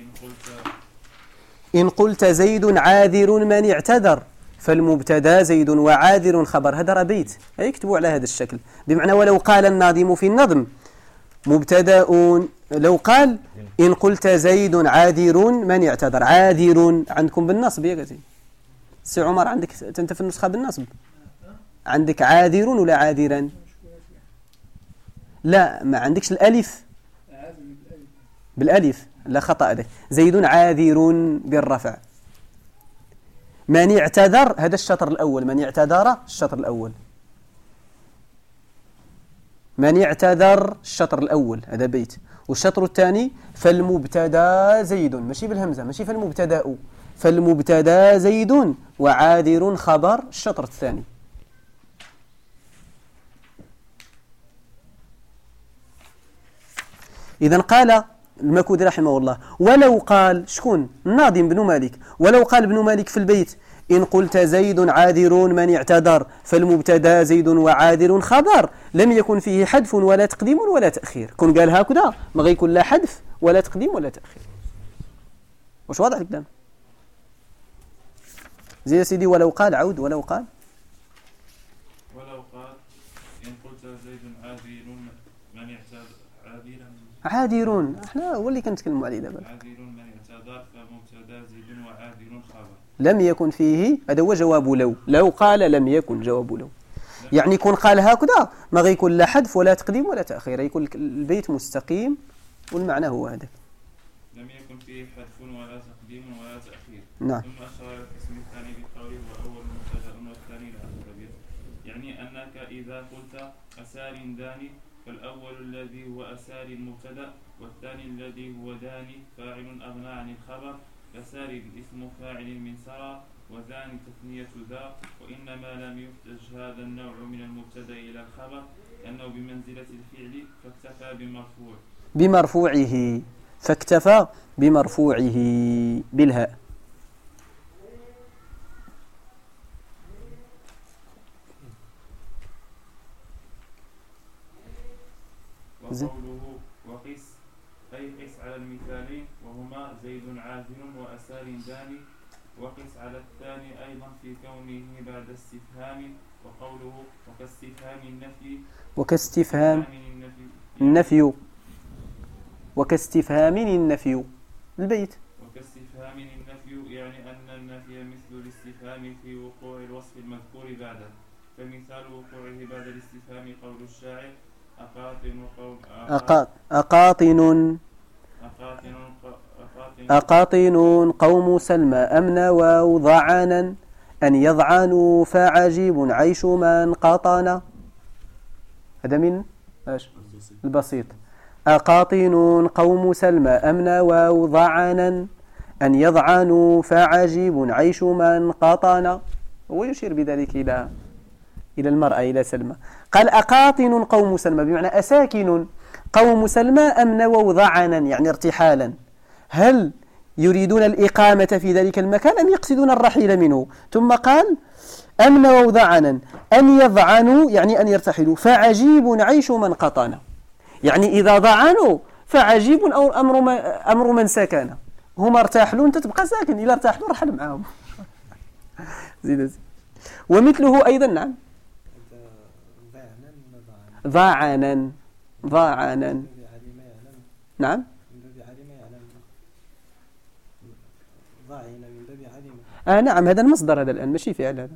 [SPEAKER 7] إن قلت زيد عاذر من اعتذر، فالمبتدا زيد وعاذر خبر. هذا ربيت يكتبوا على هذا الشكل، بمعنى ولو قال الناظم في النظم مبتدا، لو قال إن قلت زيد عاذر من اعتذر، عاذر عندكم بالنصب يا قتي سي عمر، عندك انت في النسخة بالنصب عندك عاذر ولا عاذرا؟ لا، ما عندكش الألف بالألف، لا خطأ ده. زيد عاذر بالرفع. من اعتذر هذا الشطر الأول، من اعتذر الشطر الأول، من اعتذر الشطر الأول هذا بيت. والشطر الثاني فالمبتدا زيد، ماشي بالهمزة، ماشي فالمبتدا، فالمبتدا زيد وعاذر خبر الشطر الثاني. إذن قال المكودي رحمه الله ولو قال شكون؟ الناظم بن مالك. ولو قال ابن مالك في البيت إن قلت زيد عاذر من اعتذر، فالمبتدا زيد وعاذر خبر، لم يكن فيه حذف ولا تقديم ولا تأخير. كون قال هكذا ما غيكون لا حذف ولا تقديم ولا تأخير. واش واضح الكلام؟ زي يا سيدي. ولو قال عود. ولو قال
[SPEAKER 2] إن قلت زيد عاذر من اعتذر،
[SPEAKER 7] عاذر احنا هو اللي كنتكلموا عليه دابا.
[SPEAKER 2] عاذر من اعتذر فمبتدا زيد وعاذر خبر.
[SPEAKER 7] لم يكن فيه، هذا هو جواب لو. لو قال لم يكن جواب لو، يعني يكون قال هكذا ما غيكون لا حذف ولا تقديم ولا تأخير، يكون البيت مستقيم والمعنى هو هذا.
[SPEAKER 2] لم يكن فيه حذف ولا تقديم ولا تأخير.
[SPEAKER 7] نعم.
[SPEAKER 2] ثم أشار القسم الثاني بقوله وأول مبتدأ والثاني الأخير، يعني أنك إذا قلت أسار داني فالأول الذي هو أسار المبتدأ، والثاني الذي هو داني فاعل أغنى عن الخبر. فسار اسم فاعل من سرى، وذاني تثنية ذا. وإنما لم يحتج هذا النوع من المبتدأ إلى الخبر لأنه بمنزلة الفعل،
[SPEAKER 7] فاكتفى بمرفوعه بالهاء.
[SPEAKER 2] وقوله وقس أي قس على المثالين وهما زيد عاذر وأسار داني، وقس على الثاني أيضا في كونه بعد استفهام. وقوله وكاستفهام النفي،
[SPEAKER 7] وكاستفهام النفي، وكاستفهام النفي البيت.
[SPEAKER 2] وكاستفهام النفي يعني أن النفي مثل الاستفهام في وقوع الوصف المذكور بعده. فمثال وقوعه بعد الاستفهام قول الشاعر
[SPEAKER 7] أقاطن قوم سلمى أمن وضعنا أن يضعنوا فعجيب عيش من قطن. هذا من البسيط. أقاطن قوم سلمى أمن وضعنا أن يضعنوا فعجيب عيش من قطن. هو يشير بذلك إلى المرأة، إلى سلمى. قال أقاطن قوم سلمى بمعنى أساكن قوم سلمى أم نووا ضعنا يعني ارتحالا، هل يريدون الإقامة في ذلك المكان أم يقصدون الرحيل منه؟ ثم قال أم نووا ضعنا أن يضعنوا يعني أن يرتحلوا، فعجيب عيش من قطن، يعني إذا ضعنوا فعجيب أو أمر من سكن، هم ارتاحلون أنت تبقى ساكن، إذا ارتاحلوا رحل معهم. زيد. ومثله أيضا نعم ضعنا نعم نعم هذا المصدر هذا الآن ماشي فعل، هذا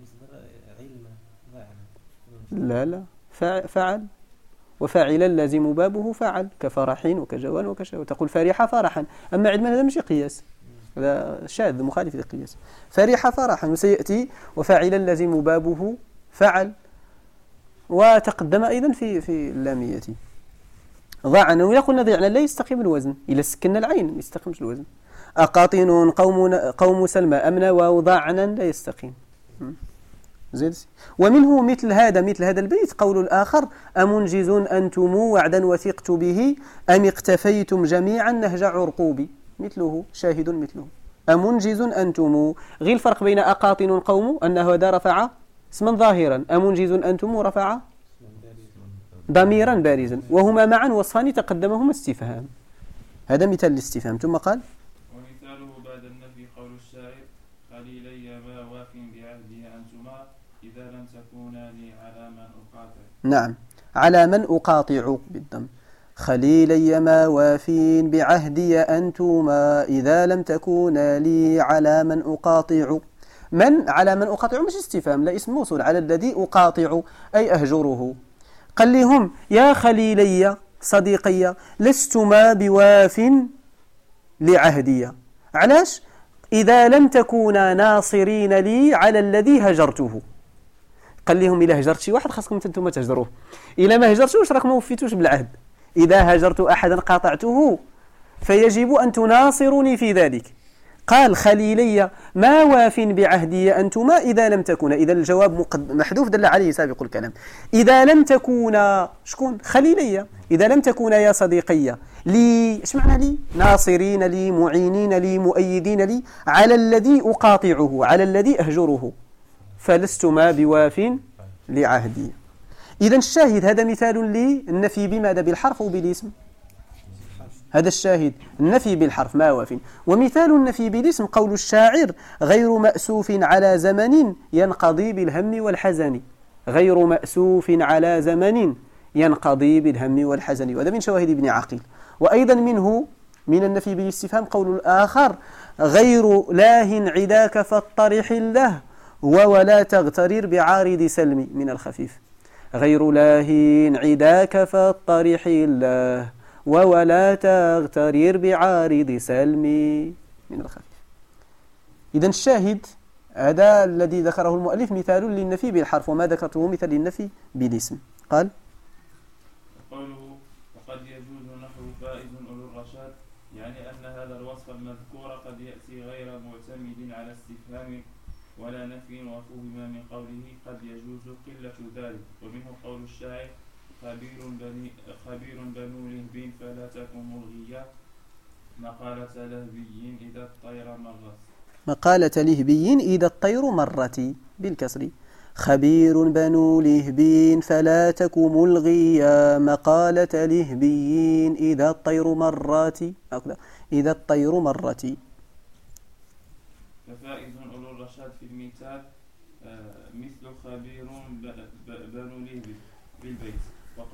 [SPEAKER 7] لا فعل، وفاعلا لازم بابه فعل كفرح وكجوان وكشوى، تقول فرح فرحا، أما علما هذا ماشي قياس، هذا شاذ مخالف للقياس. فرح فرحا وسيأتي وفاعلا لازم بابه فعل، وتقدم أيضا في اللامية. ضعنا وإذا قلنا ضعنا لا يستقيم الوزن، إذا سكننا العين ما يستقيمش الوزن. أقاطن قوم سلمى أمنا وضعنا لا يستقيم. زيد. ومنه مثل هذا البيت قول الآخر أمنجز أنتم وعدا وثقت به أم اقتفيتم جميعا نهج عرقوبي، مثله شاهد مثله أمنجز أنتم. غير الفرق بين أقاطن قوم أنه هذا رفع اسما ظاهرا، أمنجز أنتم رفع ضميرا بارزا، وهما معا وصفان تقدمهما استفهام. هذا مثال الاستفهام. ثم قال
[SPEAKER 2] ومثاله بعد النفي قول الشاعر خليلي ما واف بعهدي أنتما إذا لم تكونا لي على من أقاطع.
[SPEAKER 7] نعم على من أقاطع بالضم. خليلي ما واف بعهدي أنتما إذا لم تكونا لي على من أقاطع. من على من أقاطع مش استفهام، لا اسم موصول، على الذي أقاطع أي أهجره. قال لهم يا خليلي صديقي لستما بواف لعهدي، علاش؟ إذا لم تكونا ناصرين لي على الذي هجرته. قال لهم إلا هجرت شي واحد خاصكم أنتم تهجروه، إلا ما هجرتوش راكم ما وفيتوش بالعهد. إذا هجرت أحدا قاطعته فيجب أن تناصروني في ذلك. قال خليلي ما واف بعهدي أنتما إذا لم تكونا، إذا الجواب محذوف دل عليه سابق الكلام. إذا لم تكونا شكون؟ خليلي. إذا لم تكونا يا صديقي لي، ايش معنى لي؟ ناصرين لي معينين لي مؤيدين لي على الذي أقاطعه على الذي أهجره، فلستما بواف لعهدي. إذا الشاهد هذا مثال للنفي بماذا؟ بالحرف وبالاسم. هذا الشاهد النفي بالحرف ما واف. ومثال النفي بالاسم قول الشاعر غير مأسوف على زمن ينقضي بالهم والحزن. غير مأسوف على زمن ينقضي بالهم والحزن، وهذا من شواهد ابن عقيل. وأيضا منه من النفي بالاستفهام قول الآخر غير لاه عداك فاطرح له ولا تغترر بعارض سلم من الخفيف. غير لاه عداك فاطرح له ولا تغترر بعارض سلمي من الخفيف. إذن الشاهد هذا الذي ذكره المؤلف مثال للنفي بالحرف، وما ذكرته مثال للنفي بالاسم. قال
[SPEAKER 2] قوله وقد يجوز نحو فائز أولو الرشاد، يعني أن هذا الوصف المذكور قد يأتي غير معتمد على استفهام ولا نفي، وفهم من قوله قد يجوز قلة ذلك. ومنه قول الشاعر خبير بنو لهب فلا تكن ملغيا مقالة لهبي إذا الطير مرت.
[SPEAKER 7] مقالة لهبي إذا الطير مرت بالكسر. خبير بنو لهب فلا تك ملغيا مقالة لهبي إذا الطير مرت. إذا الطير مرت.
[SPEAKER 2] ففائز أولو الرشاد في المثال مثل خبير بنو لهب بالبيت.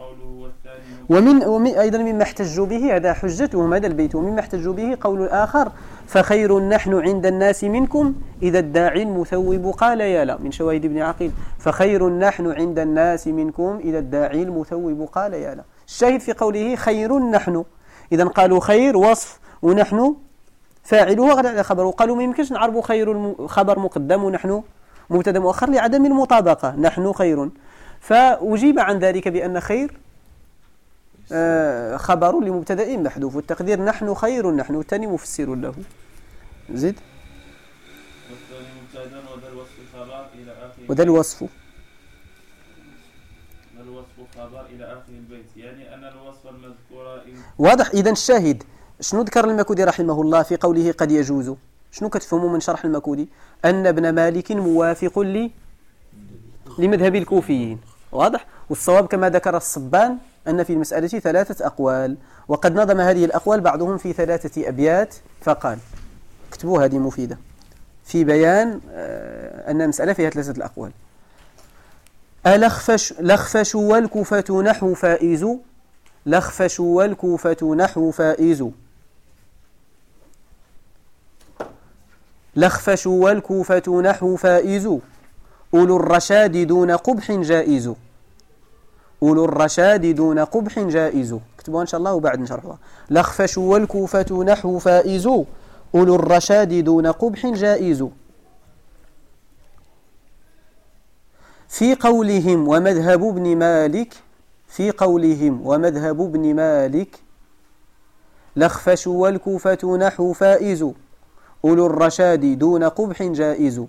[SPEAKER 7] ومن أيضا مما احتجوا به، هذا حجتهم هذا البيت، ومما احتجوا به قول الآخر فخير نحن عند الناس منكم إذا الداعي المثوب قال يا لا، من شواهد ابن عقيل. فخير نحن عند الناس منكم إذا الداعي المثوب قال يا لا. الشاهد في قوله خير نحن، إذا قالوا خير وصف ونحن فاعله غير على خبره. قالوا ما يمكنش نعربوا خير خبر مقدم ونحن مبتدا مؤخر لعدم المطابقة، نحن خير. فأجيب عن ذلك بأن خير خبر لمبتدأ محذوف، والتقدير نحن خير، نحن الثاني مفسر له. زيد.
[SPEAKER 2] والثاني مبتدا وذا الوصف خبر آخر
[SPEAKER 7] وذا الوصف
[SPEAKER 2] خبر إلى آخر البيت، يعني أن الوصف المذكور
[SPEAKER 7] واضح. إذن الشاهد شنو ذكر المكودي رحمه الله في قوله قد يجوز؟ شنو كتفهموا من شرح المكودي؟ أن ابن مالك موافق لمذهب الكوفيين، واضح. والصواب كما ذكر الصبان أن في المسألة 3 أقوال، وقد نظم هذه الأقوال بعضهم في 3 أبيات فقال، اكتبوا هذه مفيدة في بيان أن المسألة فيها 3 الأقوال. لخفش والكوفة نحو فائز، لخفش والكوفة نحو فائز، لخفش والكوفة نحو فائز، أولو الرشاد دون قبح جائز، أولو الرشاد دون قبح جائز. اكتبوها إن شاء الله وبعد نشرحها. لخفش والكوفة نحو فائز، أولو الرشاد دون قبح جائز. في قولهم ومذهب ابن مالك، في قولهم ومذهب ابن مالك، لخفش والكوفة نحو فائز، أولو الرشاد دون قبح جائز.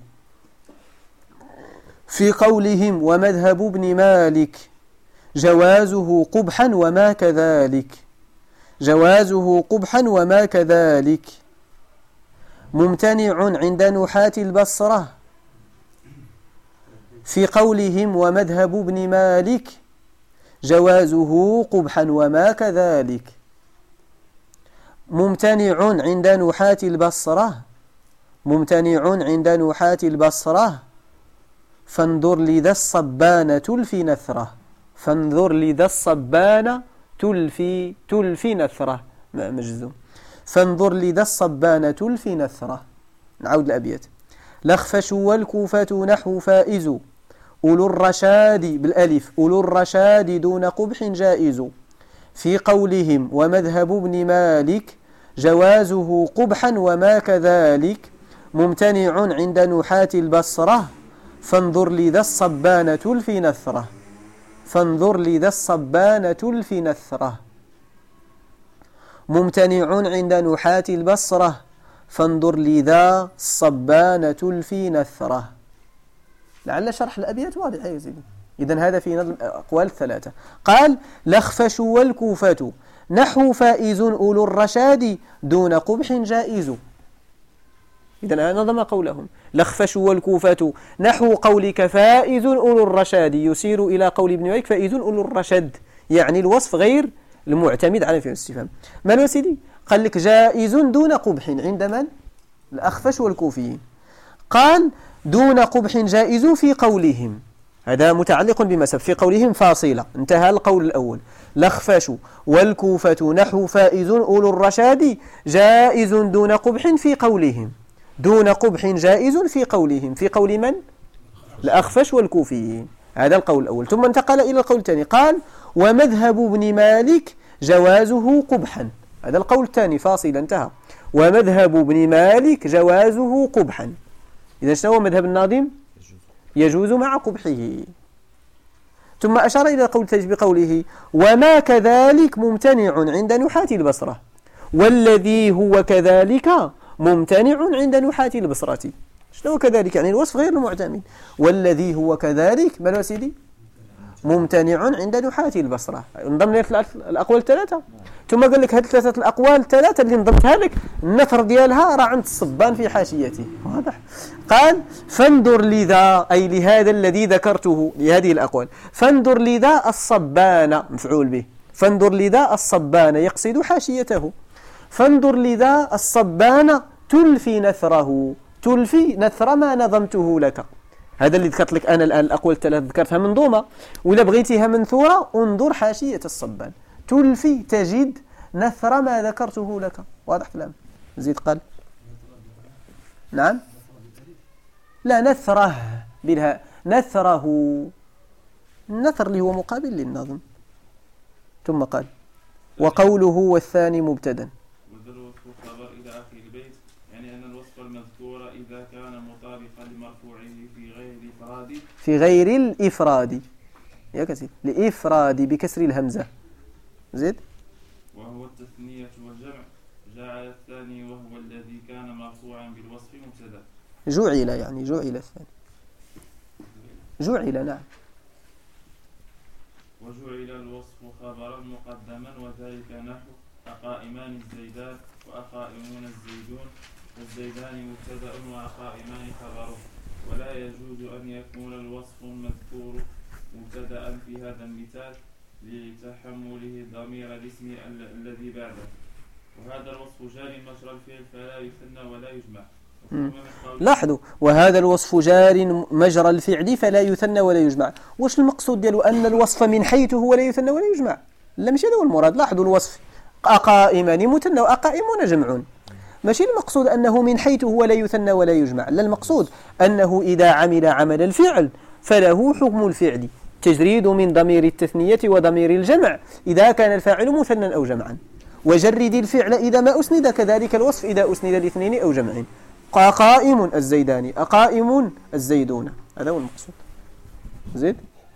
[SPEAKER 7] في قولهم ومذهب ابن مالك، جوازه قبحا وما كذلك، جوازه قبحا وما كذلك، ممتنع عند نحاة البصرة. في قولهم ومذهب ابن مالك، جوازه قبحا وما كذلك، ممتنع عند نحاة البصرة، ممتنع عند نحاة البصرة، فانظر لذا الصبان تلفي نثره، فانظر لذا الصبان تلفي نثره مجزوم، فانظر لذا الصبان تلفي نثره. نعود الأبيات. لخفش والكوفة نحو فائز، أولو الرشاد بالألف، أولو الرشاد دون قبح جائز. في قولهم ومذهب ابن مالك، جوازه قبحا وما كذلك، ممتنع عند نحاة البصرة، فانظر لذا الصبان تلفي نثره، فانظر لذا الصبان تلفي نثره، ممتنع عند نحاة البصرة، فانظر لذا الصبان تلفي نثره. لعل شرح الأبيات واضح يا سيدي. إذن هذا في نظم أقوال 3. قال لخفش والكوفة نحو فائز، أولو الرشاد دون قبح جائز. إذن نظم قولهم. لخفش والكوفة نحو قولك فائز أولو الرشاد، يسير إلى قول ابن مالك فائز أولو الرشاد، يعني الوصف غير المعتمد على فعل الاستفهام. ما سيدي؟ قال لك جائز دون قبح عند من؟ الأخفش والكوفيين. قال دون قبح جائز في قولهم، هذا متعلق بما سبق. في قولهم فاصلة، انتهى القول الأول. لخفش والكوفة نحو فائز أولو الرشاد، جائز دون قبح في قولهم، دون قبح جائز في قولهم. في قول من؟ الأخفش والكوفيين. هذا القول الأول. ثم انتقل إلى القول الثاني، قال ومذهب ابن مالك جوازه قبحا. هذا القول الثاني فاصل، انتهى. ومذهب ابن مالك جوازه قبحا. إذا شنو هو مذهب الناظم؟ يجوز مع قبحه. ثم أشار إلى القول الثالث بقوله وما كذلك ممتنع عند نحاة البصرة، والذي هو كذلك ممتنع عند نحاة البصرة. شنو كذلك؟ يعني الوصف غير المعتمد. والذي هو كذلك ما سيدي؟ ممتنع عند نحاة البصرة. انضم الأقوال 3. ثم قال لك هذه 3 الأقوال 3 اللي انضمتها لك النثر ديالها راه عند الصبان في حاشيته، واضح. قال فانظر لذا، أي لهذا الذي ذكرته لهذه الأقوال، فانظر لذا الصبان مفعول به، فانظر لذا الصبان يقصد حاشيته، فانظر لذا الصبان تلفي نثره، تلفي نثر ما نظمته لك. هذا اللي ذكرت لك أنا الآن الأقوال 3 ذكرتها منظومة، وإذا بغيتها منثورة انظر حاشية الصبان، تلفي تجد نثر ما ذكرته لك. واضح كلام؟ زيد قال نعم، لا نثره بالهاء، نثره، النثر اللي هو مقابل للنظم. ثم قال وقوله والثاني مبتدا،
[SPEAKER 2] خبر إلى آخر البيت، يعني أن الوصف المذكور إذا كان مطابقا لمرفوعه في غير الإفراد،
[SPEAKER 7] في غير الإفراد يا كثير، لإفراد بكسر الهمزة. زيد
[SPEAKER 2] وهو التثنية والجمع، جعل الثاني وهو الذي كان مرفوعا بالوصف مبتدا.
[SPEAKER 7] جعل يعني جعل الثاني. جعل نعم.
[SPEAKER 2] وجعل الوصف خبرا مقدما وذلك نحو أقائمان الزيدان وأقائمون الزيدون والزيدان مبتدأ وأقائمان خبره. ولا يجوز أن يكون الوصف المذكور مبتدأ في هذا المثال لتحمله ضمير الاسم الذي بعده. وهذا الوصف جار مجرى الفعل فلا يثنى ولا يجمع.
[SPEAKER 7] لاحظوا وهذا الوصف جار مجرى الفعل فلا يثنى ولا يجمع. واش المقصود ديالو؟ أن الوصف من حيث هو لا يثنى ولا يجمع؟ لا ماشي هذا هو المراد. لاحظوا الوصف أقائمان مثنى وأقائمون جمعون، ماشي المقصود أنه من حيث هو لا يثنى ولا يجمع، لا المقصود أنه إذا عمل عمل الفعل فله حكم الفعل تجريد من ضمير التثنية وضمير الجمع إذا كان الفاعل مثنى أو جمعا، وجرد الفعل إذا ما أسند كذلك الوصف إذا أسند لاثنين أو جمعين. قائم الزيدان أقائم الزيدون، هذا هو المقصود. زيد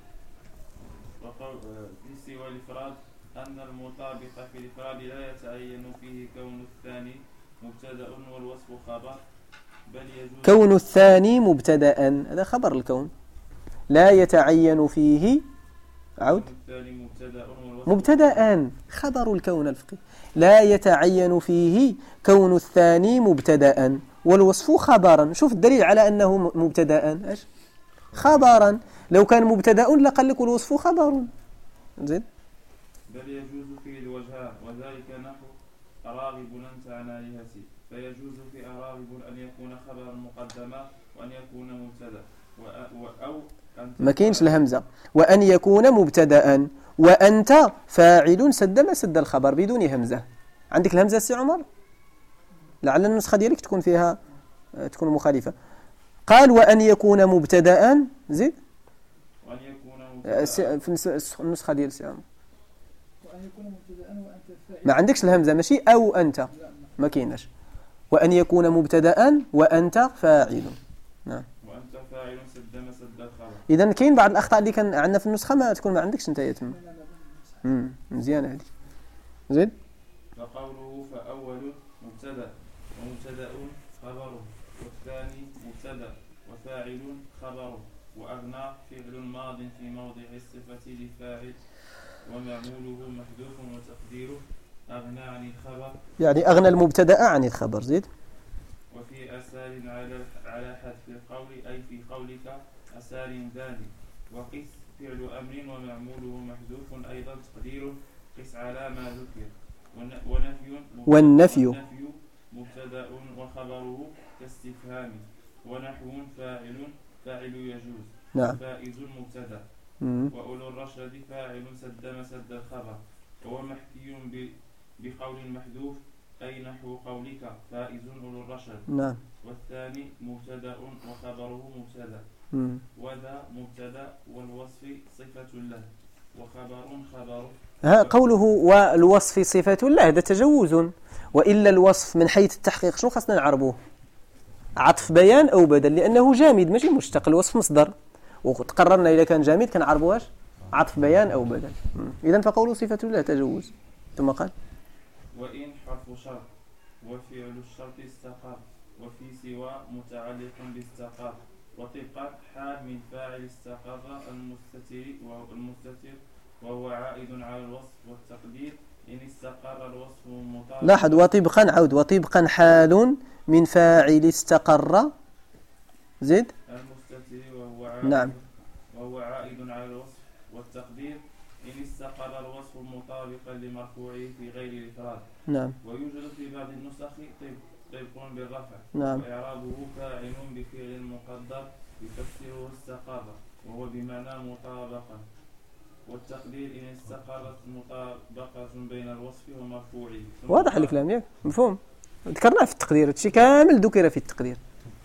[SPEAKER 2] في سوى الإفراد أن المطابق في الإفراد لا يتعين فيه كون الثاني مبتدأ والوصف خبر، بل يجوز
[SPEAKER 7] كون الثاني مبتدأ، هذا خبر الكون، لا يتعين فيه عود مبتدأ، خبر الكون الفقهي، لا يتعين فيه كون الثاني مبتدأ والوصف خبرا. شوف الدليل على أنه مبتدأ ايش؟ خبرا. لو كان مبتدأ لقال لك الوصف خبر. زين.
[SPEAKER 2] بل يجوز فيه الوجهان وذلك نحو أراغب أنت عن آلهتي، فيجوز في أراغب أن يكون خبرا مقدما وأن يكون مبتدأ أو
[SPEAKER 7] ما كاينش الهمزة، وأن يكون مبتدأ وأنت فاعل سد ما سد الخبر بدون همزة. عندك الهمزة سي عمر؟ لعل النسخة ديالك تكون فيها تكون مخالفة. قال وأن يكون مبتدأ. زيد
[SPEAKER 2] وأن يكون
[SPEAKER 7] في النسخة ديال سي عمر
[SPEAKER 8] وأن يكون مبتدأ وأنت فاعل،
[SPEAKER 7] ما عندكش الهمزة ماشي أو أنت، ما كايناش. وأن يكون مبتدأ وأنت فاعل. نعم.
[SPEAKER 2] وأنت فاعل سد ما سد الخبر.
[SPEAKER 7] إذا كاين بعض الأخطاء اللي كان عندنا في النسخة ما تكون ما عندكش أنت يتم. مزيان هذه. زيد.
[SPEAKER 2] فقوله فأول مبتدأ ومبتدأ خبره، والثاني مبتدأ وفاعل خبره، وأغنى فعل ماض في موضع الصفة لفاعل ومعموله محذوف وتقديره أغنى عن الخبر،
[SPEAKER 7] يعني أغنى المبتدأ عن الخبر. زيد.
[SPEAKER 2] وفي أسار على حذف القول أي في قولك أسار داني، وقس فعل أمر ومعموله محذوف أيضا تقديره قس على ما ذكر، والنفي مبتدأ وخبره كاستفهام، ونحو فاعل يجوز،
[SPEAKER 7] نعم.
[SPEAKER 2] فائز مبتدأ، وأولو الرشد فاعل سد مسد الخبر، وهو محكي بقول محذوف أي نحو قولك فائز أولو الرشد.
[SPEAKER 7] نعم.
[SPEAKER 2] والثاني مبتدأ وخبره مبتدأ، وذا مبتدأ والوصف صفة له خبره.
[SPEAKER 7] قوله والوصف صفة له هذا تجوز، وإلا الوصف من حيث التحقيق شنو خاصنا نعربوه؟ عطف بيان أو بدل، لأنه جامد ماشي مشتق، الوصف مصدر، وتقررنا إذا كان جامد كان عربوهاش عطف بيان أو بدل. إذن فقوله صفة له تجوز. ثم قال
[SPEAKER 2] وإن حرف شرط وفعل الشرط استقر، وفي سوى متعلق باستقر، وطبقا حال من فاعل استقر المستتر وهو عائد على الوصف والتقدير إن استقر الوصف مطابقا.
[SPEAKER 7] لاحظ وطبقا عود وطبقا حال من فاعل استقر. زد
[SPEAKER 2] المستتر وهو عائد على الوصف والتقدير إن استقر الوصف مطابقا لمرفوعه في غير الإفراد.
[SPEAKER 7] نعم.
[SPEAKER 2] ويوجد في بعض النسخ طبق بالرفع.
[SPEAKER 7] نعم.
[SPEAKER 2] وإعرابه فاعل بفعل مقدر يفسره استقر وهو بمعنى مطابقة، والتقدير إن استقرت مطابقة بين الوصف ومرفوعه.
[SPEAKER 7] واضح الكلام ياك مفهوم؟ ذكرناه في التقدير، هادشي كامل ذكر في التقدير.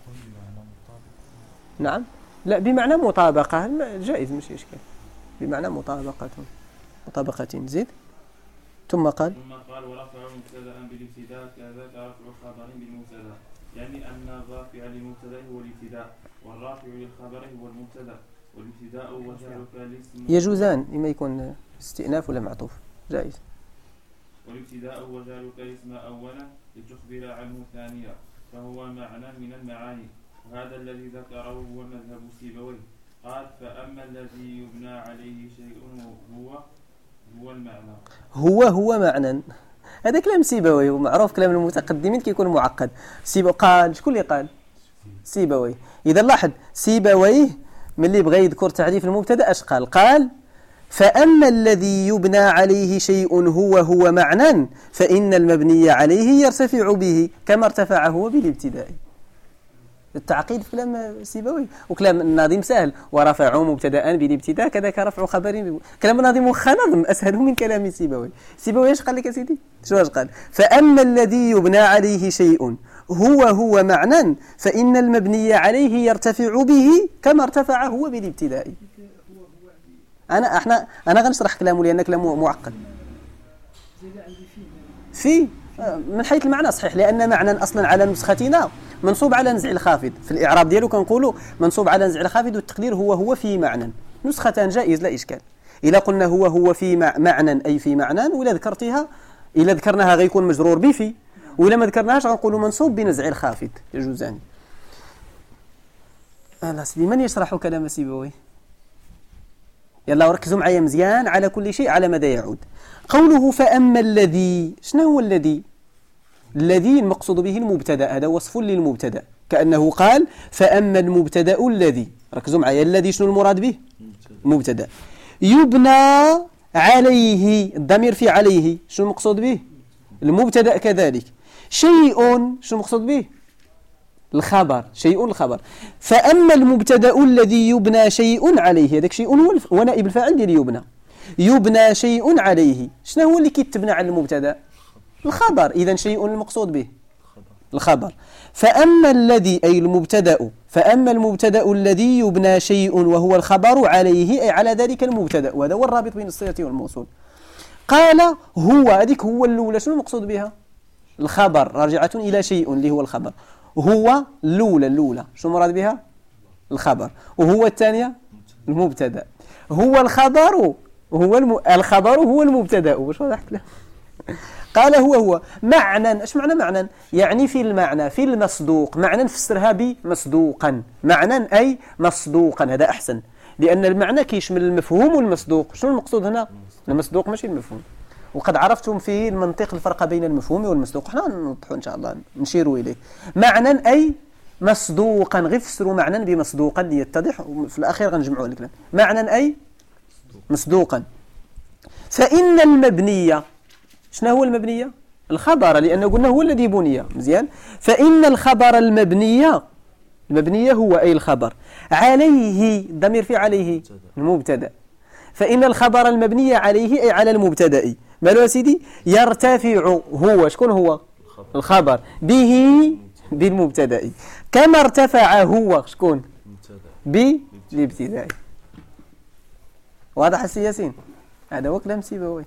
[SPEAKER 7] نعم. لا بمعنى مطابقة جائز ماشي إشكال، بمعنى مطابقة. زيد. ثم قال
[SPEAKER 2] ورفع مبتدأ بالابتداء كذاك رفع خبر بالمبتدأ، يعني أن الرافع للمبتدأ هو الابتداء والرافع للخبر هو المبتدأ، والابتداء وجعلك الاسم
[SPEAKER 7] يجوزان إما يكون استئناف ولا معطوف جائز.
[SPEAKER 2] والابتداء وجعلك الاسم أولا لتخبر عنه ثانيا، فهو معنى من المعاني، وهذا الذي ذكره هو مذهب سيبويه، قال فأما الذي يبنى عليه شيء هو المعنى.
[SPEAKER 7] هو معنى. هذا كلام سيبويه ومعروف، كلام المتقدمين كيكون معقد. قال شكون اللي قال؟ سيبويه. إذا لاحظ سيبويه ملي بغى يذكر تعريف المبتدا اش قال فأما الذي يبنى عليه شيء هو معنى فإن المبني عليه يرتفع به كما ارتفع هو بالابتداء. التعقيد في كلام سيبويه، وكلام الناظم سهل، ورفع مبتدا بالابتداء كذاك رفع خبر. كلام الناظم واخا نظم اسهل من كلام سيبويه. سيبويه اش قال لك يا سيدي؟ شنو قال؟ فأما الذي يبنى عليه شيء هو معنى فإن المبني عليه يرتفع به كما ارتفع هو بالابتداء. انا غنشرح كلامه لان كلامه معقد. في من حيث المعنى صحيح، لان معنى اصلا على نسختنا منصوب على نزع الخافض، في الاعراب ديالو كنقولوا منصوب على نزع الخافض، والتقدير هو في معنى. نسختان جائز لا اشكال. الا قلنا هو في معنى اي في معنى، ولا ذكرتها الا ذكرناها غيكون مجرور بفي، ولا ما ذكرناهاش غنقولوا منصوب بنزع الخافض. يجوزان. سيدي من يشرح كلام سيبويه؟ يلا ركزوا معايا مزيان على كل شيء على مدى يعود. قوله فأما الذي، شنو هو الذي؟ الذي المقصود به المبتدا، هذا وصف للمبتدا، كأنه قال فأما المبتدا الذي. ركزوا معايا، الذي شنو المراد به؟ مبتدا. يبنى عليه، الضمير في عليه شنو المقصود به؟ المبتدا كذلك. شيء شنو المقصود به؟ الخبر، شيء الخبر. فأما المبتدا الذي يبنى شيء عليه، هذاك شيء هو نائب الفاعل ديال يبنى. يبنى شيء عليه، شنو هو اللي كيتبنى على المبتدا؟ الخبر. إذن شيء المقصود به الخبر. فأما الذي أي المبتدا، فأما المبتدا الذي يبنى شيء وهو الخبر عليه أي على ذلك المبتدا، وهذا هو الرابط بين الصلة والموصول. قال هو، هذيك هو الأولى شنو المقصود بها؟ الخبر، راجعة إلى شيء اللي هو الخبر. هو الأولى شو مراد بها؟ الخبر. وهو الثانية المبتدا. هو الخبر، الخبر هو المبتدا. واش وضحت له؟ قال هو معنى. ايش معنى معنى؟ يعني في المعنى، في المصدوق. معنى نفسرها بمصدوقا، معنى أي مصدوقا، هذا أحسن، لأن المعنى كيشمل المفهوم والمصدوق. شنو المقصود هنا؟ المصدوق ماشي المفهوم. وقد عرفتم في المنطق الفرق بين المفهوم والمصدوق، احنا نوضحوا ان شاء الله نشيروا اليه. معنى اي مصدوقا، غير فسروا معنى بمصدوقا ليتضح، وفي الاخير غنجمعوا الكلام. معنى اي مصدوقا. فإن المبنية، شنو هو المبنية؟ الخبر، لأنه قلنا هو الذي بني. مزيان. فإن الخبر المبنية هو أي الخبر عليه، الضمير في عليه المبتدا. فإن الخبر المبني عليه أي على المبتدا. مالو يا سيدي؟ يرتفع هو، شكون هو؟ الخبر به بالمبتدا، كما ارتفع هو شكون؟ بالابتداء. واضح السي ياسين؟ هذا هو كلام سيبويه.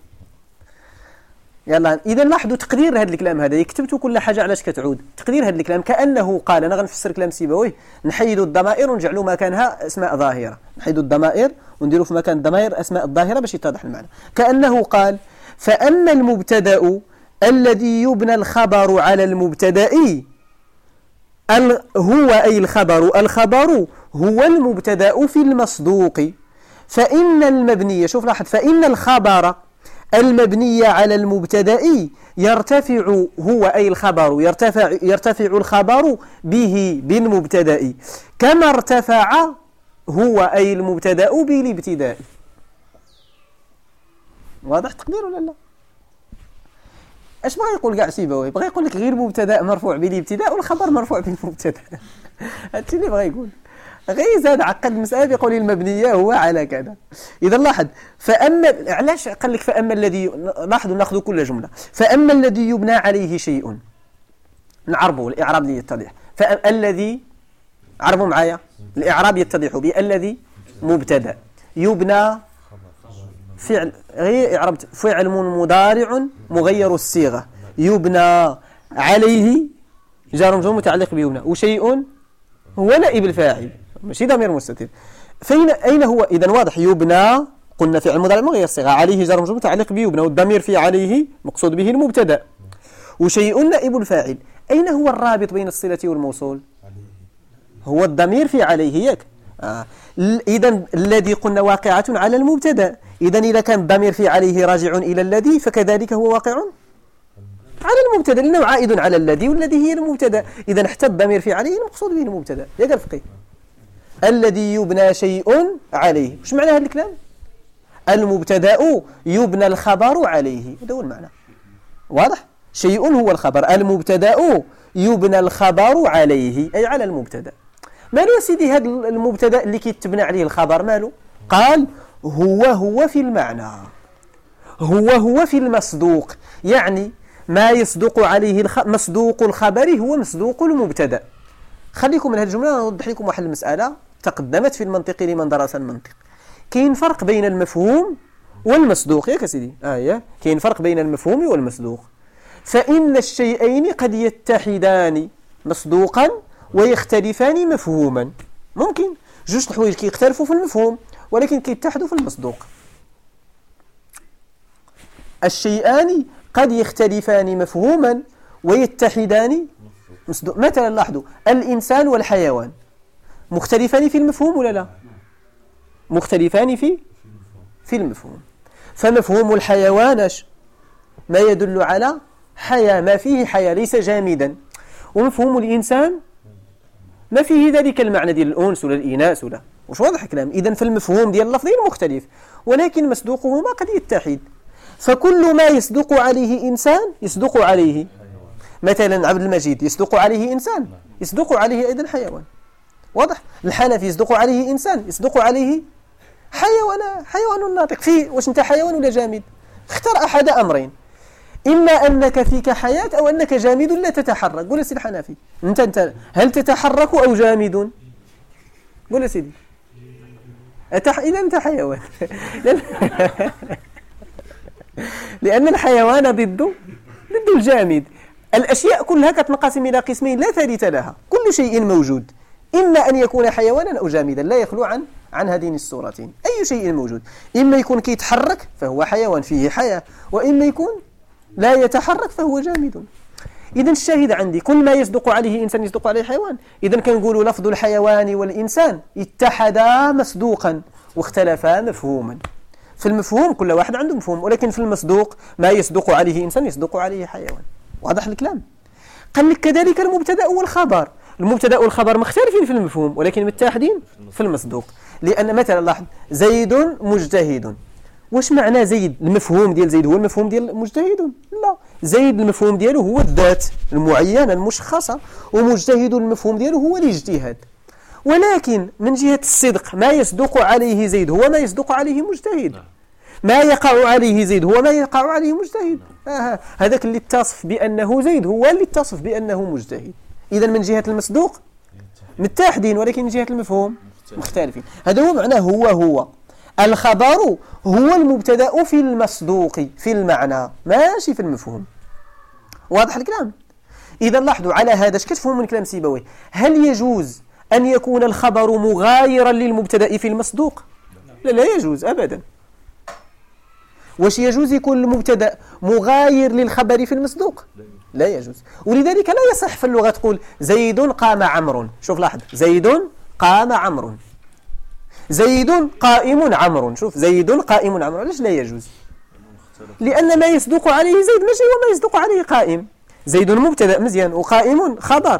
[SPEAKER 7] يلا اذا لاحظوا تقدير هذا الكلام، هذا كتبتوا كل حاجه علاش كتعود. تقدير هذا الكلام كانه قال، انا غنفسر كلام سيبويه، نحيدوا الضمائر ونجعلوا مكانها اسماء ظاهره، نحيدوا الضمائر ونديروا في مكان الضمائر اسماء الظاهره باش يتضح المعنى. كانه قال فاما المبتدا الذي يبنى الخبر على المبتدا هو أي الخبر هو المبتدا في المصدوق. فإن المبني، شوف لاحظ، فإن الخبر المبني على المبتدا يرتفع هو أي الخبر، يرتفع الخبر به بالمبتدا كما ارتفع هو أي المبتدا بالابتداء. واضح تقدير ولا لا؟ اش بغى يقول كاع سيبويه؟ بغى يقول لك غير مبتدا مرفوع بالابتداء والخبر مرفوع بالمبتدا. هادشي اللي بغى يقول. غير زاد عقد المسألة بيقول المبنية هو على كذا. إذا لاحظ، فأما علاش قال لك فأما الذي، لاحظوا ناخذ كل جملة. فأما الذي يبنى عليه شيء، نعربه الإعراب اللي يتضح. فالذي، عربوا معايا الإعراب يتضح بالذي مبتدا، يبنى فعل، غير إعربت فعل مضارع مغير الصيغة، يبنى عليه جار مجرور متعلق بيبنى، وشيء هو نائب الفاعل ماشي ضمير مستتر. أين هو؟ إذا واضح، يبنى قلنا فعل مضارع مغير الصيغة، عليه جار مجرور متعلق بيبنى، والضمير في عليه مقصود به المبتدا، وشيء نائب الفاعل. أين هو الرابط بين الصلة والموصول؟ هو الضمير في عليه، ياك إذا الذي قلنا واقعة على المبتدا، إذا إذا كان الضمير في عليه راجع إلى الذي فكذلك هو واقع على المبتدا لأنه عائد على الذي، والذي هي المبتدا. إذا حتى الضمير في عليه المقصود به المبتدا. يا قال فقيه الذي يبنى شيء عليه، وش معنى هذا الكلام؟ المبتدا يبنى الخبر عليه، هذا هو المعنى. واضح؟ شيء هو الخبر، المبتدا يبنى الخبر عليه أي على المبتدا. مالو يا سيدي هذا المبتدا اللي كيتبنى عليه الخبر مالو؟ قال هو في المعنى، هو في المصدوق، يعني ما يصدق عليه مصدوق الخبر هو مصدوق المبتدا. خليكم من هذه الجملة نوضح لكم واحد المسألة تقدمت في المنطق لمن درس المنطق. كاين فرق بين المفهوم والمصدوق ياك سيدي، كاين فرق بين المفهوم والمصدوق. فإن الشيئين قد يتحدان مصدوقا ويختلفان مفهوما. ممكن جوج الحوايج كيختلفوا في المفهوم ولكن كيتحدوا في المصدوق. الشيئان قد يختلفان مفهوما ويتحدان مصدوق. مثلا لاحظوا الإنسان والحيوان مختلفان في المفهوم ولا لا؟ مختلفان في المفهوم. فمفهوم الحيوان ما يدل على حياة، ما فيه حياة ليس جامدا. ومفهوم الإنسان ما فيه ذلك المعنى ديال الأنس ولا الإناث ولا وش واضح الكلام. إذن في المفهوم ديال اللفظين مختلف ولكن مصدوقهما قد يتحد. فكل ما يصدق عليه إنسان يصدق عليه مثلا عبد المجيد يصدق عليه إنسان يصدق عليه أيضا حيوان. واضح؟ الحنفي يصدق عليه إنسان يصدق عليه حيوان ناطق. فيه واش أنت حيوان ولا جامد؟ اختر أحد أمرين، إما أنك فيك حياة أو أنك جامد لا تتحرك. قول يا سيدي الحنفي أنت هل تتحرك أو جامد؟ قول يا سيدي إذا أنت حيوان لأن الحيوان ضد الجامد. الأشياء كلها كتنقسم إلى قسمين لا ثالث لها. كل شيء موجود إما أن يكون حيوانا أو جامدا لا يخلو عن هذين الصورتين. أي شيء موجود إما يكون كيتحرك فهو حيوان فيه حياة، وإما يكون لا يتحرك فهو جامد. إذن الشاهد عندي كل ما يصدق عليه إنسان يصدق عليه حيوان. إذن كنقول لفظ الحيوان والإنسان اتحدا مصدوقا واختلفا مفهوما. في المفهوم كل واحد عنده مفهوم، ولكن في المصدوق ما يصدق عليه إنسان يصدق عليه حيوان. واضح الكلام؟ قال لك كذلك المبتدأ والخبر. المبتدأ والخبر مختلفين في المفهوم ولكن متحدين في المصدوق. لأن مثلا لاحظ زيد مجتهد. واش معنى زيد؟ المفهوم ديال زيد هو المفهوم ديال مجتهد؟ لا، زيد المفهوم دياله هو الذات المعينة المشخصة، ومجتهد المفهوم دياله هو الاجتهاد. ولكن من جهة الصدق ما يصدق عليه زيد هو ما يصدق عليه مجتهد، ما يقع عليه زيد هو ما يقع عليه مجتهد. هذاك اللي اتصف بأنه زيد هو اللي اتصف بأنه مجتهد. إذا من جهة المصدوق متحدين ولكن من جهة المفهوم مختلفين. هذا هو معناه هو الخبر هو المبتدأ في المصدوق في المعنى ماشي في المفهوم. واضح الكلام؟ إذا لاحظوا على هذا اش كتفهموا من كلام سيبويه؟ هل يجوز أن يكون الخبر مغايرا للمبتدأ في المصدوق؟ لا يجوز أبدا. واش يجوز يكون المبتدأ مغاير للخبر في المصدوق؟ لا يجوز. ولذلك لا يصح في اللغة تقول زيد قام عمرو. شوف لاحظ زيد قام عمرو، زيد قائم عمرو. شوف زيد قائم عمرو. علاش لا يجوز؟ لأن ما يصدق عليه زيد ماشي هو ما يصدق عليه قائم. زيد مبتدأ مزيان وقائم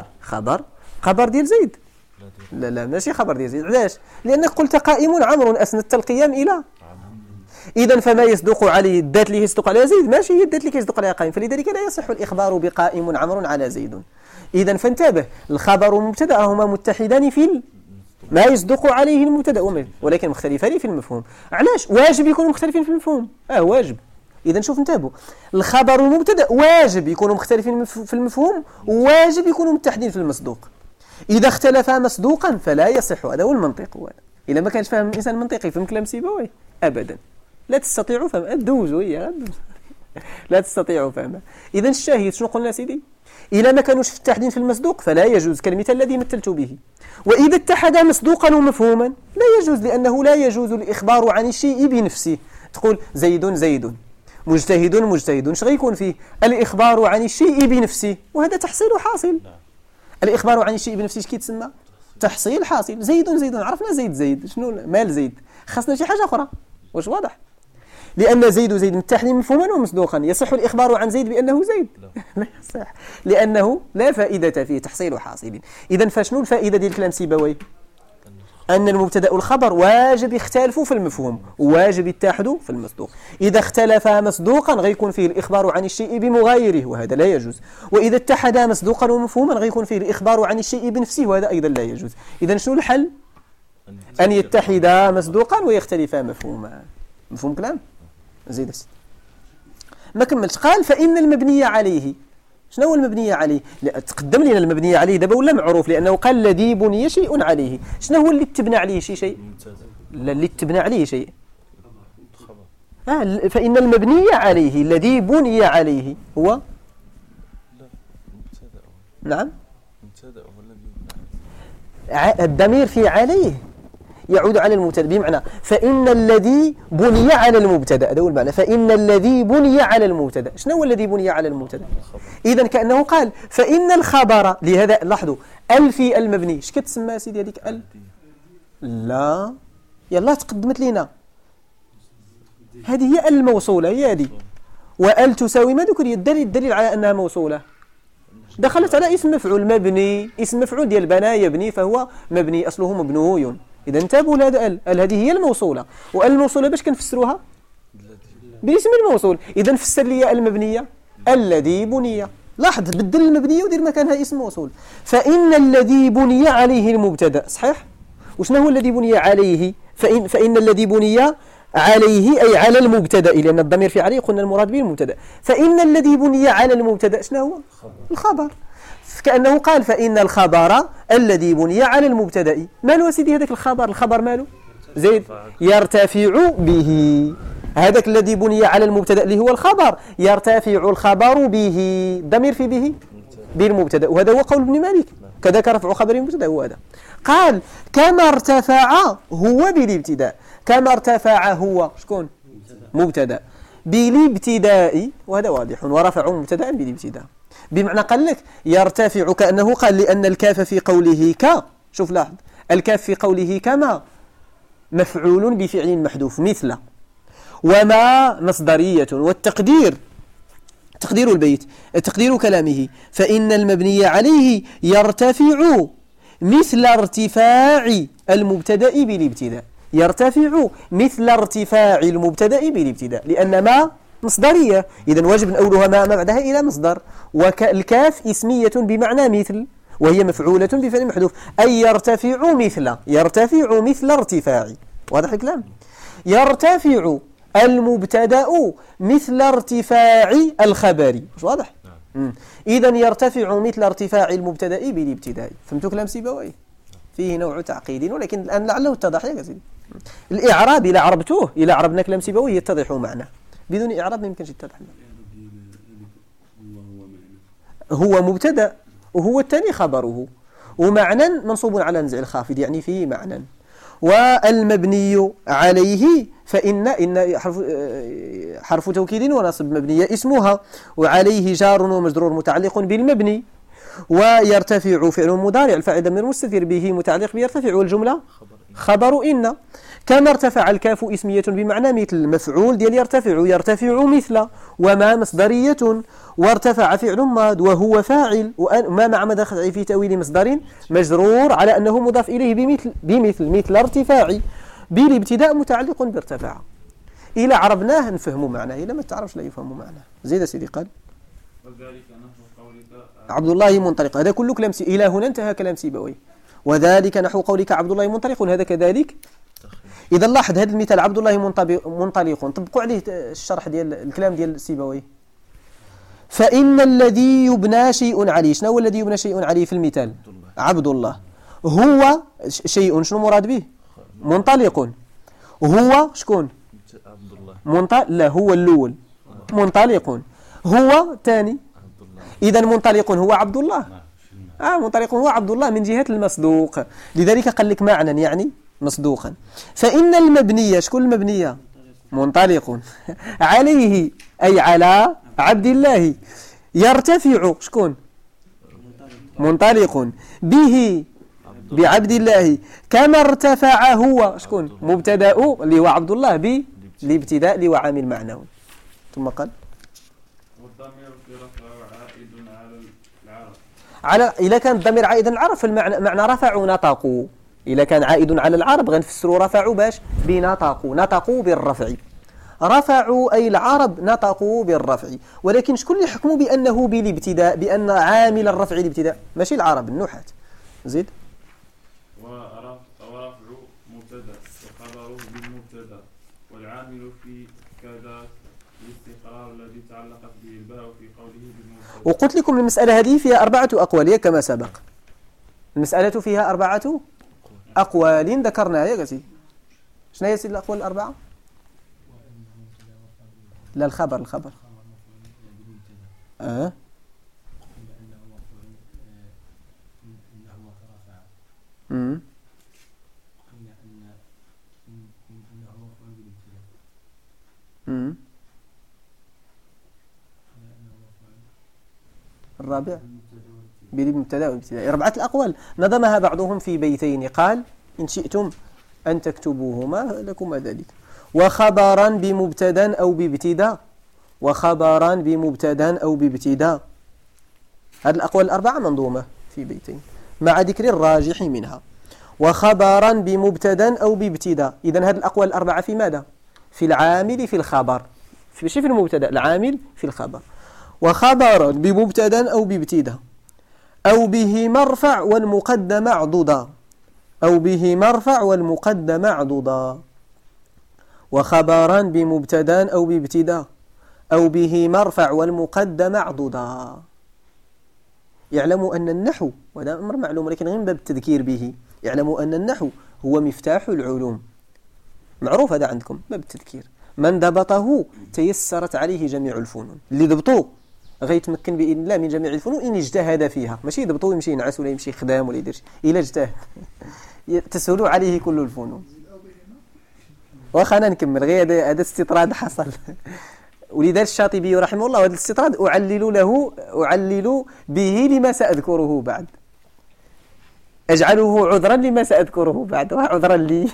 [SPEAKER 7] خبر ديال زيد. لا ماشي خبر ديال زيد. علاش؟ لأنك قلت قائم عمرو أسندت القيام إلى. إذن فما يصدق عليه الذات اللي يصدق عليها زيد ماشي هي الذات اللي يصدق عليها قائم، فلذلك لا يصح الإخبار بقائم عمرو على زيد. إذن فانتبه، الخبر والمبتدأ هما متحدان في ما يصدق عليه المبتدأ ولكن مختلفان في المفهوم. علاش؟ واجب يكونوا مختلفين في المفهوم. واجب. إذن شوف انتبهوا، الخبر والمبتدأ واجب يكونوا مختلفين في المفهوم وواجب يكونوا متحدين في المصدوق. إذا اختلفا مصدوقا فلا يصح. هذا هو المنطق. إذا ما كانش فاهم الإنسان منطقي فهم كلام سيبويه أبدا لا تستطيعوا فهم. الدوزوا لا تستطيعوا فهمه. إذن الشاهد شنو قلنا سيدي؟ إذا ما كانوش متحدين في المصدوق فلا يجوز كالمثال الذي مثلت به. وإذا اتحدا مصدوقا ومفهوما لا يجوز، لأنه لا يجوز الإخبار عن الشيء بنفسه. تقول زيد مجتهد اش غيكون فيه؟ الإخبار عن الشيء بنفسه، وهذا تحصيل حاصل. الإخبار عن الشيء بنفسه اش كيتسمى؟ تحصيل حاصل. زيد عرفنا زيد شنو مال زيد، خاصنا شي حاجة أخرى. واش واضح؟ لأن زيد متحدين مفهوما ومصدوقا. يصح الإخبار عن زيد بأنه زيد؟ لا يصح، لأنه لا فائدة فيه تحصيل حاصل. إذن فشنو الفائدة ديال كلام سيبويه؟ أن المبتدأ والخبر واجب يختلفوا في المفهوم وواجب يتحدوا في المصدوق. إذا اختلفا مصدوقا غيكون فيه الإخبار عن الشيء بمغايره وهذا لا يجوز، وإذا اتحدا مصدوقا ومفهوما غيكون فيه الإخبار عن الشيء بنفسه وهذا أيضا لا يجوز. إذن شنو الحل؟ أن يتحدا مصدوقا ويختلفا مفهوما. مفهوم كلام؟ زيد السيد ما كملش. قال فإن المبني عليه. شنو هو المبني عليه؟ تقدم لنا المبني عليه دابا ولا معروف، لأنه قال الذي بني شيء عليه. شنو هو اللي تبنى عليه شيء؟ لا اللي تبنى عليه شيء. فإن المبني عليه الذي بني عليه هو نعم الضمير في عليه يعود على المبتدا، بمعنى فإن الذي بني على المبتدا، هذا هو المعنى. فإن الذي بني على المبتدا. شنو هو الذي بني على المبتدا؟ إذا كأنه قال فإن الخبر. لهذا لاحظوا ال في المبني اش كتسمى سيدي هذيك ال؟ لا يلا تقدمت لينا هذه هي الموصولة، هي هذه. وال تساوي ما ذكر الدليل على أنها موصولة. دخلت على اسم مفعول مبني، اسم مفعول ديال بنى يبني فهو مبني أصله مبنوي. إذا انتبهوا لهذا ال هذه هي الموصولة. والموصولة باش كنفسروها؟ باسم الموصول. إذا فسر لي المبنية الذي بني. لاحظ بدل المبنية ودير مكانها اسم موصول. فإن الذي بني عليه المبتدأ صحيح؟ وشنو هو الذي بني عليه؟ فإن الذي بني عليه أي على المبتدأ، لأن الضمير في عليه قلنا المراد به المبتدأ. فإن الذي بني على المبتدأ شنو هو؟ الخبر. كأنه قال فإن الخبر الذي بني على المبتدأ. ماله سيدي هذاك الخبر ماله؟ زيد يرتفع به. هذاك الذي بني على المبتدأ اللي هو الخبر يرتفع الخبر به. ضمير في به بالمبتدأ، وهذا هو قول ابن مالك كذاك رفع خبر المبتدأ هو هذا. قال كما ارتفع هو بالابتداء. كما ارتفع هو شكون؟ مبتدأ بالابتداء، وهذا واضح. ورفع مبتدأ بالابتداء بمعنى قال لك يرتفع، كأنه قال لأن الكاف في قوله ك. شوف لاحظ الكاف في قوله كما مفعول بفعل محذوف مثل، وما مصدرية. والتقدير تقدير البيت تقدير كلامه فإن المبني عليه يرتفع مثل ارتفاع المبتدأ بالابتداء. يرتفع مثل ارتفاع المبتدأ بالابتداء، لأن ما مصدرية. إذن واجب نأولها ما بعدها إلى مصدر. والكاف اسمية بمعنى مثل، وهي مفعولة بفعل محذوف، أي يرتفع مثل ارتفاع. واضح الكلام؟ يرتفع المبتدأ مثل ارتفاع الخبر. مش واضح؟ إذن يرتفع مثل ارتفاع المبتدأ بالابتداء. فهمتوا كلام سيبويه؟ فيه نوع تعقيد، ولكن الآن لعله اتضح يا سيدي. الإعراب إلى عربتوه إلى عربنا كلام سيبويه يتضح معنا، بدون إعراب ما يمكنش يتضح. هو مبتدأ وهو الثاني خبره، ومعنى منصوب على نزع الخافض يعني فيه معنى. والمبني عليه فإن حرف توكيد ونصب مبنية اسمها، وعليه جار ومجرور متعلق بالمبني. ويرتفع فعل مضارع الفاعل ضمير مستتر به متعلق بيرتفع، والجملة خبر إن. كما ارتفع الكاف اسمية بمعنى مثل، مفعول ديال يرتفع مثل. وما مصدرية، وارتفع فعل ماض وهو فاعل. وما مع مدخل في تأويل مصدر مجرور على أنه مضاف إليه بمثل ارتفاع بالابتداء متعلق بارتفاع. إلى عربناه نفهموا معناه، إلى ما تعرفش لا يفهموا معناه. زيد سيدي قال
[SPEAKER 2] وذلك نحو قولك
[SPEAKER 7] عبد الله منطلق. هذا كله كلام إلى هنا انتهى كلام سيبويه. وذلك نحو قولك عبد الله منطلق، هذا كذلك. إذا لاحظ هذا المثال عبد الله منطلق، طبقوا عليه الشرح ديال الكلام ديال سيبويه. فإن الذي يبنى شيء عليه. شنو هو الذي يبنى شيء عليه في المثال؟ عبد الله. هو شيء شنو مراد به؟ منطلق. هو شكون؟ لا هو الأول منطلق. هو ثاني. إذا منطلق هو عبد الله. منطلق هو عبد الله من جهة المصدوق، لذلك قال لك معنى يعني مصدوقا. فإن المبنية شكون المبنية؟ منطلق عليه أي على عبد الله. يرتفع شكون؟ منطلق به بعبد الله كما ارتفع هو شكون مبتدا اللي هو عبد الله بالابتداء اللي هو عامل معنوي. ثم قال
[SPEAKER 2] والضمير في رفع عائد على العرب.
[SPEAKER 7] إذا كان الضمير عائدا على العرب فالمعنى رفعوا نطقوا. إذا كان عائد على العرب غنفسروا رفعوا باش نطقوا بالرفع. رفعوا أي العرب نطقوا بالرفع، ولكن شكون اللي حكموا بأنه بالابتداء، بأن عامل الرفع الابتداء؟ ماشي العرب، النحاة. زيد.
[SPEAKER 2] ورفع مبتدا وخبره بالمبتدا والعامل في كذا الاستقرار الذي تعلقت به الباء في قوله بالمبتدا.
[SPEAKER 7] وقلت لكم المسألة هذه فيها 4 أقوال كما سبق. المسألة فيها 4 أقوال ذكرناها يا قاسي. شنو هي الأقوال الأربعة؟ لا الخبر
[SPEAKER 6] إنه مرفوع كرفع. قلنا إنه مرفوع بالابتداء.
[SPEAKER 7] الرابع بالمبتدا والابتداء. 4 الأقوال نظمها بعضهم في بيتين قال إن شئتم أن تكتبوهما لكم ذلك. وخبرا بمبتدا أو بابتداء، وخبرا بمبتدا أو بابتداء. هذه الأقوال 4 منظومة في بيتين مع ذكر الراجح منها. وخبرا بمبتدا أو بابتداء. إذن هذه الأقوال 4 في ماذا؟ في العامل في الخبر، ماشي في المبتدا، العامل في الخبر. وخبرا بمبتدا أو بابتداء أو به مرفع والمقدم عضدا، أو به مرفع والمقدم عضدا. وخبرا بمبتدا أو بابتداء أو به مرفع والمقدم عضدا. يعلموا أن النحو، وهذا أمر معلوم لكن غير من باب التذكير به، يعلموا أن النحو هو مفتاح العلوم، معروف هذا عندكم باب التذكير. من ضبطه تيسرت عليه جميع الفنون. اللي ضبطوه غيتمكن بإذن الله من جميع الفنون إن اجتهد فيها، ماشي يضبطوه يمشي ينعس ولا يمشي خدام ولا يدير شيء، إلا اجتهد تسهل عليه كل الفنون. وخلنا نكمل غير هذا استطراد حصل. ولذلك الشاطبي رحمه الله هذا الاستطراد أعلل به لما سأذكره بعد، أجعله عذرا لما سأذكره بعد وعذرا لي.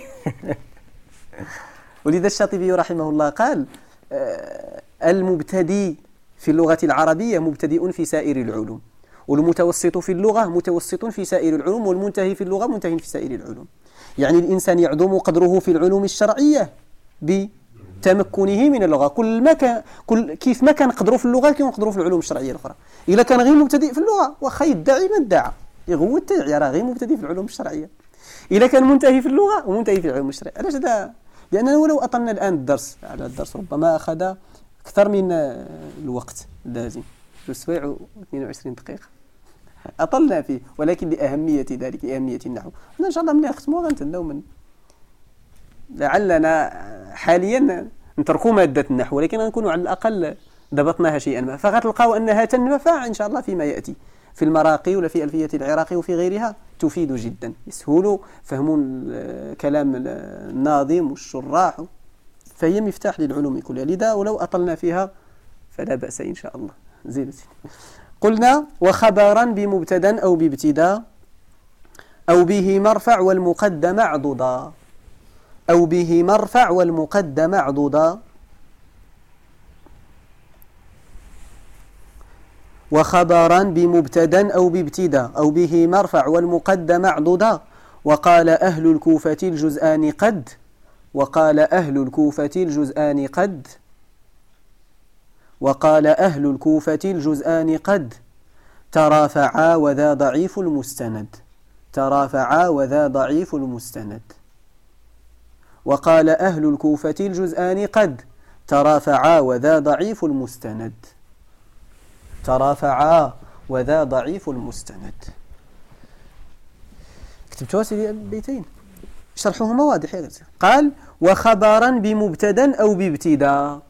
[SPEAKER 7] ولذا الشاطبي رحمه الله قال المبتدي في اللغة العربية مبتدئ في سائر العلوم، والمتوسط في اللغة متوسط في سائر العلوم، والمنتهي في اللغة منتهي في سائر العلوم. يعني الإنسان يعظم قدره في العلوم الشرعية بتمكنه من اللغة. كيف ما كان قدره في اللغة كان قدره في العلوم الشرعية الأخرى. إذا كان غير مبتدئ في اللغة وخا يدعي ما ادعى يغوت تدعي راه غير مبتدئ في العلوم الشرعية. إذا كان منتهي في اللغة ومنتهي في العلوم الشرعية. علاش هذا؟ لأننا ولو أطلنا الآن الدرس على الدرس ربما أخذ أكثر من الوقت اللازم 2 سوايع و22 دقيقة أطلنا فيه، ولكن لأهمية ذلك، لأهمية النحو. أنا إن شاء الله من نختموا غنتناو من لعلنا حاليا نتركوا مادة النحو، ولكن غنكونوا على الأقل ضبطناها شيئا ما، فغتلقاو أنها تنفع إن شاء الله فيما يأتي في المراقي ولا في ألفية العراقي وفي غيرها، تفيد جدا، يسهل فهم كلام الناظم والشراح، فهي مفتاح للعلوم كلها. لذا ولو أطلنا فيها فلا بأس إن شاء الله. زين قلنا وخبرا بمبتدا أو بابتداء أو به مرفع والمقدم عضدا، أو به مرفع والمقدم عضدا. وخبرا بمبتدا أو بابتداء أو به مرفع والمقدم عضدا. وقال أهل الكوفة الجزآن قد، وقال أهل الكوفة الجزآن قد، وقال أهل الكوفة الجزآن قد ترافعا وذا ضعيف المستند، ترافعا وذا ضعيف المستند. وقال أهل الكوفة الجزآن قد ترافعا وذا ضعيف المستند، ترافعا وذا ضعيف المستند. كتبتوها سيدي بيتين شرحهما واضح يا غزير. قال وخبرا بمبتدا أو بابتداء.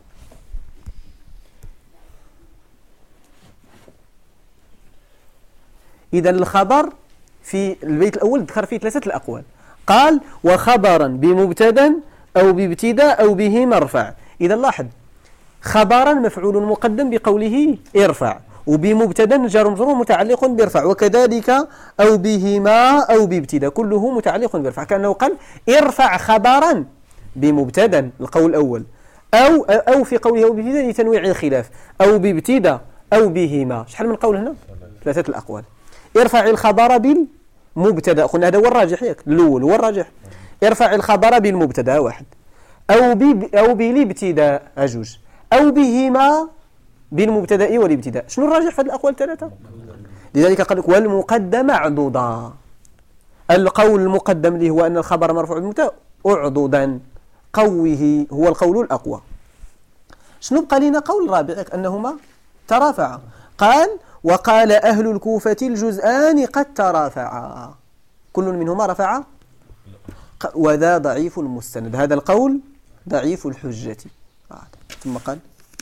[SPEAKER 7] إذا الخبر في البيت الأول ذكر فيه 3 الأقوال. قال وخبرا بمبتدا أو بابتداء أو به مرفع. إذا لاحظ خبرا مفعول مقدم بقوله ارفع، وبمبتدا جار مجرور متعلق برفع، وكذلك أو بهما أو بابتداء كله متعلق برفع، كأنه قال ارفع خبرا بمبتدا القول الأول، أو في قوله أو بابتداء لتنويع الخلاف، أو بابتداء أو بهما. شحال من قول هنا؟ 3 الأقوال. ارفع الخبر بالمبتدا، قلنا هذا هو الراجح ياك، الأول هو الراجح. ارفع الخبر بالمبتدا واحد، أو بالابتداء جوج، أو بهما بالمبتدا والابتداء. شنو الراجح في هذه الأقوال الثلاثة؟ لذلك قال لك والمقدم عضوضا. القول المقدم اللي هو أن الخبر مرفوع بالمبتدا أعضوضا قوه هو القول الأقوى. شنو بقى لنا قول رابع أنهما ترافعا؟ قال وقال أهل الكوفة الجزءان قد ترافعا كل منهما رفع، وذا ضعيف المستند، هذا القول ضعيف الحجة. ثم قال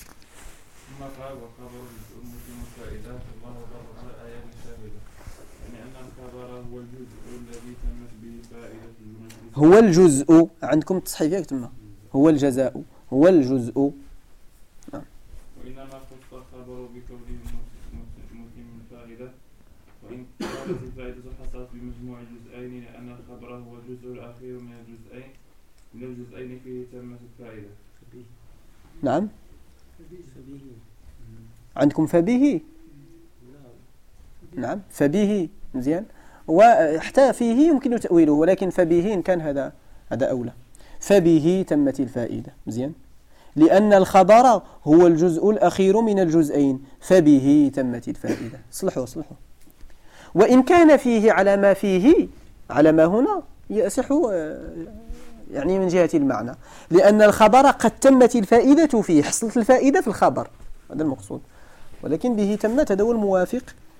[SPEAKER 2] وخبر المسلم فائدة الله ضرب على آيات شاهدة، يعني أن الخبر هو الجزء الذي تمت به فائدة المجلس.
[SPEAKER 7] هو الجزء عندكم تصحيح يكتب هو الجزاء، هو الجزء.
[SPEAKER 2] وإنما خص الخبر بكونه متم الفائدة، وإن كانت الفائدة حصلت بمجموع الجزئين لأن الخبر هو الجزء الأخير من الجزئين فيه تمت الفائدة.
[SPEAKER 7] نعم عندكم فبه، نعم فبه مزيان، وحتى فيه يمكن تأويله، ولكن فبه إن كان هذا أولى. فبه تمت الفائدة مزيان، لأن الخبر هو الجزء الأخير من الجزئين، فبه تمت الفائدة. صلحوا. وإن كان فيه على ما فيه، على ما هنا يصح يعني من جهة المعنى، لأن الخبر قد تمت الفائدة فيه، حصلت الفائدة في الخبر، هذا المقصود، ولكن به تمت، هذا هو الموافق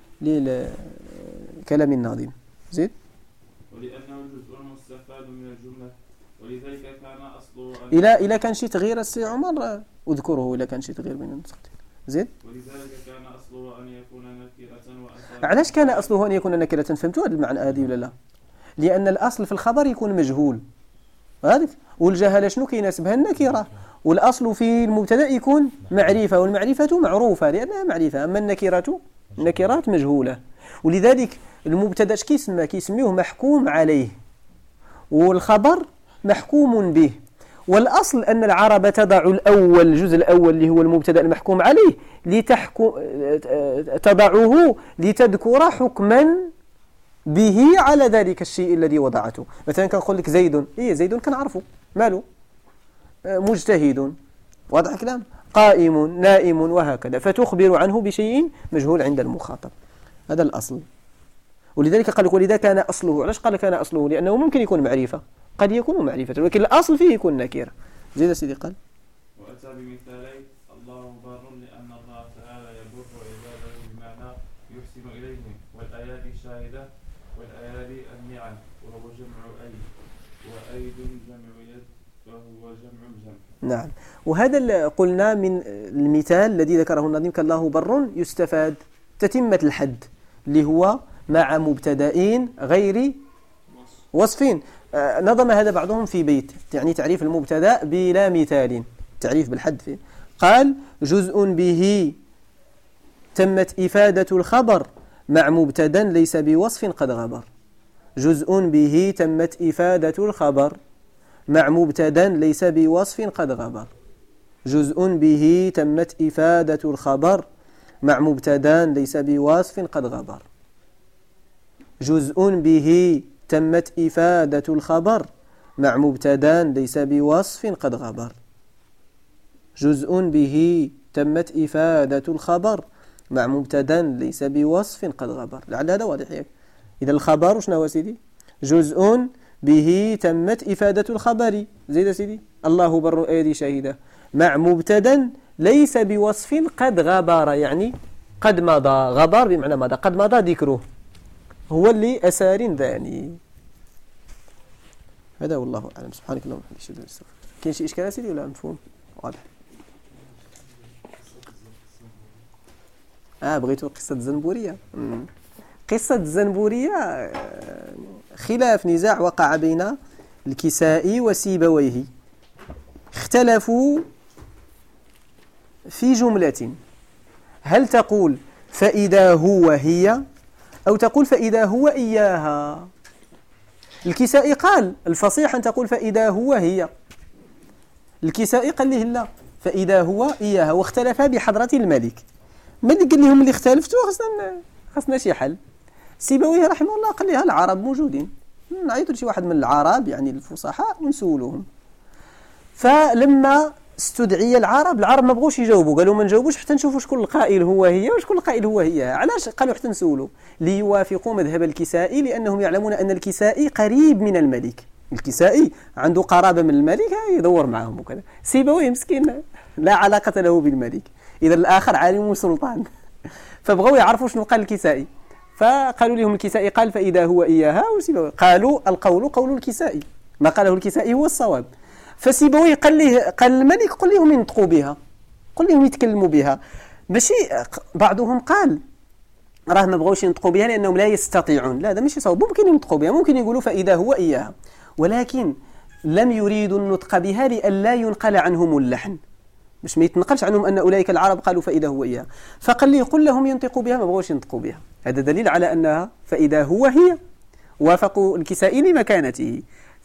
[SPEAKER 7] للكلام الناظم. زيد.
[SPEAKER 2] ولأنه الجزء المستفاد من الجملة، ولذلك كان أصله
[SPEAKER 7] إلى كان شي تغيير السي عمر أذكره، إلى كان شي تغيير بين النسختين. زيد.
[SPEAKER 2] ولذلك كان أصله أن يكون نكرة
[SPEAKER 7] علاش كان أصله أن يكون نكرة؟ فهمتوا هذا المعنى هذه ولا لا؟ لأن الأصل في الخبر يكون مجهول، عارف، والجهالة شنو كيناسبها؟ النكرة، والأصل في المبتدأ يكون معرفة، والمعرفة معروفة لأنها معرفة، أما النكرات مجهولة. ولذلك المبتدأ كيسميوه محكوم عليه، والخبر محكوم به. والأصل أن العرب تضع الأول، الجزء الأول اللي هو المبتدأ المحكوم عليه، تضعه لتذكر حكما به على ذلك الشيء الذي وضعته. مثلا كنقول لك زيد كنعرفه ماله، مجتهد، واضح الكلام، قائم، نائم، وهكذا، فتخبر عنه بشيء مجهول عند المخاطب، هذا الأصل. ولذلك قال لك ولذا كان أصله. علاش قال كان أصله؟ لأنه ممكن يكون معرفة، قد يكون معرفة، ولكن الأصل فيه يكون نكيرة. زيد سيدي. قال
[SPEAKER 2] وأتى بمثالين الله بر لأن الله تعالى يبر عباده بمعنى يحسن إليهم، والأيادي شاهدة، والأيادي النعم، وهو جمع أيد، وأيد جمع يد، وهو جمع الجمع.
[SPEAKER 7] نعم. وهذا قلنا من المثال الذي ذكره النظيم كالله بر يستفاد تتمة الحد اللي هو مع مبتدئين غير وصفين. نظم هذا بعضهم في بيت، يعني تعريف المبتدأ بلا مثال، تعريف بالحد فيه. قال جزء به تمت إفادة الخبر مع مبتدا ليس بوصف قد غبر. جزء به تمت إفادة الخبر مع مبتدا ليس بوصف قد غبر. جزء به تمت إفادة الخبر مع مبتدا ليس بوصف قد غبر. جزء به تمت إفادة الخبر مع مبتدا ليس بوصف قد غبر. جزء به تمت إفادة الخبر مع مبتدا ليس بوصف قد غبر. لعل هذا واضح ياك. إذا الخبر شنو هو سيدي؟ جزء به تمت إفادة الخبر، زيد سيدي، الله بر أيدي شهيدة، مع مبتدا ليس بوصف قد غبر، يعني قد مضى، غبر بمعنى مضى، قد مضى ذكره، هو اللي أسار ذاني. هذا والله أعلم. سبحانك اللهم وبحمدك. كاين شي إشكال سيدي ولا مفهوم؟ واضح. بغيتوا قصة الزنبورية. قصة الزنبورية خلاف نزاع وقع بين الكسائي وسيبويه، اختلفوا في جملة، هل تقول فإذا هو هي، أو تقول فإذا هو إياها. الكسائي قال الفصيح أن تقول فإذا هو هي، الكسائي قال له لا فإذا هو إياها، واختلفا بحضرة الملك. الملك قال لهم اللي اختلفتوا خاصنا شي حل. سيبويه رحمه الله قال لها العرب موجودين، نعيطوا لشي واحد من العرب يعني الفصحاء ونسولوهم. فلما استدعي العرب ما بغوش يجاوبوا، قالوا ما نجاوبوش حتى نشوفوا شكون القائل هو هي وشكون القائل هو هي. علاش قالوا حتى نسولوا؟ ليوافقوا مذهب الكسائي، لأنهم يعلمون أن الكسائي قريب من الملك، الكسائي عنده قرابة من الملك يدور معهم وكذا. سيبويه مسكين لا علاقة له بالملك، إذا الآخر عالم سلطان. فبغوا يعرفوا شنو قال الكسائي، فقالوا لهم الكسائي قال فإذا هو إياها، وسيبويه قالوا القول قول الكسائي، ما قاله الكسائي هو الصواب. فسيبويه قال الملك قل لهم ينطقوا بها، قل لهم يتكلموا بها. ماشي بعضهم قال راه ما بغوش ينطقوا بها لأنهم لا يستطيعون، لا هذا ماشي صواب، ممكن ينطقوا بها، ممكن يقولوا فإذا هو إياها، ولكن لم يريدوا النطق بها لئلا ينقل عنهم اللحن، مش ما يتنقلش عنهم أن أولئك العرب قالوا فإذا هو إياها. فقال لي قل لهم ينطقوا بها، ما بغوش ينطقوا بها. هذا دليل على أنها فإذا هو هي. وافقوا الكسائي لمكانته.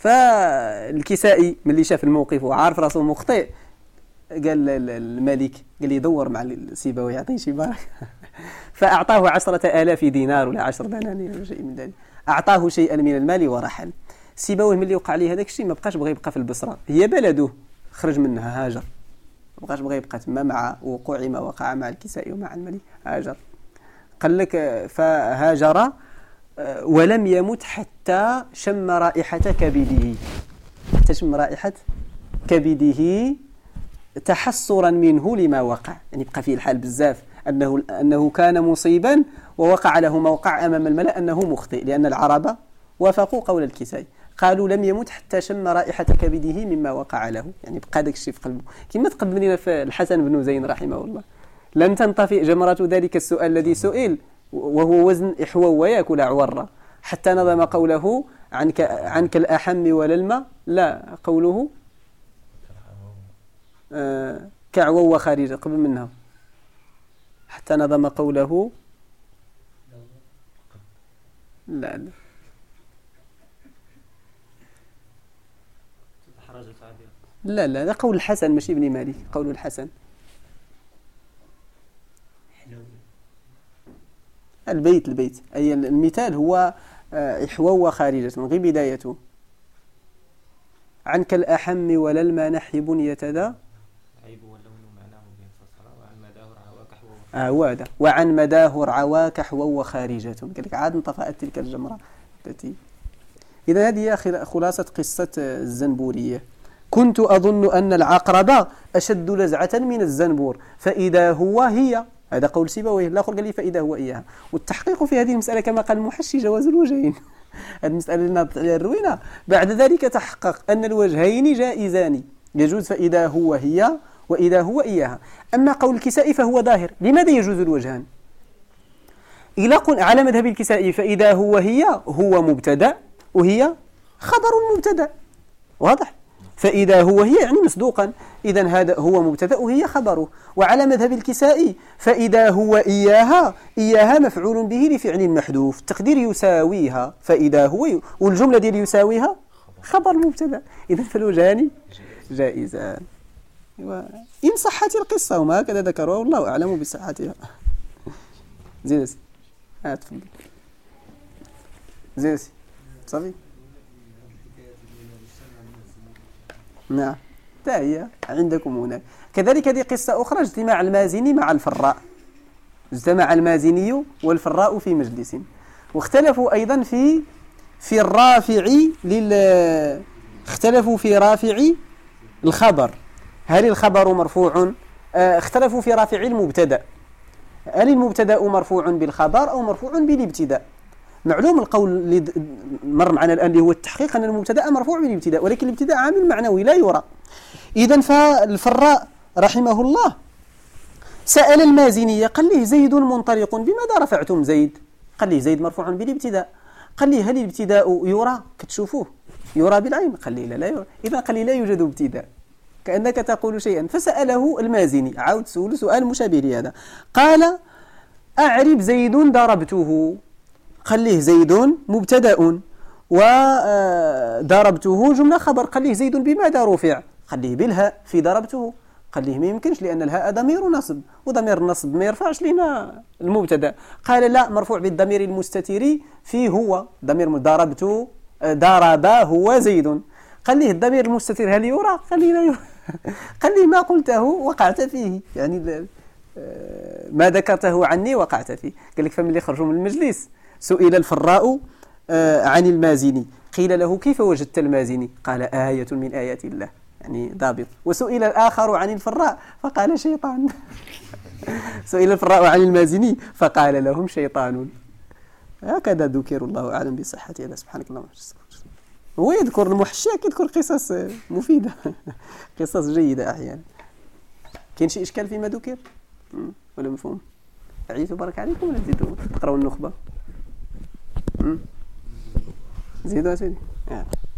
[SPEAKER 7] فالكسائي من اللي شاف الموقف وعارف راسه مخطئ قال الملك قال لي دور مع سيبويه يعطيه شي بركه. فأعطاه 10,000 دينار ولا 10 دنانير ولا شيء من ذلك، أعطاه شيئا من المال ورحل. سيبويه من اللي وقع عليه هذاك الشيء ما بقاش بغى يبقى في البصرة، هي بلده، خرج منها هاجر، ما بقاش بغى يبقى تما مع وقوع ما وقع مع الكسائي ومع الملك، هاجر. قال لك فهاجر ولم يمت حتى شم رائحة كبده، حتى شم رائحة كبده تحسرا منه لما وقع، يعني بقى فيه الحال بزاف أنه كان مصيبا ووقع له موقع أمام الملأ أنه مخطئ، لأن العرب وافقوا قول الكسائي، قالوا لم يمت حتى شم رائحة كبده مما وقع له، يعني بقى داك الشيء في قلبه. كما تقدم لنا في الحسن بن زين رحمه الله، لم تنطفئ جمرة ذلك السؤال الذي سئل وهو وزن إحوى ويأكل عورة، حتى نظم قوله عنك الأحم ولا الماء، لا قوله كعوى وخارجة قبل منها، حتى نظم قوله لا لا هذا قول الحسن ماشي ابن مالك، قول الحسن. البيت أي المثال هو إحوى وخارجة غير بدايته. عنك الأحم ولا الماء نحب يتدى وعن مداه رعواك حوا وخارجة. قال لك عاد انطفأت تلك الجمرة التي. إذا هذه خلاصة قصة الزنبورية. كنت أظن أن العقرب أشد لزعة من الزنبور فإذا هو هي، هذا قول سيبويه. الآخر قال لي فإذا هو إياها. والتحقيق في هذه المسألة كما قال المحشي جواز الوجهين. هذه المسألة اللي نضط عليها الروينة. بعد ذلك تحقق أن الوجهين جائزان، يجوز فإذا هو هي وإذا هو إياها. أما قول الكسائي فهو ظاهر. لماذا يجوز الوجهان؟ إلى على مذهب الكسائي فإذا هو هي هو مبتدأ وهي خبر المبتدأ، واضح؟ فإذا هو هي يعني مصدوقا، إذن هذا هو مبتدأ وهي خبره. وعلى مذهب الكسائي فإذا هو إياها مفعول به لفعل محذوف، التقدير يساويها، فإذا هو والجملة دي يساويها خبر المبتدأ. إذن فالوجهان جائزان. إن صحت القصة وما هكذا ذكروها والله أعلم بصحتها. زينسي تفضل زينسي صافي. نعم هي عندكم هناك. كذلك هذه قصة أخرى، اجتماع المازني مع الفراء. اجتمع المازني والفراء في مجلس، واختلفوا أيضا في الرافع اختلفوا في رافع الخبر، هل الخبر مرفوع؟ اختلفوا في رافع المبتدأ، هل المبتدأ مرفوع بالخبر أو مرفوع بالابتداء؟ معلوم القول اللي مر معنا الآن اللي هو التحقيق أن المبتدأ مرفوع بالابتداء، ولكن الابتداء عامل معنوي لا يرى. إذن فالفراء رحمه الله سأل المازني قال له زيد منطلق بماذا رفعتم زيد؟ قال له زيد مرفوع بالابتداء. قال لي هل الابتداء يرى كتشوفوه يرى بالعين؟ قال لي لا يرى. إذا قال لي لا يوجد ابتداء، كأنك تقول شيئا. فسأله المازني، عاود سؤال مشابه لهذا، قال أعرب زيد ضربته، خليه زيد مبتدأ وضربته جملة خبر، خليه زيد بماذا رفع؟ خليه بالهاء في ضربته، خليه ما يمكنش لأن الهاء ضمير نصب، وضمير النصب ما يرفعش لنا المبتدأ. قال لا، مرفوع بالضمير المستتر في هو، ضمير ضربته ضرب هو زيد، خليه الضمير المستتر هل يرى؟ خليه لا يرى. خليه ما قلته وقعت فيه، يعني ما ذكرته عني وقعت فيه. قال لك فمن خرجوا من المجلس سئل الفراء عن المازني، قيل له كيف وجدت المازني؟ قال آية من آيات الله، يعني ضابط. وسئل الآخر عن الفراء فقال شيطان. سئل الفراء عن المازني فقال لهم شيطان. هكذا ذكر، الله أعلم بصحة هذا. سبحانك اللهم وبحمدك. هو يذكر المحشاك، يذكر قصص مفيدة، قصص جيدة أحيانا. كاين شي إشكال فيما ذكر ولا مفهوم؟ عيسو بارك عليكم ولا تزيدوا تقراوا النخبة؟ زيدوا سيدي.